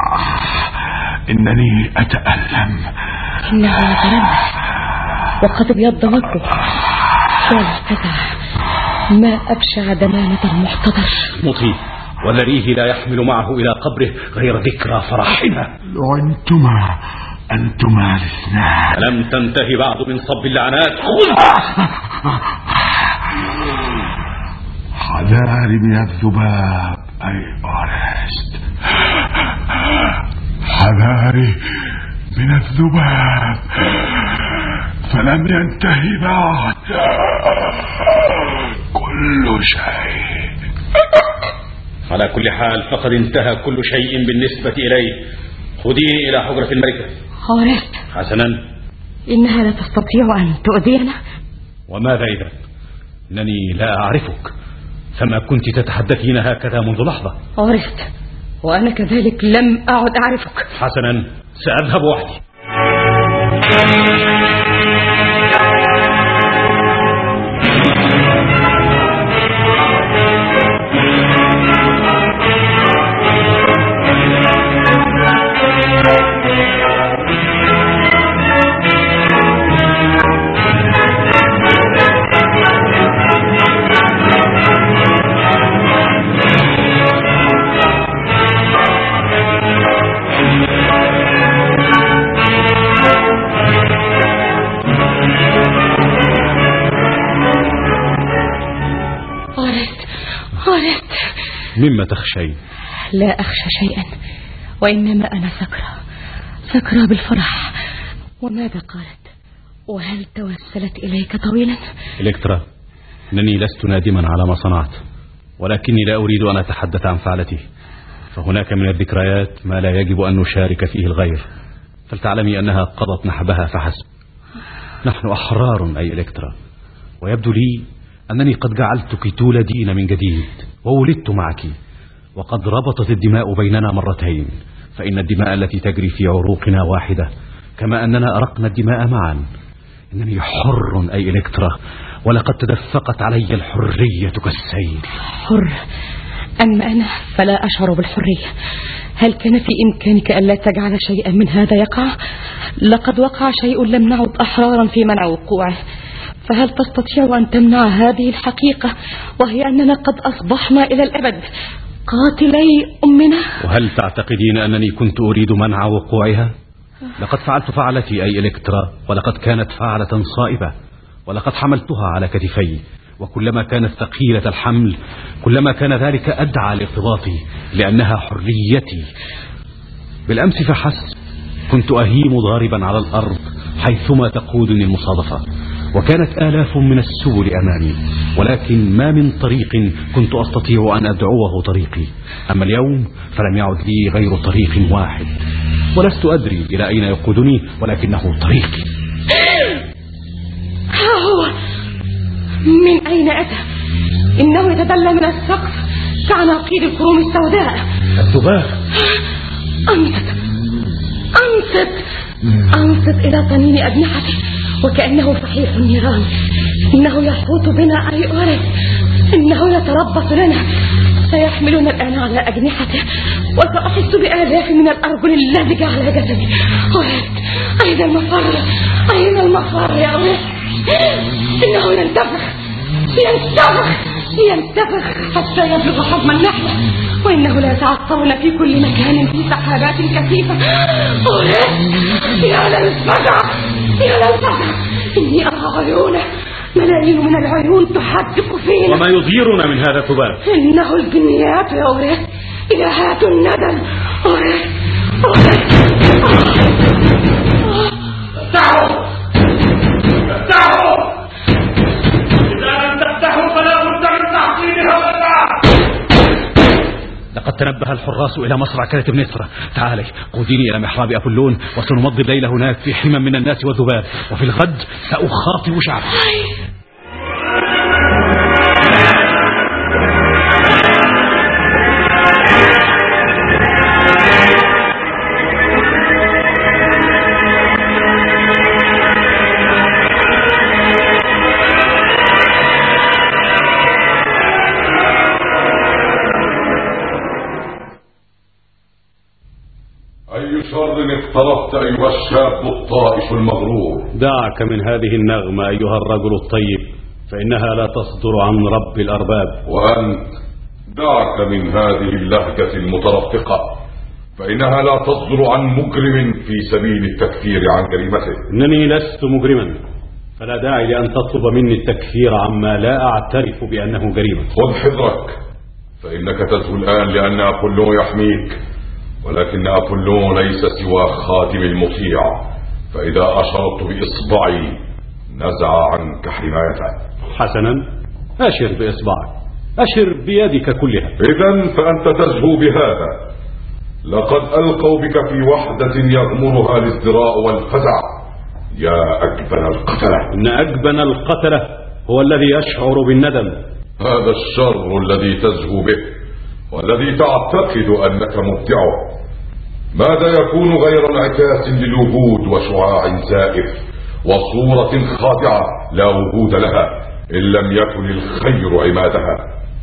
إنني أتألم. إنه يترمس وقد ابيض وجهه. لا تدع، ما أبشع دمامة المحتضر. مطيع، وذريه لا يحمل معه إلى قبره غير ذكرى فرحنا. لعنتما أنتما الاثنان. ألم تنتهي بعض من صب اللعنات؟ خذ. حذاري من الذباب أي أورست، حذاري من الذباب، فلم ينتهي بعد كل شيء. على كل حال فقد انتهى كل شيء بالنسبة إليه. خذيني إلى حجرة الملكة. أورست. حسنا. إنها لا تستطيع أن تؤذينا. وماذا إذا؟ إنني لا أعرفك، فما كنت تتحدثين هكذا منذ لحظة. أورست، وأنا كذلك لم أعد أعرفك. حسنا، سأذهب وحدي. مما تخشين؟ لا أخشى شيئا، وإنما أنا سكرة سكرة بالفرح. وماذا قالت؟ وهل توسلت إليك طويلا؟ إلكترا، إنني لست نادما على ما صنعت، ولكني لا أريد أن أتحدث عن فعلتي، فهناك من الذكريات ما لا يجب أن نشارك فيه الغير، فلتعلمي أنها قضت نحبها فحسب. نحن أحرار أي إلكترا، ويبدو لي أنني قد جعلتك تولدين من جديد وولدت معك، وقد ربطت الدماء بيننا مرتين، فإن الدماء التي تجري في عروقنا واحدة، كما أننا أرقنا الدماء معا. إنني حر أي إلكترا، ولقد تدفقت علي الحرية كالسيل. حر؟ أما أنا فلا أشعر بالحرية. هل كان في إمكانك ألا تجعل شيئا من هذا يقع؟ لقد وقع شيء لم نعد أحرارا في منع وقوعه، فهل تستطيع أن تمنع هذه الحقيقة، وهي أننا قد أصبحنا إلى الأبد قاتلي أمنا؟ وهل تعتقدين أنني كنت أريد منع وقوعها؟ لقد فعلت فعلتي أي إلكترا، ولقد كانت فعلة صائبة، ولقد حملتها على كتفي، وكلما كانت ثقيلة الحمل كلما كان ذلك أدعى لارتباطي، لأنها حريتي. بالأمس فحسب كنت أهيم ضاربا على الأرض حيثما تقودني المصادفة، وكانت آلاف من السبل أمامي، ولكن ما من طريق كنت أستطيع أن أدعوه طريقي. أما اليوم فلم يعد لي غير طريق واحد، ولست أدري إلى أين يقودني، ولكنه طريقي. ها هو. من أين أتى؟ إنه يتدلى من السقف كعناقيد الكروم السوداء. الذباب. أنصت أنصت أنصت إلى طنين أجنحته، وكأنه صحيح النيران. إنه يحوط بنا أي أورس، إنه يتربص لنا. سيحملنا الآن على أجنحته، وسأحس بآلاف من الأرجل اللازجة على جسدي. أورس، أين المفر؟ أين المفر يا أورس؟ إنه ينتفخ ينتفخ ينتفخ حتى يبلغ حجم النحلة، وإنه لا يتعطرون في كل مكان في سحابات كثيفة. يا للفزع يا للفزع، إني أرى عيونه، ملايين من العيون تحدق فينا. وما يضيرنا من هذا الذباب؟ إنه الجنيات يا أوريس، إلهات الندم. أوريس أوريس افتحوا افتحوا، إذا لم تفتحوا فلا بد من تحصيل هؤلاء. لقد تنبه الحراس إلى مصرع كرة بنسرة. تعالي قوديني إلى محراب أبولون، وسنمضي الليل هناك في حمى من الناس والذباب، وفي الغد سأخاطب شعبي. اقتربت أيها الشاب الطائش المغرور. دعك من هذه النغمة أيها الرجل الطيب، فإنها لا تصدر عن رب الأرباب. وأنت دعك من هذه اللهجة المترفقة، فإنها لا تصدر عن مجرم في سبيل التكفير عن جريمته. إنني لست مجرما، فلا داعي لأن تطلب مني التكفير عما لا أعترف بأنه جريمة. خذ حذرك، فإنك تزهو الآن لأن أبولون يحميك، ولكن أبولون ليس سوى خادم المطيع، فإذا أشرت بإصبعي نزع عنك حمايته. حسنا، أشر بإصبعك، أشر بيدك كلها. إذن فأنت تزهو بهذا. لقد ألقوا بك في وحدة يغمرها الازدراء والفزع يا أجبن القتلة. إن أجبن القتلة هو الذي يشعر بالندم. هذا الشر الذي تزهو به والذي تعتقد أنك مبدعه، ماذا يكون غير انعكاس للوجود وشعاع زائف وصورة خادعة لا وجود لها إن لم يكن الخير عمادها.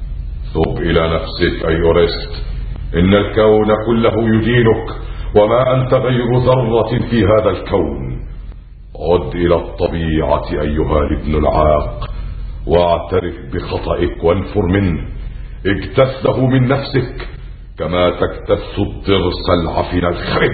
ثب إلى نفسك أي أورست، إن الكون كله يدينك، وما أنت غير ذرة في هذا الكون. عد إلى الطبيعة أيها الابن العاق، واعترف بخطئك وانفر منه. اجتثه من نفسك كما تجتث الضرس العفن الخرب،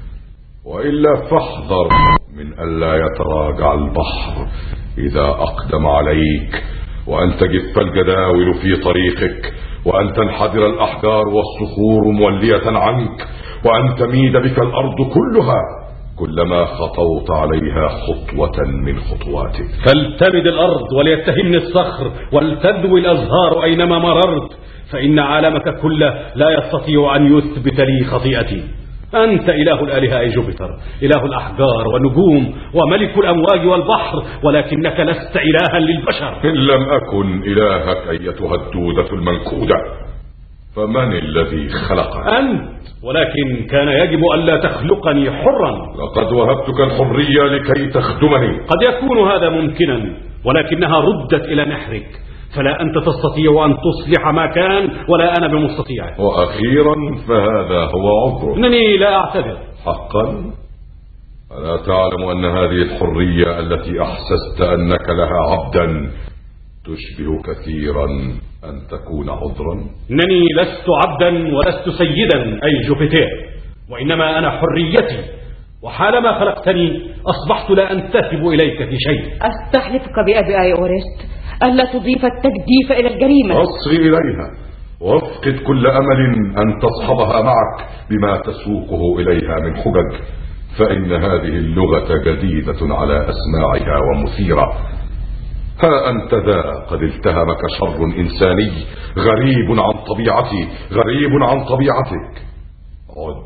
وإلا فاحذر من ألا يتراجع البحر إذا أقدم عليك، وأن تجف الجداول في طريقك، وأن تنحدر الأحجار والصخور مولية عنك، وأن تميد بك الأرض كلها كلما خطوت عليها خطوة من خطواتك. فلتمد الأرض وليتهمني الصخر، ولتدوي الأزهار أينما مررت، فإن عالمك كله لا يستطيع أن يثبت لي خطيئتي. أنت إله الآلهة أي جوبيتر، إله الأحجار والنجوم وملك الأمواج والبحر، ولكنك لست إلها للبشر. إن لم أكن إلهك أيتها الدودة المنكودة، فمن الذي خلقك؟ أنت، ولكن كان يجب ألا تخلقني حرا. لقد وهبتك الحرية لكي تخدمني. قد يكون هذا ممكنا، ولكنها ردت إلى نحرك، فلا أنت تستطيع أن تصلح ما كان ولا أنا بمستطيع. وأخيرا فهذا هو عذرك. إنني لا أعتذر. حقا؟ ألا تعلم أن هذه الحرية التي أحسست أنك لها عبدا تشبه كثيرا أن تكون عذرا؟ إنني لست عبدا ولست سيدا أي جوبيتر، وإنما أنا حريتي، وحالما خلقتني أصبحت لا أنتسب إليك في شيء. أستحلفك بأبي أي أورست ألا تضيف التجديف إلى الجريمة. أصغي إليها وافقد كل أمل أن تصحبها معك بما تسوقه إليها من حجج، فإن هذه اللغة جديدة على أسماعها ومثيرة. ها أنت ذا قد التهمك شر إنساني غريب عن طبيعتي، غريب عن طبيعتك. عد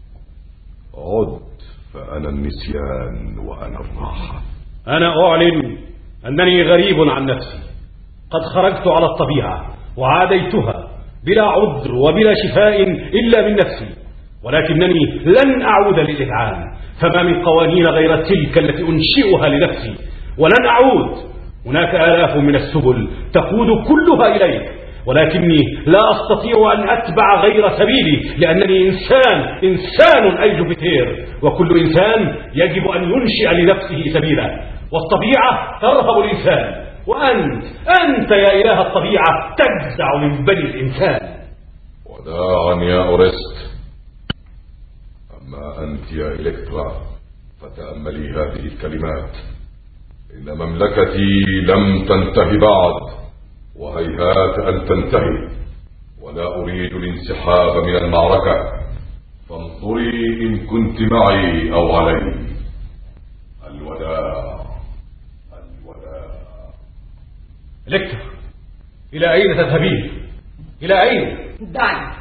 عد فأنا النسيان وأنا الراحة. أنا أعلن أنني غريب عن نفسي، قد خرجت على الطبيعة وعاديتها بلا عذر وبلا شفاء إلا من نفسي، ولكنني لن أعود للإذعان، فما من قوانين غير تلك التي أنشئها لنفسي، ولن أعود. هناك آلاف من السبل تقود كلها إليك، ولكني لا أستطيع أن أتبع غير سبيلي، لأنني إنسان إنسان أي جوبيتر، وكل إنسان يجب أن ينشئ لنفسه سبيلا، والطبيعة ترهب الإنسان، وأنت أنت يا إله الطبيعة تجزع من بني الإنسان. وداعا يا أورست. أما أنت يا إلكترا فتأملي هذه الكلمات. إن مملكتي لم تنتهي بعد، وهيهات أن تنتهي، ولا أريد الانسحاب من المعركة، فانظري إن كنت معي أو علي. الوداع الوداع. إلكترا، إلى أين تذهبين؟ إلى أين؟ دعني،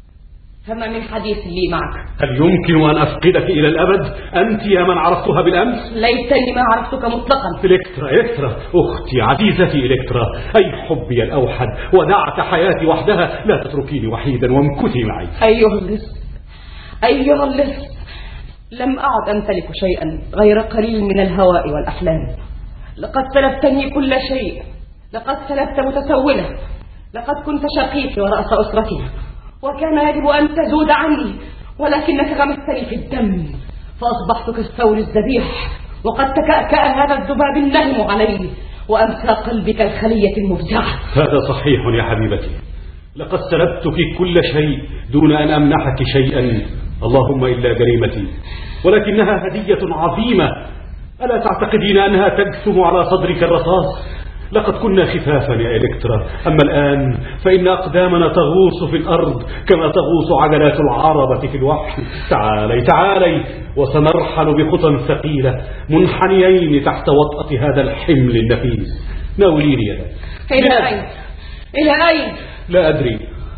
فما من حديث لي معك. هل يمكن أن أفقدك إلى الأبد؟ أنت يا من عرفتها بالأمس. ليتني ما عرفتك مطلقا. إلكترا إلكترا أختي عزيزتي إلكترا، أي حبي الأوحد، ودعت حياتي وحدها، لا تتركيني وحيدا وامكثي معي. أيها اللص أيها اللص، لم أعد أمتلك شيئا غير قليل من الهواء والأحلام. لقد سلبتني كل شيء، لقد سلبت متسولة، لقد كنت شقيقي ورأس أسرتي، وكان يجب أن تزود عني، ولكنك غمستني في الدم فأصبحت كالثور الذبيح، وقد تكأكأ هذا الذباب النهم علي، وأمسى قلبي كالخلية المفزعة. هذا صحيح يا حبيبتي، لقد سلبتك كل شيء دون أن أمنحك شيئا، اللهم إلا جريمتي، ولكنها هدية عظيمة. ألا تعتقدين أنها تجثم على صدرك الرصاص؟ لقد كنا خفافا يا إلكترا، أما الآن فإن أقدامنا تغوص في الأرض كما تغوص عجلات العربة في الوحل. تعالي تعالي وسنرحل بخطى ثقيلة منحنيين تحت وطأة هذا الحمل النفيس. ناوليني يدك. إلى أين؟ إلى أين؟ لا أدري،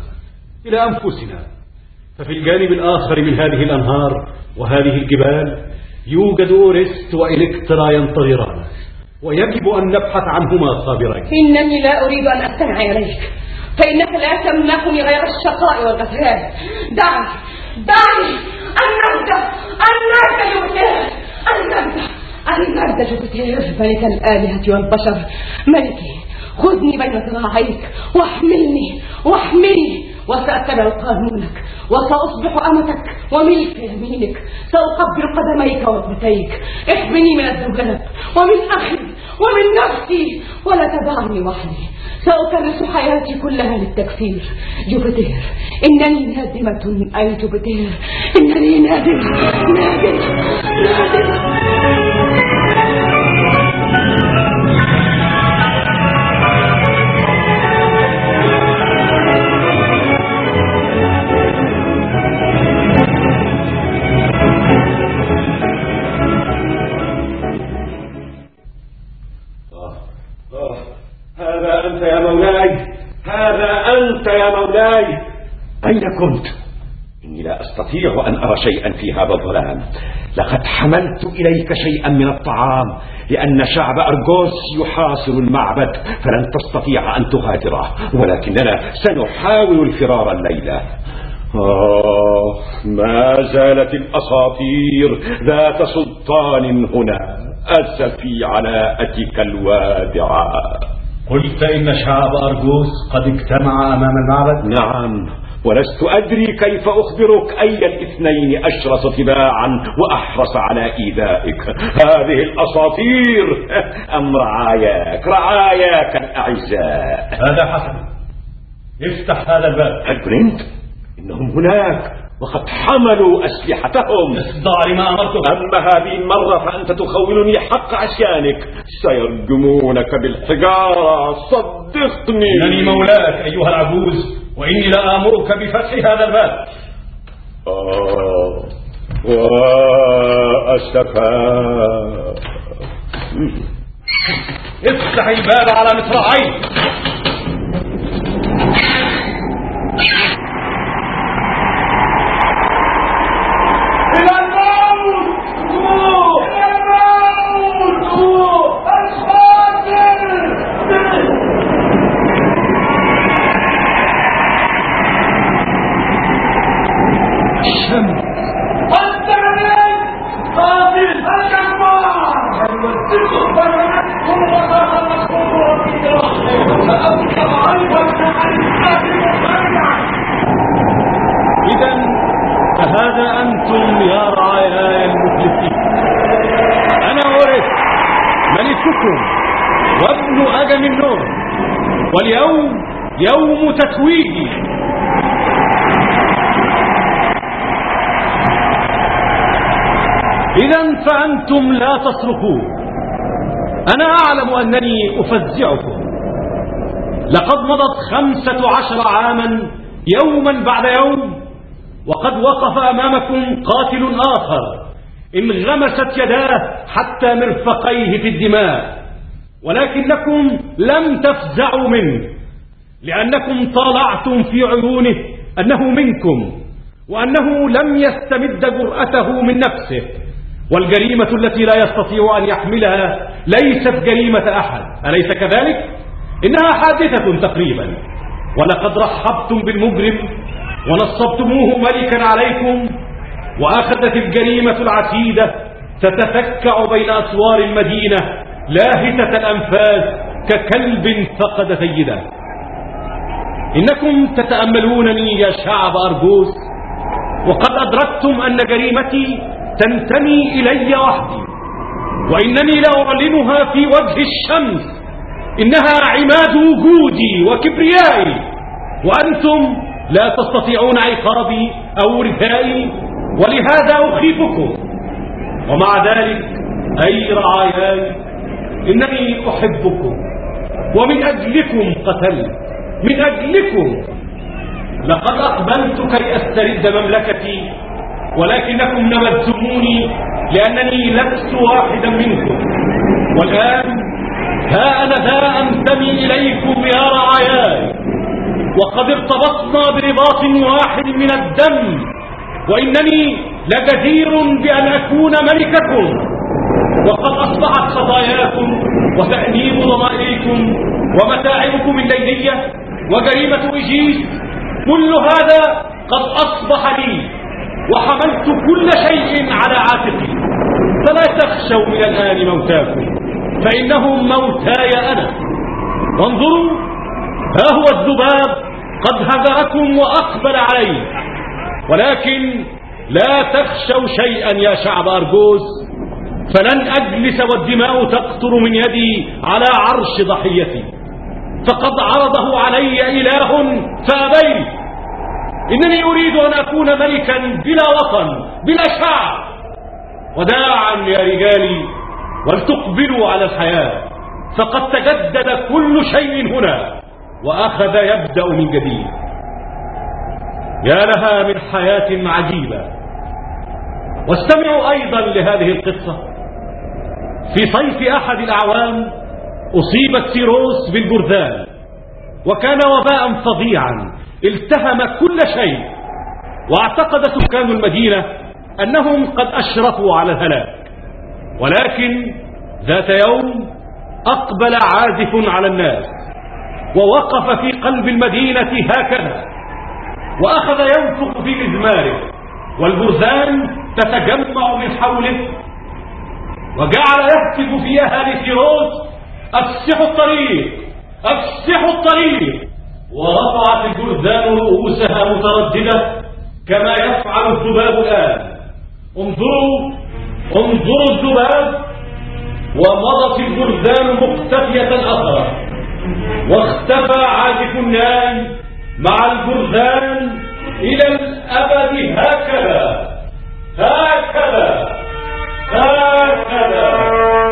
إلى أنفسنا. ففي الجانب الآخر من هذه الأنهار وهذه الجبال يوجد أورست وإلكترا ينتظران، ويجب أن نبحث عنهما صابرين. إنني لا أريد أن أستمع إليك، فإنك لا تمنحني غير الشقاء والغثيان. دعني دعني أن نبدأ أن نبدأ جوبيتر أن نبدأ أن نبدأ جوبيتر ملك الآلهة والبشر. ملكي، خذني بين ذراعيك واحملني واحملني، وسأتبع قانونك، وسأصبح أمتك وملك يمينك. سأقبل قدميك وركبتيك. احمني من الذباب ومن أخي ومن نفسي، ولا تدعني وحدي. سأكرس حياتي كلها للتكفير. جوبيتر، إنني نادمة أي جوبيتر، إنني نادمة نادمة نادمة. هذا أنت يا مولاي، هذا أنت يا مولاي. أين كنت؟ إني لا أستطيع أن أرى شيئا في هذا الظلام. لقد حملت إليك شيئا من الطعام لأن شعب أرغوس يحاصر المعبد، فلن تستطيع أن تغادره، ولكننا سنحاول الفرار الليلة. آه ما زالت الأساطير ذات سلطان هنا. أسفي على أتك الوادعة. قلت إن شعب أرغوس قد اجتمع أمام المعبد؟ نعم، ولست أدري كيف أخبرك أي الاثنين أشرس تباعا وأحرص على إيذائك. هذه الأساطير أم رعاياك رعاياك الأعزاء؟ هذا حسن، افتح هذا الباب. هل كنت؟ إنهم هناك وقد حملوا أسلحتهم. اصدع لما أمرتك. أما هذه المرة فأنت تخولني حق عصيانك. سيرجمونك بالحجارة، صدقني. إنني مولاك أيها العجوز، وإني لآمرك بفتح هذا الباب. آه وأسفا. افتح الباب على مصراعيك. إذن فهذا أنتم يا رعايا المفلسين. أنا أورث ملككم وابن أجم النور، واليوم يوم تتويجي. إذن فأنتم لا تصرخون. أنا أعلم أنني أفزعكم. لقد مضت خمسة عشر عاما يوما بعد يوم، وقد وقف أمامكم قاتل آخر انغمست يداه حتى مرفقيه في الدماء، ولكنكم لم تفزعوا منه، لأنكم طالعتم في عيونه أنه منكم، وأنه لم يستمد جرأته من نفسه، والجريمة التي لا يستطيع أن يحملها ليست جريمة أحد، أليس كذلك؟ إنها حادثة تقريبا، ولقد رحبتم بالمجرم ونصبتموه ملكا عليكم، وأخذت الجريمة العتيدة تتفكع بين أسوار المدينة لاهتة الأنفاس ككلب فقد سيده. إنكم تتأملونني يا شعب أرغوس، وقد أدركتم أن جريمتي تنتمي إلي وحدي، وإنني لأعلنها في وجه الشمس. إنها عماد وجودي وكبريائي، وأنتم لا تستطيعون عقابي أو رثائي، ولهذا أخيفكم. ومع ذلك أي رعاياي، إنني أحبكم، ومن أجلكم قتلت، من أجلكم. لقد أقبلت كي أسترد مملكتي، ولكنكم نبذتموني لأنني لست واحدا منكم. والآن ها أنا ذا أنتمي إليكم يا رعاياي، وقد ارتبطنا برباط واحد من الدم، وإنني لجدير بأن أكون ملككم. وقد أصبحت قضاياكم وتأنيب ضمائركم ومتاعبكم الليلية وجريمة إيجيس، كل هذا قد أصبح لي، وحملت كل شيء على عاتقي. فلا تخشوا من الآن موتاكم، فإنهم موتاي أنا. وانظروا، ها هو الذباب قد هجركم وأقبل عليه، ولكن لا تخشوا شيئا يا شعب أرغوس، فلن أجلس والدماء تقطر من يدي على عرش ضحيتي، فقد عرضه علي إله فأبيت. إنني أريد أن أكون ملكا بلا وطن بلا شعب. وداعا يا رجالي، ولتقبلوا على الحياة، فقد تجدد كل شيء هنا، وأخذ يبدأ من جديد. يا لها من حياة عجيبة. واستمعوا أيضا لهذه القصة. في صيف أحد الأعوام أصيبت تيروس بالجرذان، وكان وباء فظيعا التهم كل شيء، واعتقد سكان المدينة أنهم قد أشرفوا على الهلاك. ولكن ذات يوم أقبل عازف على الناس ووقف في قلب المدينة هكذا، وأخذ ينفخ في مزماره، والبرزان تتجمع من حوله، وجعل يهتف في أهالي تيروس: أفسحوا الطريق، أفسحوا الطريق. ورفعت البرزان رؤوسها مترددة كما يفعل الذباب الآن. انظروا انظروا الذباب. ومضت البرزان مختفية أثرا، واختفى عازف الناي مع البرزان إلى الأبد. هكذا هكذا هكذا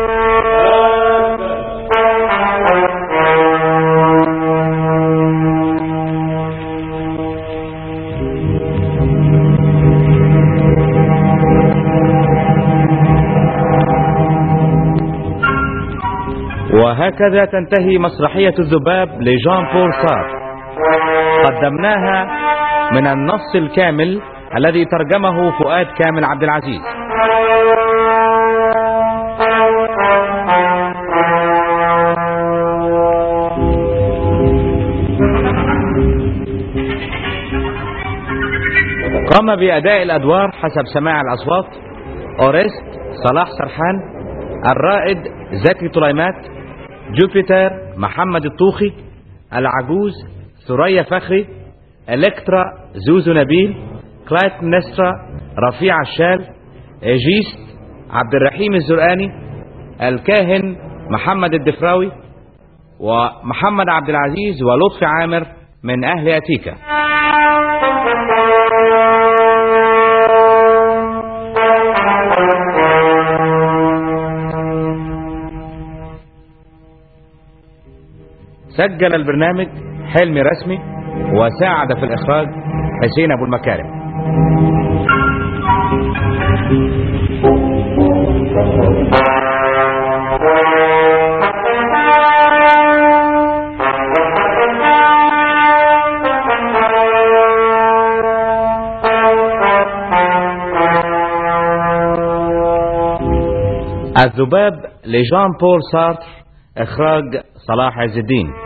وهكذا تنتهي مسرحية الذباب لجان بول سارتر. قدمناها من النص الكامل الذي ترجمه فؤاد كامل عبد العزيز. قام بأداء الأدوار حسب سماع الأصوات: أورست صلاح سرحان، الرائد زكي طليمات، جوبيتر محمد الطوخي، العجوز ثريا فخري، إلكترا زوزو نبيل، كلايت نسترا رفيع الشال، إيجيست عبد الرحيم الزرقاني، الكاهن محمد الدفراوي، ومحمد عبد العزيز ولطفي عامر من أهل أتيكا. سجل البرنامج حلمي رسمي، وساعد في الإخراج حسين أبو المكارم. الذباب لجان بول سارتر، إخراج صلاح عز الدين.